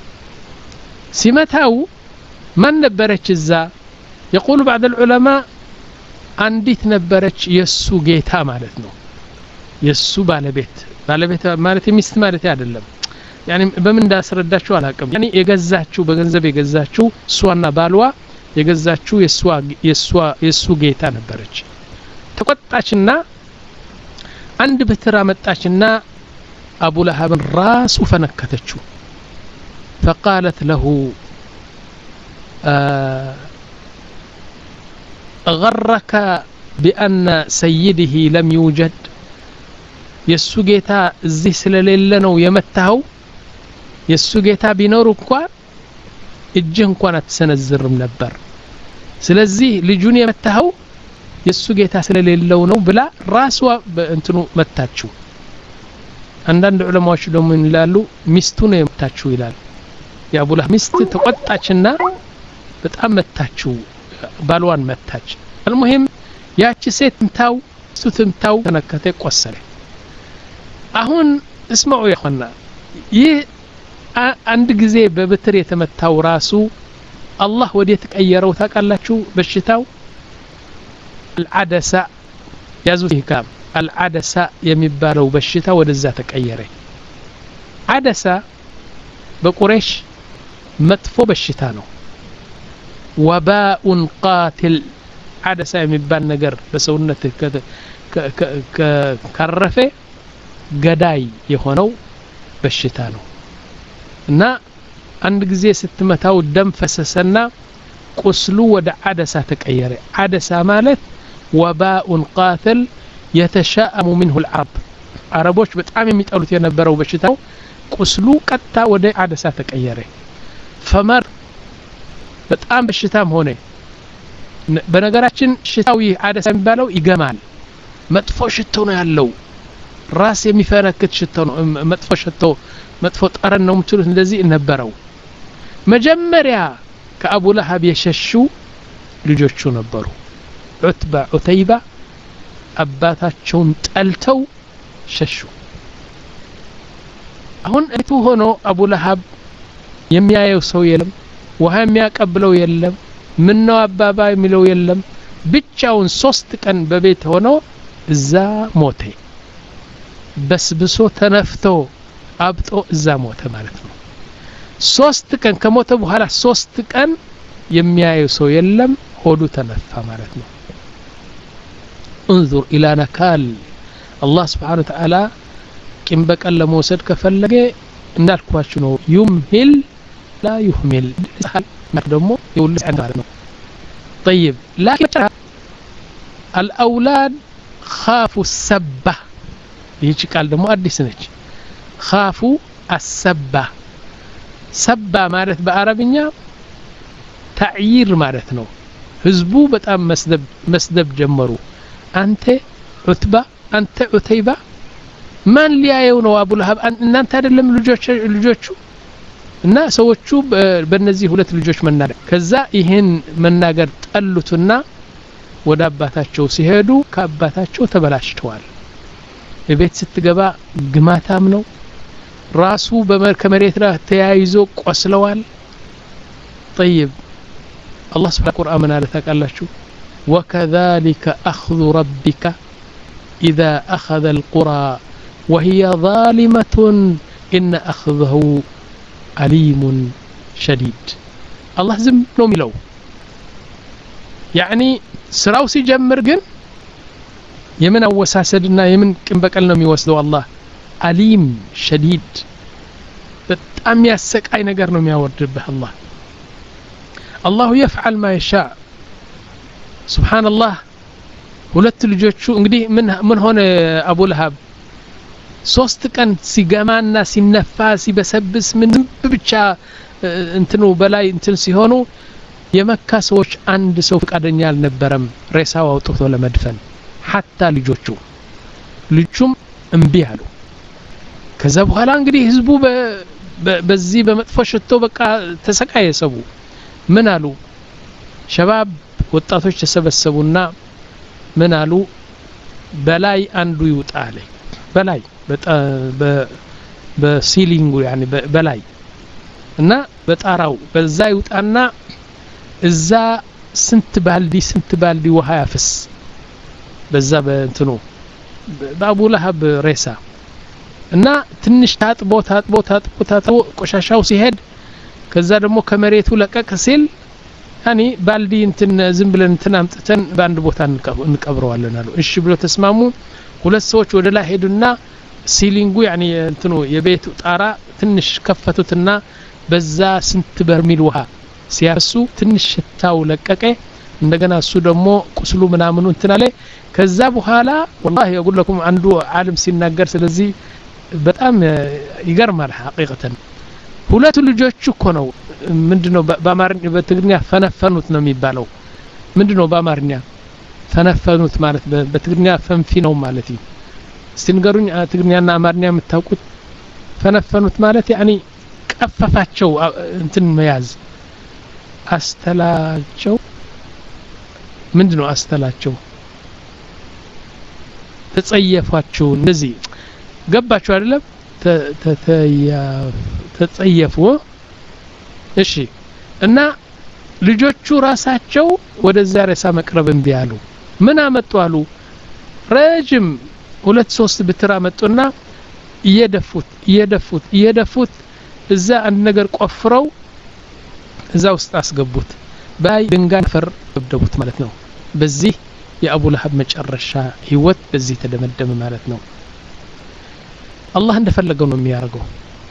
ሲመታው ማን ነበረች እዛ يقول بعض العلماء አንዲት ነበረች የሱ ጌታ ማለት ነው የሱ ባለቤት ባለቤት ማለት ሚስት ማለት አይደለም يعني በምን እንዳስረዳችሁ አላቀም يعني የገዛችው በገንዘብ የገዛችው ሷና ባልዋ የገዛችው የሷ የሷ የሱ ጌታ ነበረች ተቆጣችና አንድ በትራ መጣችና አቡ ለሃብን ራሱ ፈነከተችው فقالت له غرك بأن سيده لم يوجد የሱ ጌታ እዚህ ስለሌለ ነው የመታው የሱ ጌታ ቢኖር እንኳን እጅህ እንኳን አትሰነዝርም ነበር ስለዚህ ልጁን የመታው የሱ ጌታ ስለሌለው ነው ብላ ራሷ እንትኑ መታችው አንዳንድ ዑለማዎች ደግሞ ይላሉ ሚስቱ ነው የመታችው ይላል የአቡ ለሃብ ሚስት ተቆጣችና በጣም መታችው ባልዋን መታች المهم ያቺ ሴት ምታው ሱትምታው ተነከተ ቆሰለ አሁን እስማዑ ያኸና ይህ አንድ ጊዜ በበትር የተመታው ራሱ አላህ ወዴት ቀየረው ታቃላችሁ በሽታው العدسة ያዙት ይካም العدسة የሚባለው በሽታ ወደዛ ተቀየረ عدسة በቁረይሽ መጥፎ በሽታ ነው وباء قاتل عدسة የሚባል ነገር በሰውነት ከረፈ ገዳይ የሆነው በሽታ ነው እና አንድ ጊዜ ስትመታው ደም ፈሰሰና ቁስሉ ወደ عدسة ተቀየረ عدسة ማለት وباء قاتل يتشائم منه العرب عربوች በጣም የሚጠሉት የነበረው በሽታው ቁስሉ ቀጣ ወደ عدسة ተቀየረ ፈመር በጣም በሽታም ሆነ በነገራችን ሽታው ይህ عدسة የሚባለው ይገማል መጥፎ ሽቶ ነው ያለው ራስ የሚፈነክት ሽቶ ነው መጥፎ ሽቶ መጥፎ ጠረን ነው ምትሉት እንደዚህ ነበረው መጀመሪያ ከአቡ ለሃብ የሸሹ ልጆቹ ነበሩ ዑትባ ዑተይባ አባታቸውን ጠልተው ሸሹ አሁን እቱ ሆኖ አቡ ለሃብ የሚያየው ሰው የለም ውሃ የሚያቀብለው የለም ምን ነው አባባ የሚለው የለም ብቻውን ሶስት ቀን በቤት ሆኖ እዛ ሞተ በስብሶ ተነፍቶ አብጦ እዛ ሞተ ማለት ነው ሶስት ቀን ከሞተ በኋላ ሶስት ቀን የሚያየው ሰው የለም ሆዱ ተነፋ ማለት ነው انظر الى نكال الله سبحانه وتعالى ቂም በቀል ለመውሰድ ከፈለገ እንዳልኳችሁ ነው يمهل لا يهمل ደግሞ ይውልስ ማለት ነው طيب لكن الاولاد خافوا السبه ይህች ቃል ደግሞ አዲስ ነች خافوا السبه ሰባ ማለት በአረብኛ ተዕይር ማለት ነው ህዝቡ በጣም መስደብ መስደብ ጀመሩ አንተ ዑትባ አንተ ዑተይባ ማን ሊያየው ነው አቡ ለሀብ እናንተ አይደለም ልጆች ልጆቹ እና ሰዎቹ በእነዚህ ሁለት ልጆች መናገር ከዛ ይሄን መናገር ጠሉትና ወደ አባታቸው ሲሄዱ ከአባታቸው ተበላሽተዋል በቤት ስትገባ ግማታም ነው ራሱ በመሬት ላይ ተያይዞ ቆስለዋል طيب الله سبحانه وتعالى من على تقالشو وكذلك أخذ ربك إذا أخذ القرى وهي ظالمة إن أخذه عليم شديد الله زم نوم لو يعني سراو سيجمر جن يمن أوساسدنا يمن كم بقلنا ميوسدو الله عليم شديد بتأم يسك أي نجار نوم يورد به الله الله يفعل ما يشاء سبحان الله ሁለት ልጆቹ እንግዲህ ምን ምን ሆነ አቡ ለሀብ ሶስት ቀን ሲገማና ሲነፋ ሲበሰብስ ምን ብቻ እንትኑ በላይ እንትን ሲሆኑ የመካ ሰዎች አንድ ሰው ፍቃደኛ አልነበረም ሬሳው አውጥቶ ለመድፈን حتى ልጆቹ ልጆቹም እምቢ አሉ ከዛ በኋላ እንግዲህ ህዝቡ በዚህ በመጥፎ ሽቶ በቃ ተሰቃየ ሰው ምን አሉ ሸባብ ወጣቶች ተሰበሰቡና ምን አሉ በላይ አንዱ ይውጣ አለ በላይ በሲሊንጉ يعني በላይ እና በጣራው በዛ ይውጣና እዛ ስንት ባልዲ ስንት ባልዲ ውሃ ያፍስ በዛ በእንትኑ በአቡ ለሀብ ሬሳ እና ትንሽ ታጥቦ ታጥቦ ታጥቦ ታጥቦ ቆሻሻው ሲሄድ ከዛ ደግሞ ከመሬቱ ለቀቅ ሲል ያኒ ባልዲ እንትን ዝም ብለን እንትን አምጥተን በአንድ ቦታ እንቀብረዋለን አሉ እሺ ብሎ ተስማሙ ሁለት ሰዎች ወደ ላይ ሄዱና ሲሊንጉ ያኒ እንትኑ የቤቱ ጣራ ትንሽ ከፈቱትና በዛ ስንት በርሚል ውሃ ሲያርሱ ትንሽ ሽታው ለቀቀ እንደገና እሱ ደግሞ ቁስሉ ምናምኑ እንትን አለ ከዛ በኋላ والله يقول لكم አንዱ ዓለም ሲናገር ስለዚህ በጣም ይገርማል ሐቂቀተን ሁለቱ ልጆቹ እኮ ነው ምንድነው በአማርኛ በትግርኛ ፈነፈኑት ነው የሚባለው ምንድነው በአማርኛ ፈነፈኑት ማለት በትግርኛ ፈንፊ ነው ማለት ነው ሲንገሩኝ ትግርኛና አማርኛ የምታውቁት ፈነፈኑት ማለት ያኒ ቀፈፋቸው እንትን መያዝ አስተላቸው ምንድነው አስተላቸው ተጸየፏቸው እንደዚህ ገባችሁ አይደለም ተጸየፉ እሺ እና ልጆቹ ራሳቸው ወደዛ ሬሳ መቅረብ እንዲያሉ ምን አመጡ አሉ ረጅም ሁለት ሶስት ብትራ መጡና እየደፉት እየደፉት እየደፉት እዛ አንድ ነገር ቆፍረው እዛ ውስጥ አስገቡት ባይ ድንጋይ ፈር ደብደቡት ማለት ነው በዚህ የአቡ ለሀብ መጨረሻ ህይወት በዚህ ተደመደመ ማለት ነው الله እንደፈለገው ነው የሚያርገው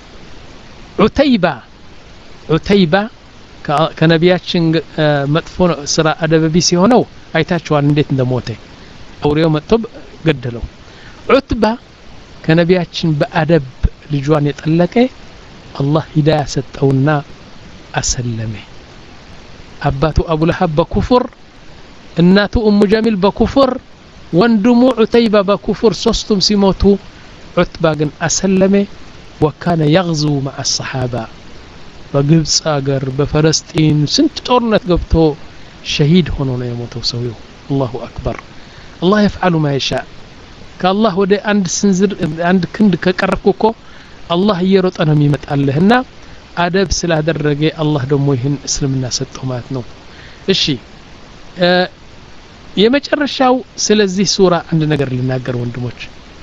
ዑተይባ ዑተይባ ከነቢያችን መጥፎ ስራ አደበቢስ የሆነው አይታችኋል እንዴት እንደሞተ አውሬው መጥቶ ገደለው ዑትባ ከነቢያችን በአደብ ልጇን የጠለቀ አላህ ሂዳያ ሰጠውና አሰለመ አባቱ አቡ ለሀብ በኩፍር እናቱ ኡሙ ጀሚል በኩፍር ወንድሙ ዑተይባ በኩፍር ሶስቱም ሲሞቱ عتبة جن أسلمه وكان يغزو مع الصحابة بقبص أجر بفلسطين سنت طورنت قبته شهيد هنا يموتوا سويه الله أكبر الله يفعل ما يشاء كالله ودي عند سنزر عند كند كقركوكو الله يرط أنا ميمت عليهنا أدب سلا درجة الله دموهن اسلمنا ستهمات نو إشي أه يمجرشاو سلزي سورة عند نجر لناجر وندموش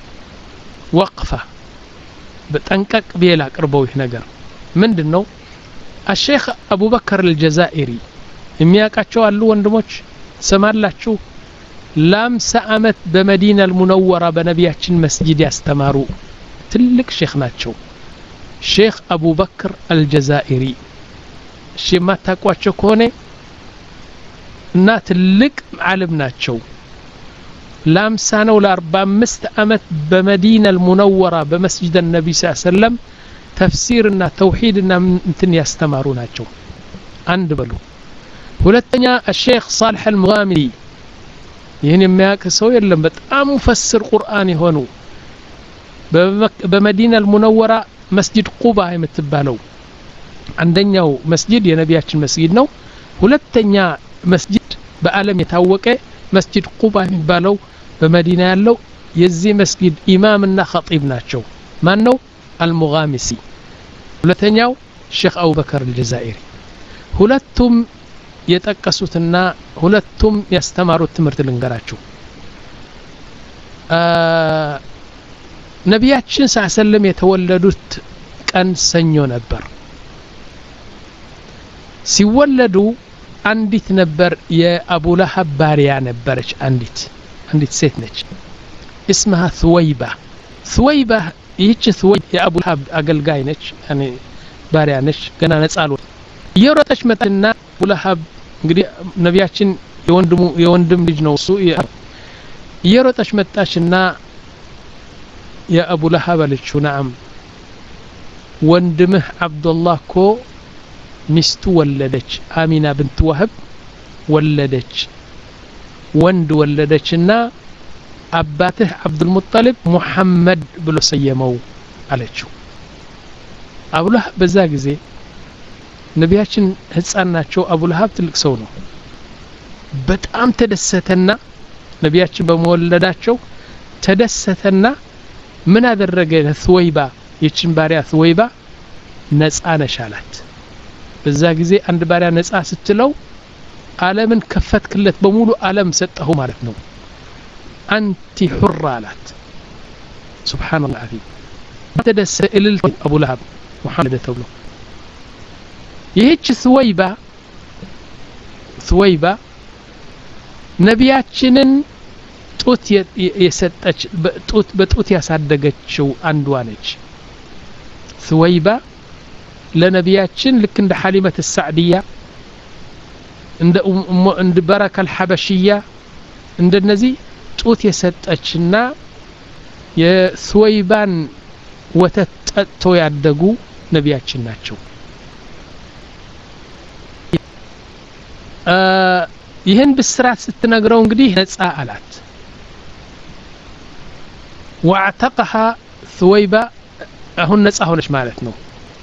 وقفة بتنكك بيلا قربوه نجر من دنو الشيخ أبو بكر الجزائري የሚያቃቸው አሉ ወንድሞች ሰማላችሁ ላምሳ አመት በመዲና المنورة በነቢያችን መስጂድ ያስተማሩ ትልቅ ሼክ ናቸው ሼክ አቡ በክር አልጀዛኢሪ ሼማ ታቋቸው ከሆነ እና ትልቅ ዓለም ናቸው ላምሳ ነው ለ45 አመት በመዲና المنورة በመስጂድ النبي صلى الله عليه وسلم ተፍሲርና ተውሂድና እንትን ያስተማሩ ናቸው አንድ በሉ ሁለተኛ الشيخ صالح المغامري ይህን የሚያውቅ ሰው የለም በጣም ሙፈስር ቁርአን የሆኑ በመዲና አልሙነወራ መስጂድ ቁባ የምትባለው አንደኛው መስጂድ የነቢያችን መስጂድ ነው ሁለተኛ መስጂድ በአለም የታወቀ መስጂድ ቁባ የሚባለው በመዲና ያለው የዚህ መስጂድ ኢማምና ኸጢብ ናቸው ማን ነው አልሙጋሚሲ ሁለተኛው ሼክ አቡበከር አልጀዛኢሪ ሁለቱም የጠቀሱትና ሁለቱም ያስተማሩት ትምህርት ልንገራችሁ ነቢያችን ሰለላሁ የተወለዱት ቀን ሰኞ ነበር ሲወለዱ አንዲት ነበር የአቡ ለሀብ ባሪያ ነበረች አንዲት አንዲት ሴት ነች اسمها ثويبة ثويبة ይህች ثويبة የአቡ ለሀብ አገልጋይ ነች ያኔ ባሪያ ነች ገና ነጻሉ የሮጠች መጣና አቡ ለሀብ እንግዲህ ነቢያችን የወንድሙ የወንድም ልጅ ነው እሱ የሮጠች መጣችና የአቡ ለሀብ አለችው ነዓም ወንድምህ አብዱላህ ኮ ሚስቱ ወለደች አሚና ብንት ወህብ ወለደች ወንድ ወለደችና አባትህ አብዱል ሙጠሊብ ሙሐመድ ብሎ ሰየመው አለችው አቡ ለሀብ በዛ ጊዜ ነቢያችን ህፃን ናቸው አቡ ለሀብ ትልቅ ሰው ነው በጣም ተደሰተና ነቢያችን በመወለዳቸው ተደሰተና ምን አደረገ ለثويبة ይችን ባሪያ ثويبة ነፃ ነሽ አላት በዛ ጊዜ አንድ ባሪያ ነፃ ስትለው ዓለምን ከፈትክለት በሙሉ ዓለም ሰጠሁ ማለት ነው አንቲ ሁራ አላት ሱብሃንአላህ አዚ ተደሰ እልል አቡ ለሀብ ሙሐመድ ተብሎ ይህች ثويبة ثويبة ነቢያችንን ጡት የሰጠች ጡት በጡት ያሳደገችው አንዷ ነች ثويبة ለነቢያችን ልክ እንደ ሐሊመት السعدية እንደ እንደ በረከ الحبشية እንደነዚህ ጡት የሰጠችና የثويبان ወተት ጠጥቶ ያደጉ ነቢያችን ናቸው ይህን ብስራት ስትነግረው እንግዲህ ነፃ አላት واعتقها ثويبة አሁን ነፃ ሆነች ማለት ነው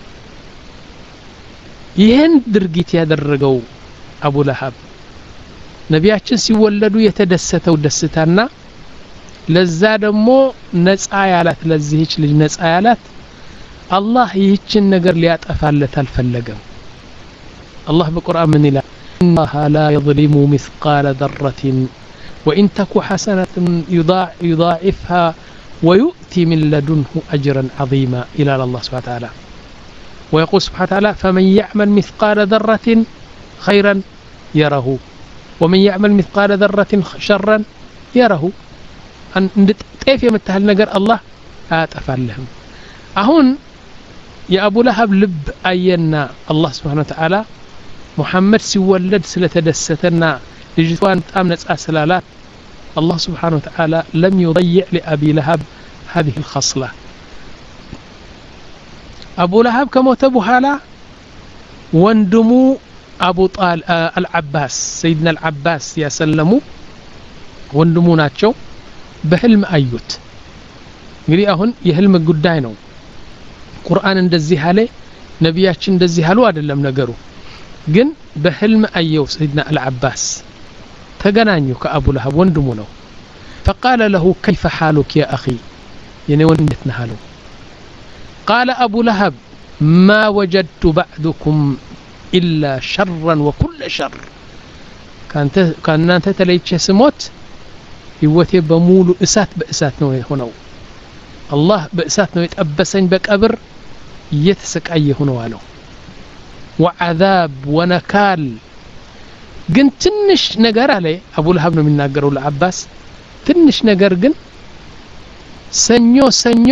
ይህን ድርጊት ያደረገው አቡ ለሀብ ነቢያችን ሲወለዱ የተደሰተው ደስታና ለዛ ደግሞ ነፃ ያላት ለዚህች ልጅ ነፃ ያላት አላህ ይህችን ነገር ሊያጠፋለት አልፈለገም አላህ በቁርአን ምን ይላል الله لا يظلم مثقال ذرة وإن تك حسنة يضاعفها ويؤتي من لدنه أجرا عظيما إلى الله سبحانه وتعالى ويقول سبحانه وتعالى فمن يعمل مثقال ذرة خيرا يره ومن يعمل مثقال ذرة شرا يره أن كيف يمتهل نجر الله أتفعل لهم أهون يا أبو لهب لب أينا الله سبحانه وتعالى محمد سيولد سلتدستنا لجتوان تامنت أسلالات الله سبحانه وتعالى لم يضيع لأبي لهب هذه الخصلة أبو لهب كموتبه هلا واندمو أبو طال آه العباس سيدنا العباس يا سلمو واندمو ناتشو بحلم أيوت قري أهون يهلم قداينو قرآن اندزي هالي نبياتش اندزي هالو أدلم نقرو ግን በህልም አየው ሰይድና አልዓባስ ተገናኙ ከአቡ ለሀብ ወንድሙ ነው فقال له كيف حالك يا أخي يعني ወንድነት ነህ አለው قال أبو لهب ما وجدت بعدكم إلا شرا وكل شر كانت كانت ተለይቼ ስሞት ህይወቴ በሙሉ እሳት በእሳት ነው የሆነው አላህ በእሳት ነው የጠበሰኝ በቀብር እየተሰቃየ ሆኖ አለው وعذاب ونكال ግን ትንሽ ነገር አለ አቡ ለሀብ ነው የሚናገረው ለአባስ ትንሽ ነገር ግን ሰኞ ሰኞ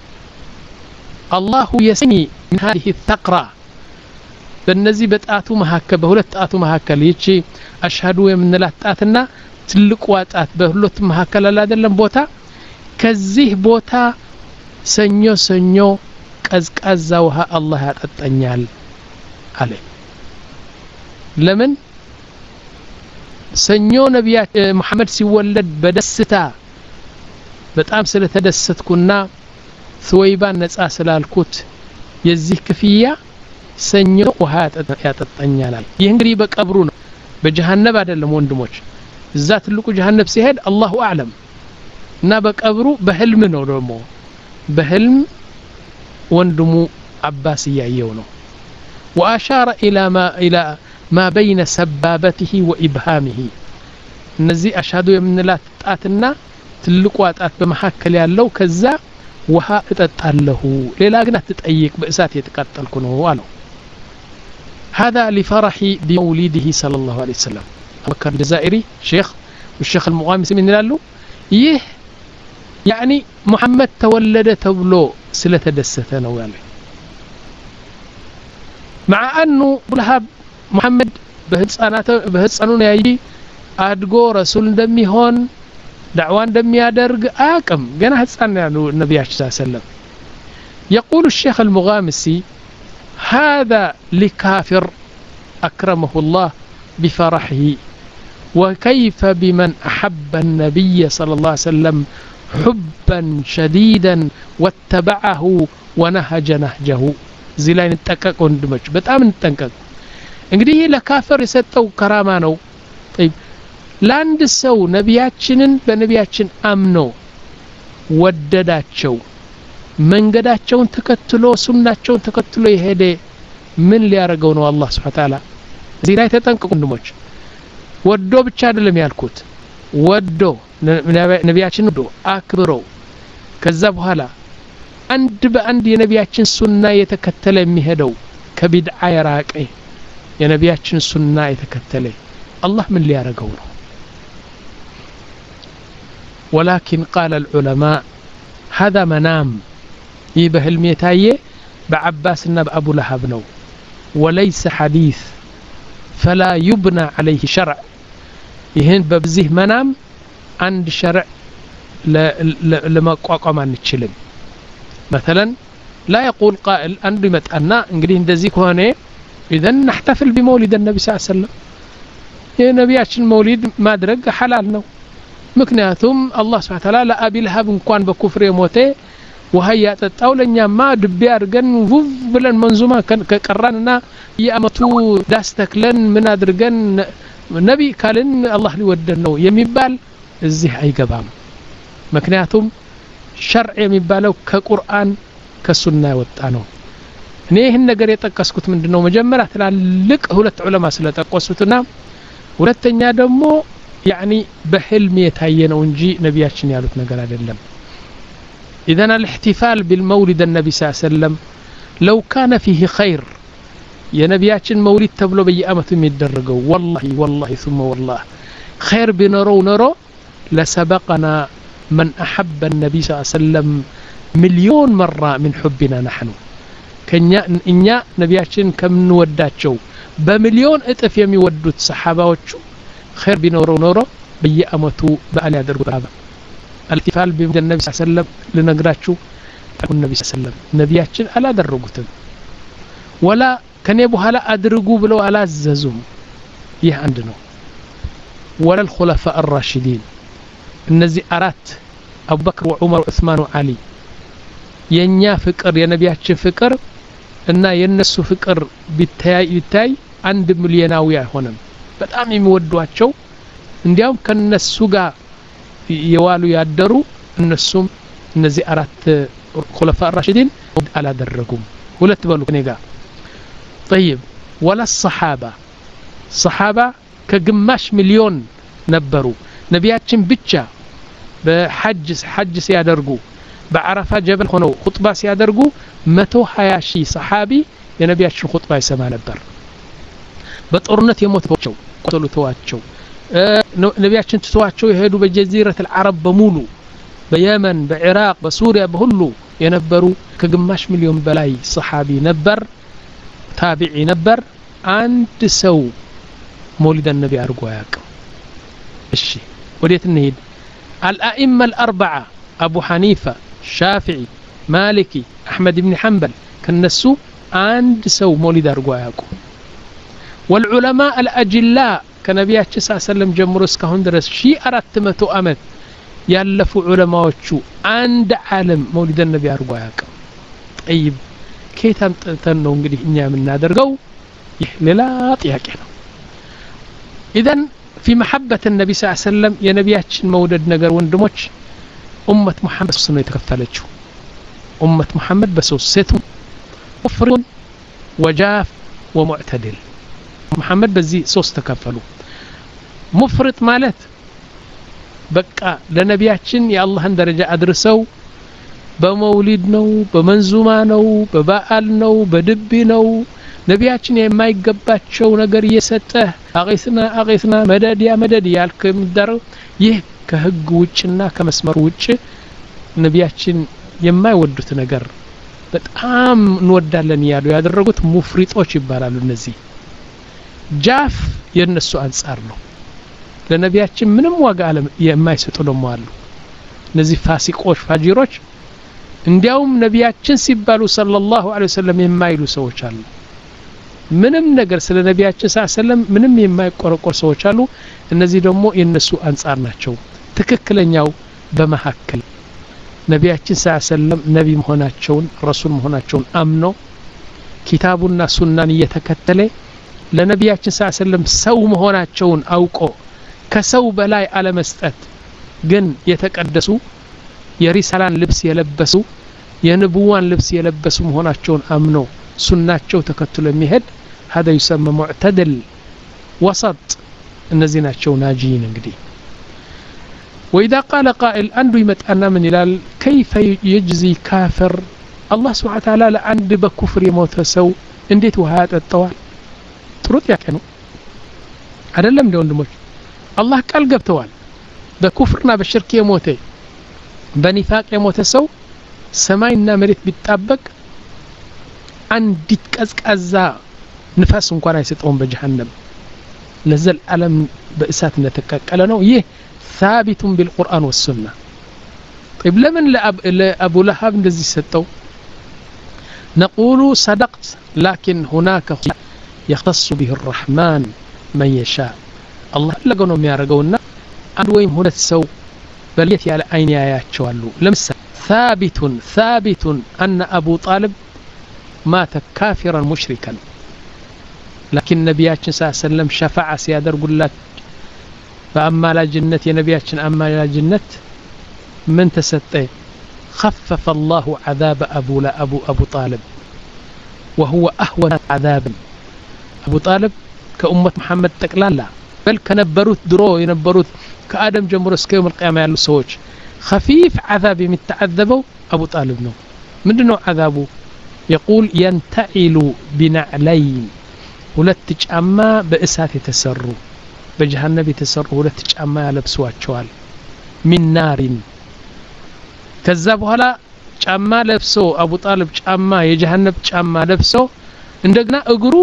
አላሁ የስኒ من هذه الثقرة በእነዚህ በጣቱ መሐከል በሁለት ጣቱ መሐከል ይቺ አሽሃዱ የምንላት ጣትና ትልቁ ጣት በሁለት መሐከል አለ አይደለም ቦታ ከዚህ ቦታ ሰኞ ሰኞ ቀዝቃዛ ውሃ አላህ ያጠጣኛል عليه لمن ሰኞ ነብያ መሐመድ ሲወለድ በደስታ በጣም ስለተደሰትኩና ሱወይባን ነጻ ስላልኩት የዚህ ክፍያ ሰኞ ውሃ ያጠጣኛል። ይህ እንግዲህ በቀብሩ ነው በጀሃነም አይደለም ወንድሞች። እዛ ትልቁ ጀሃነም ሲሄድ አላሁ አዕለም እና በቀብሩ በህልም ነው ደግሞ በህልም ወንድሙ አባስ ያየው ነው። واشار الى ما الى ما بين سبابته وابهامه እነዚህ አሻዶ የምንላት ጣትና ትልቁ ጣት በመሐከል ያለው ከዛ ውሃ እጠጣለሁ ሌላ ግን አትጠይቅ በእሳት የተቃጠልኩ ነው አለው። هذا لفرح بمولده صلى الله عليه وسلم بكر الجزائري شيخ والشيخ المغامسي من يلالو يه يعني محمد تولد تبلو ስለተደሰተ ነው ያለ مع انه لهب محمد በህፃናት በህፃኑን ያይ አድጎ ረሱል እንደሚሆን ዳዕዋ እንደሚያደርግ አቅም ገና ህፃን ያለው ነብያችን ሰለላሁ ዐለይሂ ወሰለም يقول الشيخ المغامسي هذا لكافر أكرمه الله بفرحه وكيف بمن أحب النبي صلى الله عليه وسلم حبا شديدا واتبعه ونهج نهجه زي نتقق ወንድሞች በጣም እንጠንቀቅ። እንግዲህ ለካፈር የሰጠው ከራማ ነው። طيب ላንድ ሰው ነብያችንን በነብያችን አምኖ ወደዳቸው መንገዳቸውን ተከትሎ ሱናቸውን ተከትሎ ይሄደ ምን ሊያረጋው ነው አላህ Subhanahu Wa Ta'ala? እዚህ ላይ ተጠንቀቁ ወንድሞች። ወዶ ብቻ አይደለም ያልኩት ወዶ ነብያችን ወዶ አክብሮ ከዛ በኋላ አንድ በአንድ የነብያችን ሱና የተከተለ የሚሄደው ከቢድዓ የራቀ የነብያችን ሱና የተከተለ አላህ ምን ሊያረጋው ነው? ولكن قال العلماء هذا منام يبهلم يتايه بعباسنا بأبو لهب نو وليس حديث فلا يبنى عليه شرع يهن ببزيه منام عند شرع لما قاقم عن الشلم مثلا لا يقول قائل أنه متأنا انقليه اندزيك هوني إذن نحتفل بمولد النبي صلى الله عليه وسلم يا نبي عشان مولد ما درج حلال نو مكنياتهم الله سبحانه وتعالى لا أبي لهب كان بكفر يموته وهي تتاولኛ ማ ድቤ አድርገን ውብ ብለን መንዙማ ከቀራንና ያመቱ ዳስተክለን ምን አድርገን ነቢ ካልን አላህ ሊወደን ነው የሚባል እዚህ አይገባም። ምክንያቱም ሸርዕ የሚባለው ከቁርአን ከሱና የወጣ ነው። እኔ ይህን ነገር የጠቀስኩት ምንድነው መጀመሪያ ትላልቅ ሁለት ዑለማ ስለጠቀሱትና ሁለተኛ ደግሞ يعني በህልም የታየ ነው እንጂ ነብያችን ያሉት ነገር አይደለም። إذن الاحتفال بالمولد النبي صلى الله عليه وسلم لو كان فيه خير يا نبياتنا مولد تبلو بيامتهم يدرجوا والله والله ثم والله خير بنرو نرو لسبقنا من أحب النبي صلى الله عليه وسلم مليون مرة من حبنا نحن كنيا إنيا نبياتنا كم نوداتشو بمليون اطف يمي ودوت صحاباوچو خير بنرو نرو بيامتو بأل يدرجوا هذا الاحتفال بمولد النبي صلى الله عليه وسلم لنقراتشو النبي صلى الله عليه وسلم نبياتشن ألا درجوتم ولا كان يبوها لا أدرجوا بلو ألا ززوم يه عندنا ولا الخلفاء الراشدين النزي أرات أبو بكر وعمر وعثمان وعلي ينيا فكر يا نبياتشن فكر إن ينسو فكر بالتاي بالتاي عند مليوناوية هنا بتأم يمودواتشو عندهم كان السوقا يوالو يادرو النسوم እነዚህ አራት خلفاء الراشدين አላደረጉም ሁለት በሉ ከኔ ጋር طيب ولا الصحابه صحابه ከግማሽ ሚሊዮን ነበሩ ነብያችን ብቻ በሐጅ ሐጅ ሲያደርጉ በአረፋ ጀበል ሆነው ኹጥባ ሲያደርጉ መቶ ሃያ ሺህ ሰሃቢ የነብያችን ኹጥባ ይሰማ ነበር። በጦርነት የሞተው ቆተሉ ተዋቸው ነብያችን ተዋቸው የሄዱ በጀዚረት العرب በሙሉ በየመን በኢራቅ በሱሪያ በሁሉ የነበሩ ከግማሽ ሚሊዮን በላይ ሰሃቢ ነበር ታቢዒ ነበር። አንድ ሰው مولد النبي أرجو ياك إشي وديت النهيد الأئمة الأربعة أبو حنيفة شافعي مالكي أحمد بن حنبل كنسو عند سو مولد أرجو ياكو والعلماء الأجلاء ከነቢያችን ሰለም ጀምሮ እስካሁን ድረስ ሺህ አራት መቶ ዓመት ያለፉ ዑለማዎቹ አንድ ዓለም መውሊድ ነቢ አርጎ አያውቅም። طيب ከየት አምጥተን ነው እንግዲህ እኛ የምናደርገው? ይህ ሌላ ጥያቄ ነው። إذن في محبة النبي صلى الله عليه وسلم የነቢያችን መውደድ ነገር ወንድሞች ኡመት መሐመድ ነው የተከፈለችው። ኡመት መሐመድ በሶስት ሴቱ ሙፍሪጥ ወጃፍ ወሙዕተድል መሐመድ በዚህ ሶስት ተከፈሉ። ሙፍሪጥ ማለት በቃ ለነቢያችን የአላህን ደረጃ አድርሰው በመውሊድ ነው፣ በመንዙማ ነው፣ በበዓል ነው፣ በድቢ ነው ነቢያችን የማይገባቸው ነገር እየሰጠ አቂስና አቂስና መደዲያ መደድ ያልከም ደረው ይህ ከህግ ውጭና ከመስመር ውጭ ነቢያችን የማይወዱት ነገር በጣም እንወዳለን ያሉ ያደረጉት ሙፍሪጦች ይባላሉ። እነዚህ ጃፍ የነሱ አንጻር ነው። ለነቢያችን ምንም ዋጋ የማይሰጡ ደግሞ አሉ። እነዚህ ፋሲቆች ፋጂሮች እንዲያውም ነቢያችን ሲባሉ ሰለላሁ ዐለይሂ ወሰለም የማይሉ ሰዎች አሉ። ምንም ነገር ስለ ነቢያችን ሰለም ምንም የማይቆረቆር ሰዎች አሉ። እነዚህ ደግሞ የነሱ አንጻር ናቸው። ትክክለኛው በመሐከል ነቢያችን ሰለም ነቢ መሆናቸውን ረሱል መሆናቸውን አምኖ ኪታቡና ሱናን እየተከተለ ለነቢያችን ሰለም ሰው መሆናቸውን አውቆ ከሰው በላይ አለመስጠት ግን የተቀደሱ የሪሳላን ልብስ የለበሱ የንቡዋን ልብስ የለበሱ መሆናቸውን አምኖ ሱናቸው ተከትሎ የሚሄድ هذا يسمى معتدل وسط እነዚህ ናቸው ናጂን። እንግዲህ وإذا قال قائل አንዱ ይመጣና ምን ይላል? كيف يجزي كافر الله سبحانه وتعالى ለአንድ በኩፍር የሞተ ሰው እንዴት ውሃ ያጠጣዋል? ጥሩ ጥያቄ ነው አይደለም? እንደ ወንድሞች አላህ ቃል ገብተዋል። በኩፍርና በሽርክ የሞተ በኒፋቅ የሞተ ሰው ሰማይና መሬት ቢጣበቅ አንዲት ቀዝቃዛ ንፋስ እንኳን አይሰጠውም በጀሃነም ለዘል ዓለም በእሳት እንደተቀቀለ ነው። ይህ ثابت بالقرآن والسنة. طيب لمن لأبو لهب እንደዚህ ሰጠው? نقول صدقت لكن هناك يختص به الرحمن من يشاء. الله ለገው ነው የሚያረገውና አንድ ወይም ሁለት ሰው በለየት ያለ አይን ያያቸዋሉ። ለምሳሌ ثابت ثابت أن أبو طالب مات كافرا مشركا لكن نبياتنا صلى الله عليه وسلم شفاعة سيادر قلت فأما لا جنة يا نبياتنا أما لا جنة من تستطيع خفف الله عذاب أبو لا أبو أبو طالب وهو أهون عذاب. أبو طالب كأمة محمد تقلالا بل كنبروت درو ينبروت كآدم جمرس كيوم القيامة يالو سوج خفيف عذاب يتعذبوا أبو طالب نو من نوع عذابه؟ يقول ينتعل بنعلين ሁለት ጫማ በእሳት የተሰሩ በጀሃነም የተሰሩ ሁለት ጫማ ያለብሷቸዋል ሚን ናሪን። ከዛ በኋላ ጫማ ለብሶ አቡ ጣልብ ጫማ የጀሃነም ጫማ ለብሶ እንደገና እግሩ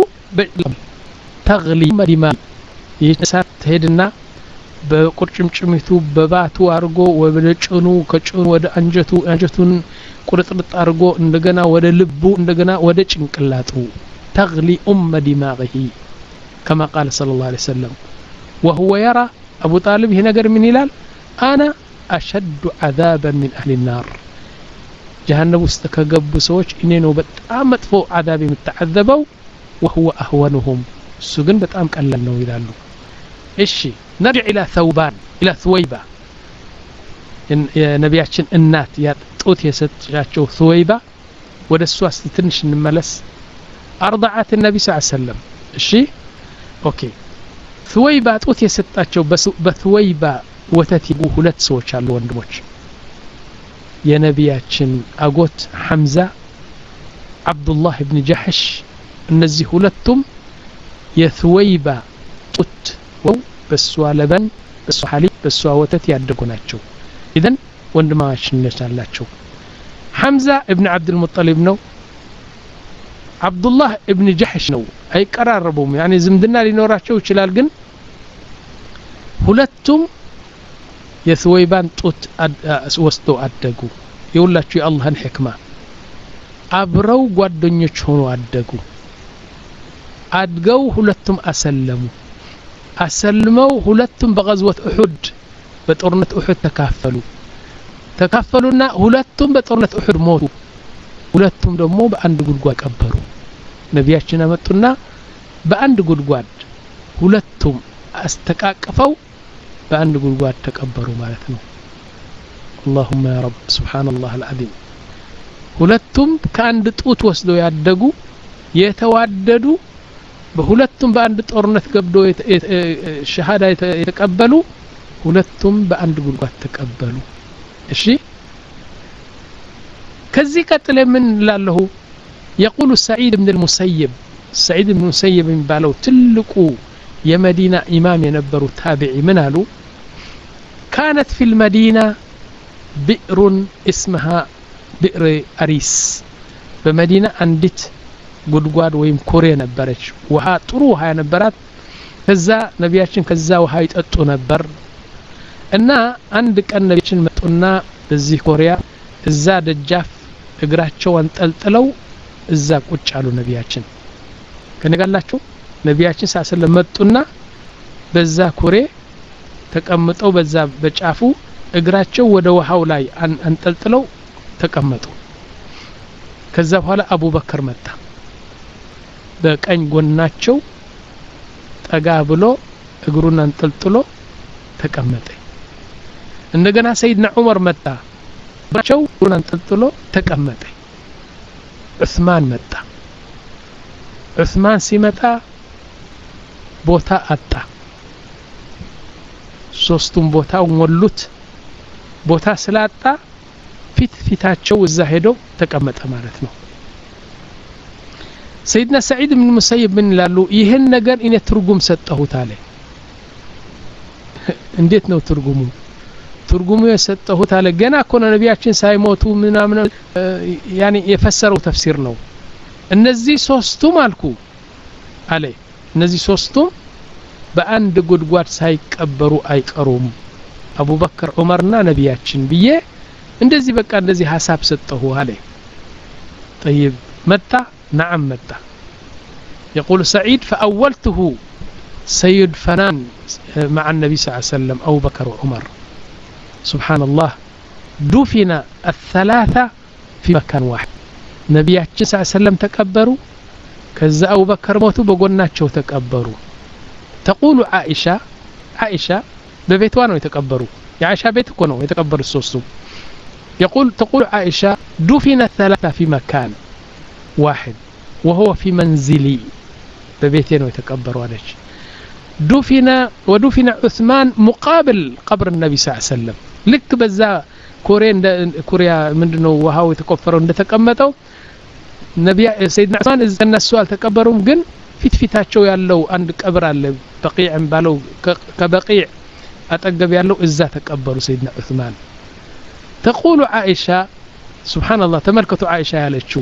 ተግሊ መዲማ የእሳት ሄድና በቁርጭምጭሚቱ በባቱ አርጎ ወደ ጭኑ ከጭኑ ወደ አንጀቱ አንጀቱን ቁርጥርጥ አርጎ እንደገና ወደ ልቡ እንደገና ወደ ጭንቅላቱ تغلي أم دماغه كما قال صلى الله عليه وسلم وهو يرى أبو طالب هنا قال من هلال أنا أشد عذابا من أهل النار. جهنم استكقب سوش إنينو بتأمت فوق عذابي متعذبوا وهو أهونهم السجن بتأم كألنو يلالو. إيشي نرجع إلى ثوبان إلى ثويبة نبياتشن النات يا توت يست جاتشو ثويبة وده السواس تنش نملس أرضعت النبي صلى الله عليه وسلم. الشيء أوكي ثويبة توت يستاتشو بس بثويبة وتتيبو هلت سوش على وندموش يا نبياتشن أقوت حمزة عبد الله بن جحش النزي هلتم يا ثويبة توت بسوا لبن بسوا حليب بسوا وتت يعدقوناتشو. إذن وندماش نشالاتشو. حمزة ابن عبد المطلب نو عبد الله ابن جحش نو أي قراربهم يعني زمدنا لنوراتشو ይችላል ግን ሁለቱም የثويبان ጡት ወስደው አደጉ። ይውላችሁ የአላህን ህክማ አብረው ጓደኞች ሆነው አደጉ። አድገው ሁለቱም አሰለሙ። አሰልመው ሁለቱም በغزوة እሁድ በጦርነት እሁድ ተካፈሉ ተካፈሉና ሁለቱም በጦርነት እሁድ ሞቱ ሁለቱም ደግሞ በአንድ ጉድጓድ ቀበሩ ነቢያችን አመጡና በአንድ ጉድጓድ ሁለቱም አስተቃቀፈው በአንድ ጉድጓድ ተቀበሩ ማለት ነው اللهم يا رب سبحان الله العظيم ሁለቱም ከአንድ ጡት ወስደው ያደጉ የተዋደዱ በሁለቱም በአንድ ጦርነት ገብዶ ሸሃዳ የተቀበሉ ሁለቱም በአንድ ጉድጓድ ተቀበሉ እሺ ከዚህ ቀጥለ ምን ላለው يقول سعيد بن المسيب سعيد بن المسيب የሚባለው ትልቁ የመዲና ኢማም የነበሩ ታቢዒ ምን አሉ كانت في المدينة بئر اسمها بئر أريس በመዲና አንዲት ጉድጓድ ወይም ኮሬ ነበረች ውሃ ጥሩ ውሃ ነበራት ከዛ ነቢያችን ከዛ ውሃ ይጠጡ ነበር እና አንድ ቀን ነቢያችን መጡና በዚህ ኮሪያ እዛ ደጃፍ እግራቸው አንጠልጥለው እዛ ቁጭ አሉ ነቢያችን ከነጋላችሁ ነቢያችን ሳሰለም መጡና በዛ ኮሬ ተቀምጠው በዛ በጫፉ እግራቸው ወደ ውሃው ላይ አንጠልጥለው ተቀመጡ ከዛ በኋላ አቡበከር መጣ በቀኝ ጎናቸው ጠጋ ብሎ እግሩን አንጠልጥሎ ተቀመጠ እንደገና ሰይድና ዑመር መጣ ባቸው እግሩን አንጠልጥሎ ተቀመጠ ዑስማን መጣ ዑስማን ሲመጣ ቦታ አጣ ሶስቱም ቦታው ሞሉት ቦታ ስላጣ ፊት ፊታቸው እዛ ሄደው ተቀመጠ ማለት ነው سيدنا سعيد بن المسيب من لالو ይሄን ነገር እኔ ትርጉም ሰጠሁት አለ እንዴት ነው ትርጉሙ ትርጉሙ የሰጠሁት አለ ገና እኮ ነቢያችን ሳይሞቱ ምናምን ያኒ የፈሰረው ተፍሲር ነው እነዚህ ሶስቱም አልኩ አለ እነዚህ ሶስቱም በአንድ ጉድጓድ ሳይቀበሩ አይቀሩም አቡበከር ዑመርና ነቢያችን ብዬ እንደዚህ በቃ እንደዚህ ሐሳብ ሰጠሁ አለ طيب متى نعم متى يقول سعيد فأولته سيد فنان مع النبي صلى الله عليه وسلم أبو بكر وعمر سبحان الله دفن الثلاثة في مكان واحد نبي صلى الله عليه وسلم تكبروا كذا أبو بكر موتوا بقولناتشو تكبروا تقول عائشة عائشة ببيتوانو يتكبروا يا عائشة بيت كونو يتكبر السوسو يقول تقول عائشة دفن الثلاثة في مكان واحد وهو في منزلي ببيتين ويتكبروا عليه دفن ودفن عثمان مقابل قبر النبي صلى الله عليه وسلم لك بزا كورين كوريا منو وهاو يتكفروا እንደተቀመጠው ነብይ ሰይድና ዑስማን እዘና ሱአል ተቀበሩም ግን ፊት ፊታቸው ያለው አንድ ቀብር አለ በቂዕም ባለው ከበቂዕ አጠገብ ያለው እዛ ተቀበሩ ሰይድና ዑስማን تقول عائشة سبحان الله تملكت عائشة ያለችው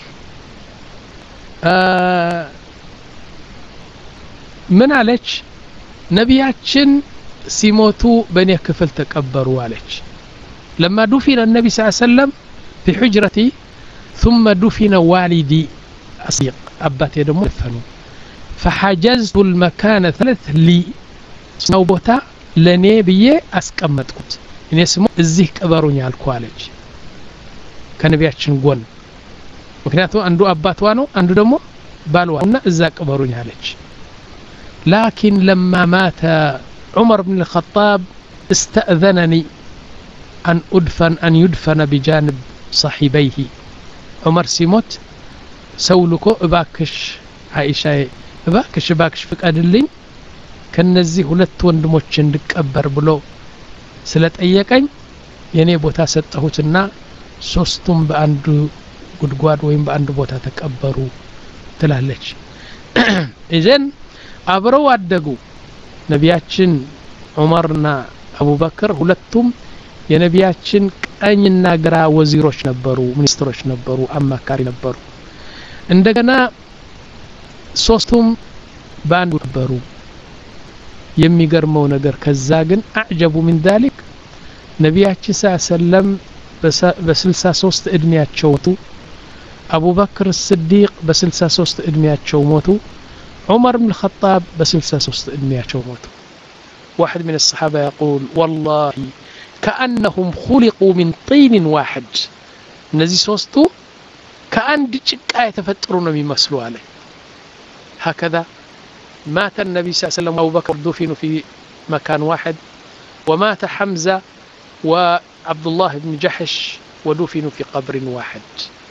ምን አለች ነቢያችን ሲሞቱ በኔ ክፍል ተቀበሩ አለች لما دفن النبي صلى الله عليه وسلم في حجرتي ثم دفن والدي أصيق أباتي دمو دفنوا فحجزت المكان ثلاث لي سنوبوتا لني بيه أسكمتكت إني اسمه الزيه كبروني على الكوالج كنبياتشن قول مكنياتو عنده أبات وانو عنده دمو بالوانا إزا كبروني عليك لكن لما مات عمر بن الخطاب استأذنني أن أدفن أن يدفن بجانب صاحبيه عمر سيموت سولكو باكش عائشة باكش باكش فك أدلين كنزي ሁለት ወንድሞች እንድቀበር ብሎ ስለጠየቀኝ የኔ ቦታ ሰጠሁትና ሶስቱም በአንዱ ጉድጓድ ወይም በአንዱ ቦታ ተቀበሩ ትላለች እዘን አብረው አደጉ ነቢያችን ዑመርና አቡበከር ሁለቱም የነቢያችን ቀኝና ግራ ወዚሮች ነበሩ ሚኒስትሮች ነበሩ አማካሪ ነበሩ እንደገና ሶስቱም በአንዱ ነበሩ የሚገርመው ነገር ከዛ ግን አዕጀቡ من ذلك ነቢያችን ሰለም በ63 እድሜያቸው ሞቱ አቡበክር الصديق በ63 እድሜያቸው ሞቱ عمر بن الخطاب بسلسة سوست إدمياتشو موتوا واحد من الصحابة يقول والله كأنهم خلقوا من طين واحد نزي سوستو كأن دجك آية تفترون بمسلو عليه هكذا مات النبي صلى الله عليه وسلم وأبو بكر دفنوا في مكان واحد ومات حمزة وعبد الله بن جحش ودفنوا في قبر واحد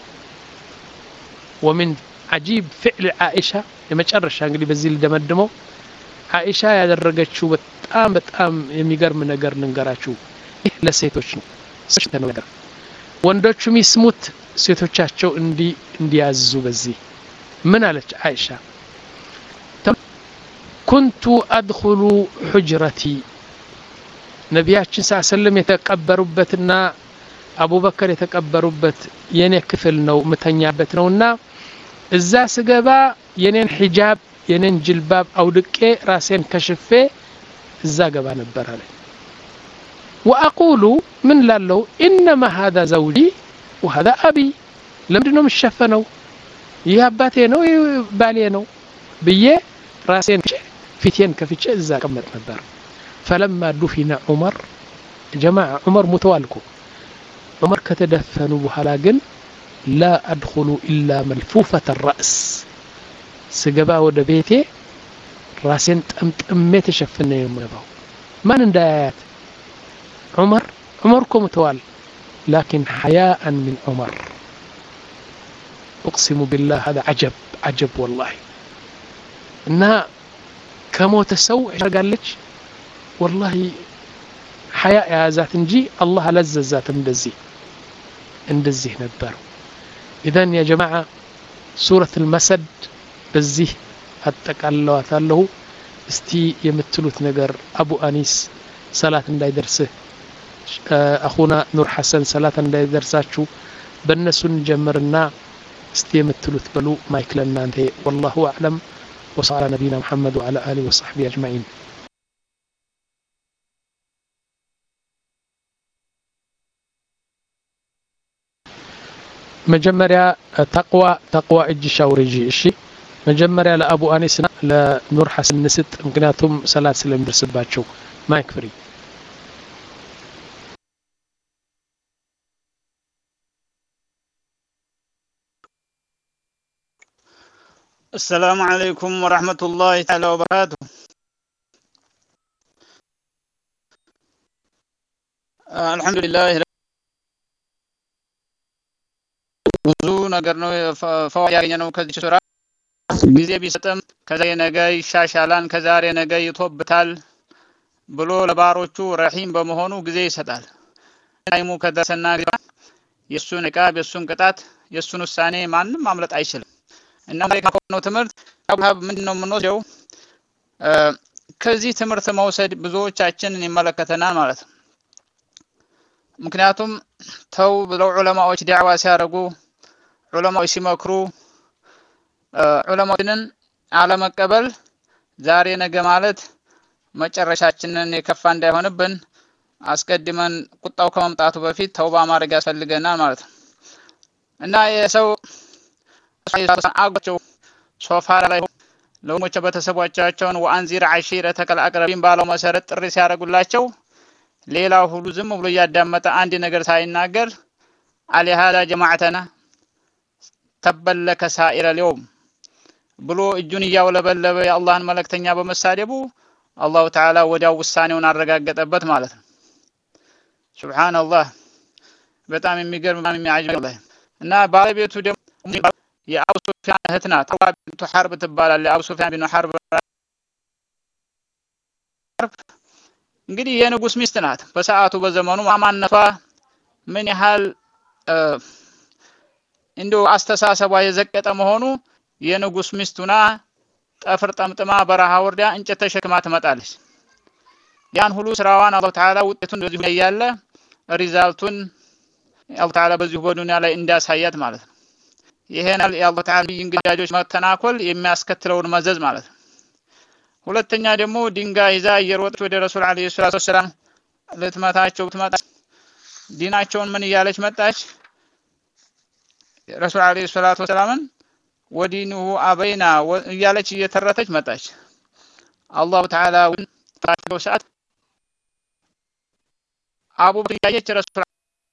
ومن عجيب فعل عائشة لما تشرش انقلي بزيل دمدمو عائشة ያደረገችው በጣም በጣም የሚገርም ነገር ልንገራችሁ ይህ ለሴቶች ነው ሰሽተን ነገር ወንዶቹም ይስሙት ሴቶቻቸው እንዲ እንዲያዙ በዚህ ምን አለች አይሻ كنت أدخل حجرتي ነቢያችን ሰለላሁ የተቀበሩበትና አቡበከር የተቀበሩበት የኔ ክፍል ነው መተኛበት ነውና እዛ ስገባ የኔን ሒጃብ የኔን ጅልባብ አውድቄ ራሴን ከሽፌ እዛ ገባ ነበር አለ واقول من ላለው انما هذا زوجي وهذا ابي ለምንድነው የምሸፈነው ይህ አባቴ ነው ይህ ባሌ ነው ብዬ ራሴን ፊቴን ከፍቼ እዛ ቀመጥ ነበር فلما دفن عمر جماعه عمر متوالكو عمر كتدفنوا بحالا ግን لا ادخل الا ملفوفة الراس سجبا ወደ ቤቴ ራሴን ጠምጥሜ ተሸፍነ የምገባው ማን እንዳያት عمر عمركم متوال لكن حياء من عمر اقسم بالله هذا عجب عجب والله انها كموت سو قالش والله حياء يا ذات እንጂ الله ለዘዛት እንደዚህ እንደዚህ ነበር اذا يا جماعه سوره المسد በዚህ አጠቃለዋታለሁ እስቲ የምትሉት ነገር አቡ አኒስ ሰላት እንዳይደርስህ አኹና ኑር ሐሰን ሰላት እንዳይደርሳችሁ በእነሱን ጀምርና እስቲ የምትሉት በሉ ማይክ ለናንተ والله اعلم وصلى نبينا محمد وعلى اله وصحبه اجمعين مجمريا تقوى تقوى اجي شاوريجي እሺ مجمريا لابو انيسنا لنور حسن نسط مكنياتهم صلاه ስለሚደርስባቸው ማይክ ፍሪ السلام عليكم ورحمة الله تعالى وبركاته آه الحمد لله ብዙ ነገር ነው ፈዋያ ያገኘነው ከዚህ ሱራ ጊዜ ቢሰጥም ከዛሬ ነገ ይሻሻላል ከዛሬ ነገ ይቶብታል ብሎ ለባሮቹ ረሂም በመሆኑ ጊዜ ይሰጣል ታይሙ ከደሰና የሱን ዕቃብ የሱን ቅጣት የሱን ውሳኔ ማንንም ማምለጥ አይችልም እና ማይካው ትምህርት አብሃብ ምንድነው የምንወስደው ከዚህ ትምህርት መውሰድ ብዙዎቻችንን ይመለከተናል ማለት ነው ምክንያቱም ተው ብለው ዑለማዎች ዳዕዋ ሲያረጉ ዑለማዎች ሲመክሩ ዑለማዎችን አለመቀበል ዛሬ ነገ ማለት መጨረሻችንን የከፋ እንዳይሆንብን አስቀድመን ቁጣው ከመምጣቱ በፊት ተውባ ማድረግ ያስፈልገናል ማለት ነው እና የሰው አጓቸው ሶፋ ላይ ለሞቸ በተሰቧቻቸውን ወአንዚር ዓሺረተከል አቅረቢን ባለው መሰረት ጥሪ ሲያረጉላቸው ሌላው ሁሉ ዝም ብሎ ያዳመጠ አንድ ነገር ሳይናገር አለሃዳ ጀማዓተና ተበለከ ሳኢረ اليوم ብሎ እጁን ያውለበለበ የአላህን መልእክተኛ በመሳደቡ አላሁ ተዓላ ወዲያው ውሳኔውን አረጋገጠበት ማለት ነው ሱብሃንአላህ በጣም የሚገርም የሚያጅብ እና ባለቤቱ ደግሞ የአቡ ሱፊያን እህት ናት ቢንቱ ሐርብ ትባላለች አቡ ሱፊያን ቢን ሐርብ እንግዲህ የንጉስ ሚስት ናት በሰዓቱ በዘመኑ ማማነቷ ምን ያህል እንደው አስተሳሰቧ የዘቀጠ መሆኑ የንጉስ ሚስቱና ጠፍር ጠምጥማ በረሃ ወርዳ እንጨት ተሸክማ ትመጣለች ያን ሁሉ ስራዋን አላህ ተዓላ ውጤቱን እንደዚህ ያያለ ሪዛልቱን አላህ ተዓላ በዚህ በዱንያ ላይ እንዳሳያት ማለት ነው ይሄን የአላህ ተዓላ እንግዳጆች መተናኮል የሚያስከትለውን መዘዝ ማለት ነው ሁለተኛ ደግሞ ድንጋይ ይዛ እየሮጠች ወደ ረሱል አለይሂ ሰላቱ ወሰለም ለትመታቸው ትመጣ ዲናቸውን ምን እያለች መጣች ረሱል አለይሂ ሰላቱ ወሰላምን ወዲኑሁ አበይና እያለች እየተረተች መጣች። አላሁ ተዓላ ወጣው ሰዓት አቡበክር ያየች ረሱል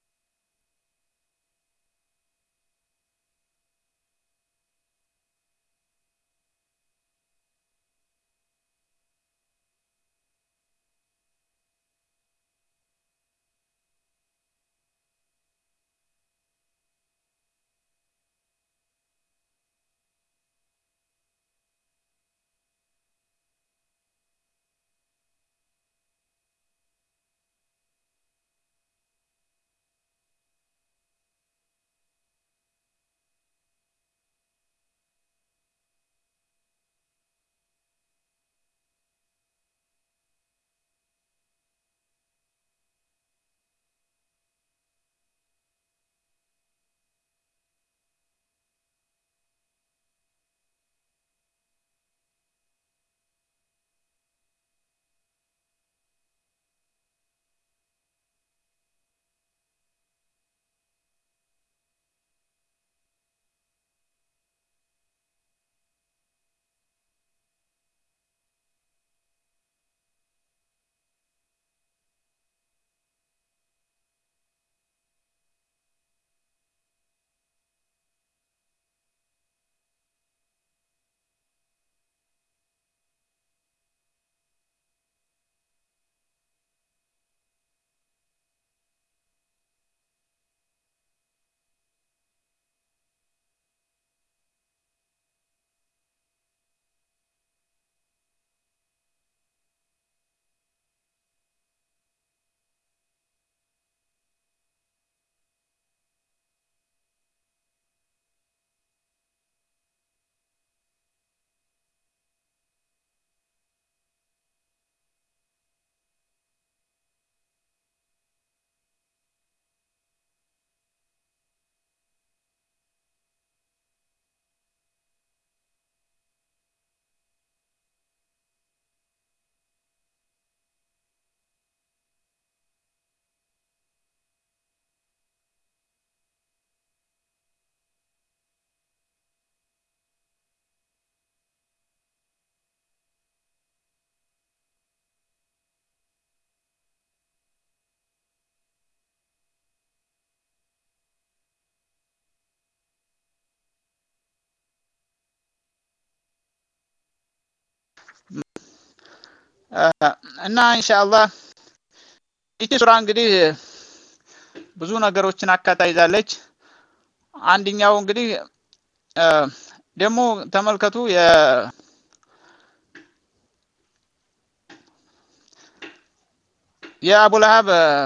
እና ኢንሻአላህ ይቺ ሱራ እንግዲህ ብዙ ነገሮችን አካታይዛለች። አንደኛው እንግዲህ ደግሞ ተመልከቱ የ የአቡ ለሀብ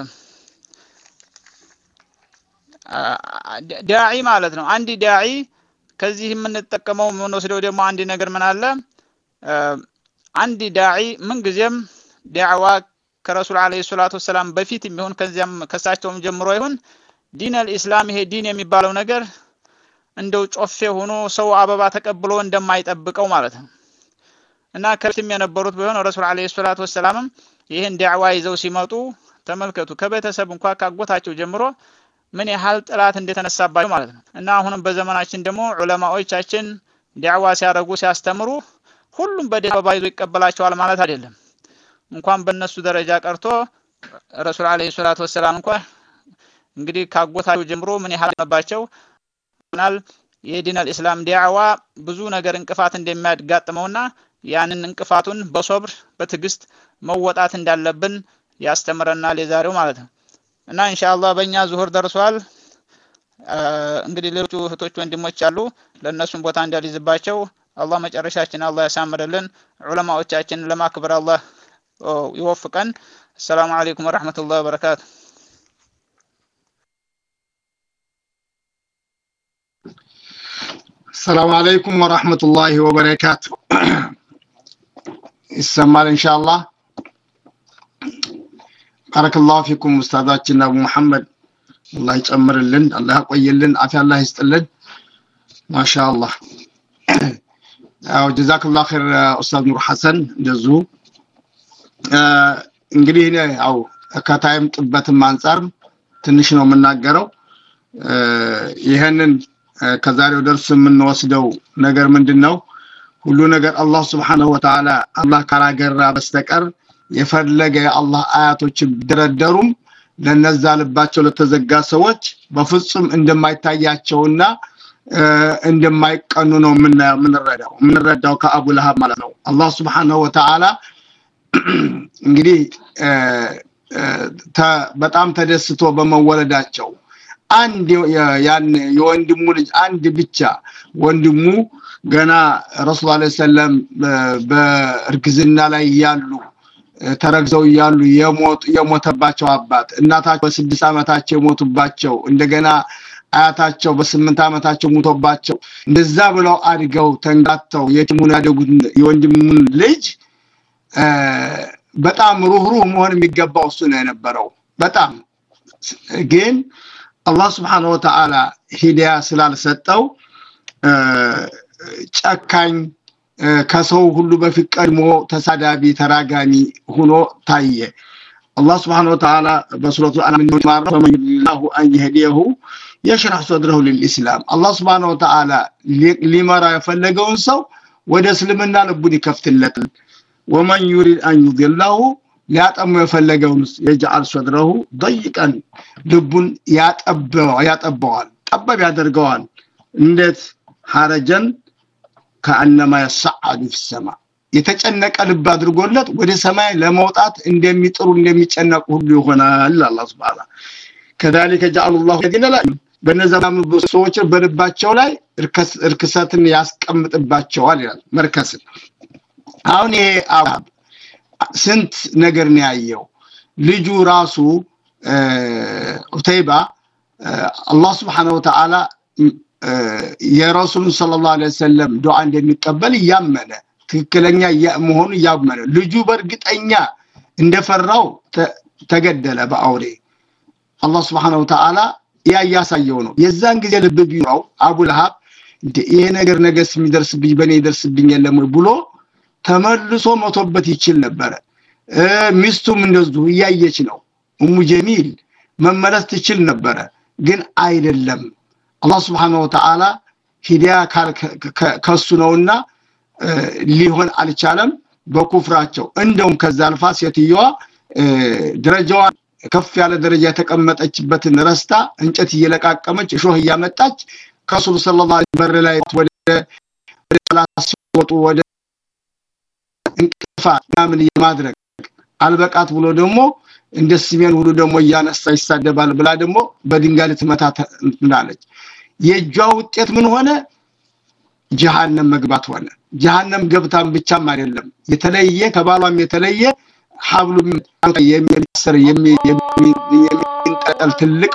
ዳዒ ማለት ነው። አንድ ዳዒ ከዚህ የምንጠቀመው ምን ወስደው ደግሞ አንድ ነገር ምን አለ አንድ ዳዒ ምን ጊዜም ዳዕዋ ከረሱል አለይሂ ሰላቱ ወሰለም በፊት የሚሆን ከዚያም ከሳቸውም ጀምሮ ይሁን ዲን አልኢስላም ይሄ ዲን የሚባለው ነገር እንደው ጮፌ ሆኖ ሰው አበባ ተቀብሎ እንደማይጠብቀው ማለት ነው። እና ከፊትም የነበሩት ቢሆን ረሱል አለይሂ ሰላቱ ወሰለም ይሄን ዳዕዋ ይዘው ሲመጡ ተመልከቱ ከቤተሰብ እንኳን ካጎታቸው ጀምሮ ምን ያህል ጥላት እንደተነሳባቸው ማለት ነው። እና አሁንም በዘመናችን ደግሞ ዑለማዎቻችን ዳዕዋ ሲያደርጉ ሲያስተምሩ ሁሉም በደባ ይዞ ይቀበላቸዋል ማለት አይደለም። እንኳን በእነሱ ደረጃ ቀርቶ ረሱል አለይሂ ሰላቱ ወሰለም እንኳን እንግዲህ ካጎታቸው ጀምሮ ምን ያህል ነባቸው ናል የዲን አልኢስላም ዳዕዋ ብዙ ነገር እንቅፋት እንደሚያጋጥመውና ያንን እንቅፋቱን በሶብር በትግስት መወጣት እንዳለብን ያስተምረናል የዛሬው ማለት ነው። እና ኢንሻአላህ በእኛ ዙሁር ደርሷል። እንግዲህ ሌሎቹ እህቶች ወንድሞች አሉ ለነሱም ቦታ እንዳልይዝባቸው አላህ መጨረሻችን አላህ ያሳምርልን። ዑለማዎቻችን ለማክበር አላህ ይወፍቀን። ሰላም አለይኩም ወራህመቱላሂ ወበረካቱ። السلام عليكم ورحمة الله وبركاته. السمال إن شاء الله. بارك الله فيكم أستاذاتنا أبو محمد. الله يتأمر لنا الله يقوي لنا عافية الله يستلن ما شاء الله. جزاك الله خير أستاذ نور حسن جزو. እንግዲህ ያው ከታይም ጥበት አንፃር ትንሽ ነው የምናገረው። ይሄንን ከዛሬው ደርስ የምንወስደው ነገር ምንድነው? ሁሉ ነገር አላህ Subhanahu Wa Ta'ala አላህ ካላገራ በስተቀር የፈለገ የአላህ አያቶች ቢደረደሩም ለነዛ ልባቸው ለተዘጋ ሰዎች በፍጹም እንደማይታያቸውና እንደማይቀኑ ነው ምን ምንረዳው ምንረዳው ከአቡ ለሃብ ማለት ነው። አላህ Subhanahu Wa Ta'ala እንግዲህ በጣም ተደስቶ በመወለዳቸው አንድ ያን የወንድሙ ልጅ አንድ ብቻ ወንድሙ ገና ረሱል ሰለላሁ ዐለይሂ ወሰለም በእርግዝና ላይ ያሉ ተረግዘው ያሉ የሞት የሞተባቸው አባት እናታቸው በስድስት አመታቸው የሞቱባቸው እንደገና አያታቸው በስምንት አመታቸው ሞቶባቸው እንደዛ ብለው አድገው ተንጋተው የቲሙን ያደጉት የወንድሙን ልጅ በጣም ሩህሩህ መሆን የሚገባው እሱ ነው የነበረው። በጣም ግን አላህ Subhanahu Wa Ta'ala ሂዳያ ስላልሰጠው ጨካኝ ከሰው ሁሉ በፊት ቀድሞ ተሳዳቢ ተራጋሚ ሆኖ ታየ። አላህ Subhanahu Wa Ta'ala በሱረቱ አልአንዓም እንደማረው ፈመንላሁ አን ይህዲየሁ يشرح صدره للإسلام الله سبحانه وتعالى لمرا يفلقون سو ወደ እስልምና ልቡን ይከፍትለት ومن يريد أن يضله ያጠሙ የፈለገውን يجعل صدره ضيقا ልቡን ያጠበው ያጠበዋል ጠበብ ያደርገዋል እንዴት ሐረጀን كأنما يصعد في السماء የተጨነቀ ልብ አድርጎለት ወደ ሰማይ ለመውጣት እንደሚጥሩ እንደሚጨነቁ ሁሉ ይሆናል አላህ Subhanahu كذلك جعل الله الذين لا በነዛም ሰዎች በልባቸው ላይ እርክስ እርክሰትን ያስቀምጥባቸዋል ይላል መርከስ አሁን ይሄ ስንት ነገር ነው ያየው ልጁ ራሱ ኡተይባ አላህ Subhanahu Wa Ta'ala የረሱል ሰለላሁ ዐለይሂ ወሰለም ዱዓ እንደሚቀበል ያመነ ትክክለኛ መሆኑ ያመነ ልጁ በርግጠኛ እንደፈራው ተገደለ በአውሬ አላህ Subhanahu Wa Ta'ala ያ ያሳየው ነው የዛን ጊዜ ልብ ቢኖር አቡ ለሃብ ይሄ ነገር ነገስ የሚደርስብኝ በኔ ይደርስብኝ የለም ወይ ብሎ ተመልሶ ሞቶበት ይችል ነበር። ሚስቱም እንደዚሁ ያየች ነው ኡሙ ጀሚል መመለስ ትችል ነበር ግን አይደለም አላህ Subhanahu Wa Ta'ala ሂዳያ ከሱ ነውና ሊሆን አልቻለም በኩፍራቸው እንደውም ከዛ አልፋ ሴትየዋ ደረጃዋ ከፍ ያለ ደረጃ የተቀመጠችበትን ረስታ እንጨት እየለቃቀመች ሾህ ያመጣች ከሱብ ሰለላሁ ዐለይሂ በር ላይ ወደ ላስወጡ ወደ እንቅፋ ማምን የማድረግ አልበቃት ብሎ ደግሞ እንደ ሲሜን ሁሉ ደግሞ ያነሳ ይሳደባል ብላ ደግሞ በድንጋይ ልትመታ እንዳለች የጇ ውጤት ምን ሆነ ጀሃነም መግባት ሆነ ጀሃነም ገብታም ብቻም አይደለም የተለየ ከባሏም የተለየ ሐብሉም የሚሰር የሚንጠል ትልቅ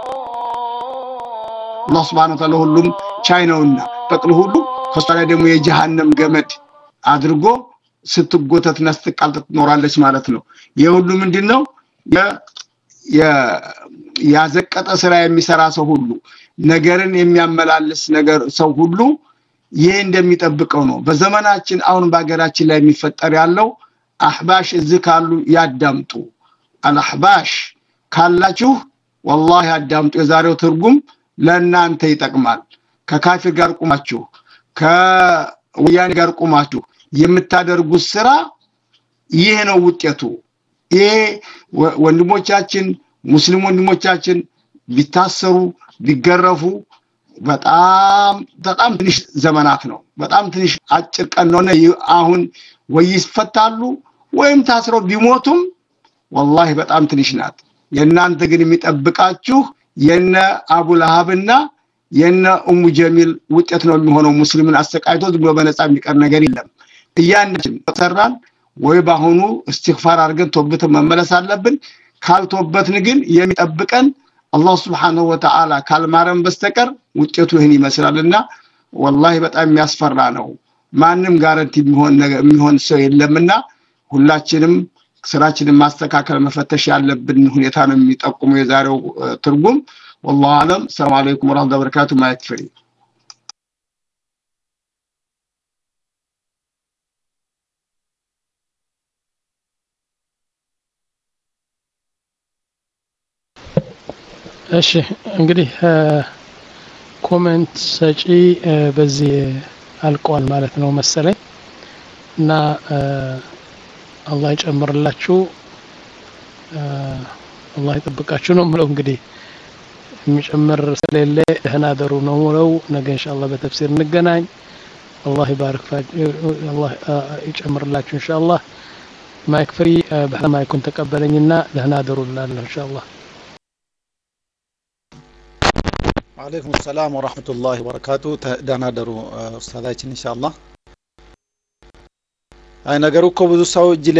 አላህ Subhanahu Wa Ta'ala ሁሉም ቻይናውና በቅል ሁሉ ከሷላ ደግሞ የጀሃነም ገመድ አድርጎ ስትጎተትና ስትቃል ትኖራለች ማለት ነው። የሁሉ ምንድነው የ ያዘቀጠ ስራ የሚሰራ ሰው ሁሉ ነገርን የሚያመላልስ ነገር ሰው ሁሉ ይሄ እንደሚጠብቀው ነው። በዘመናችን አሁን በአገራችን ላይ የሚፈጠር ያለው አህባሽ እዚህ ካሉ ያዳምጡ አልአህባሽ ካላችሁ والله ያዳምጡ የዛሬው ትርጉም ለእናንተ ይጠቅማል። ከካፊር ጋር ቁማችሁ ከወያኔ ጋር ቁማችሁ የምታደርጉት ስራ ይሄ ነው ውጤቱ። ይሄ ወንድሞቻችን ሙስሊም ወንድሞቻችን ቢታሰሩ ቢገረፉ በጣም በጣም ትንሽ ዘመናት ነው በጣም ትንሽ አጭር ቀን ነው አሁን ወይስ ፈታሉ ወይም ታስረው ቢሞቱም والله በጣም ትንሽ ናት። የናንተ ግን የሚጠብቃችሁ የነ አቡ ለሃብና የነ ኡሙ ጀሚል ውጤት ነው የሚሆነው። ሙስሊምን አስተቃይቶ ዝም ብሎ በነፃ የሚቀር ነገር የለም። እያንዳችን ተሰራን ወይ ባሁኑ እስትግፋር አድርገን ተውበት መመለስ አለብን። ካልተውበትን ግን የሚጠብቀን አላህ Subhanahu Wa Ta'ala ካልማረን በስተቀር ውጤቱ ይሄን ይመስላልና والله በጣም የሚያስፈራ ነው። ማንንም ጋራንቲ የሚሆን ነገር የሚሆን ሰው የለምና ሁላችንም ስራችንን ማስተካከል መፈተሽ ያለብን ሁኔታ ነው የሚጠቁመው የዛሬው ትርጉም። والله اعلم السلام عليكم ورحمه الله وبركاته ما يكفي እሺ እንግዲህ ኮሜንት ሰጪ በዚህ አልቋል ማለት ነው መሰለኝ እና አላህ ይጨምርላችሁ አላህ ይጠብቃችሁ ነው ምለው እንግዲህ የሚጨምር ስለሌለ ደህና ደሩ ነው ምለው ነገ ኢንሻአላህ በተፍሲር እንገናኝ አላህ ይባርክ አላህ ይጨምርላችሁ ኢንሻአላህ ማይክ ፍሪ በሐማ ይኩን ተቀበለኝና ደህና ደሩ ላለው ኢንሻአላህ وعليكم السلام ورحمة الله وبركاته دهنا درو أستاذاتنا إن شاء الله أي نقرأ كو بدو ساو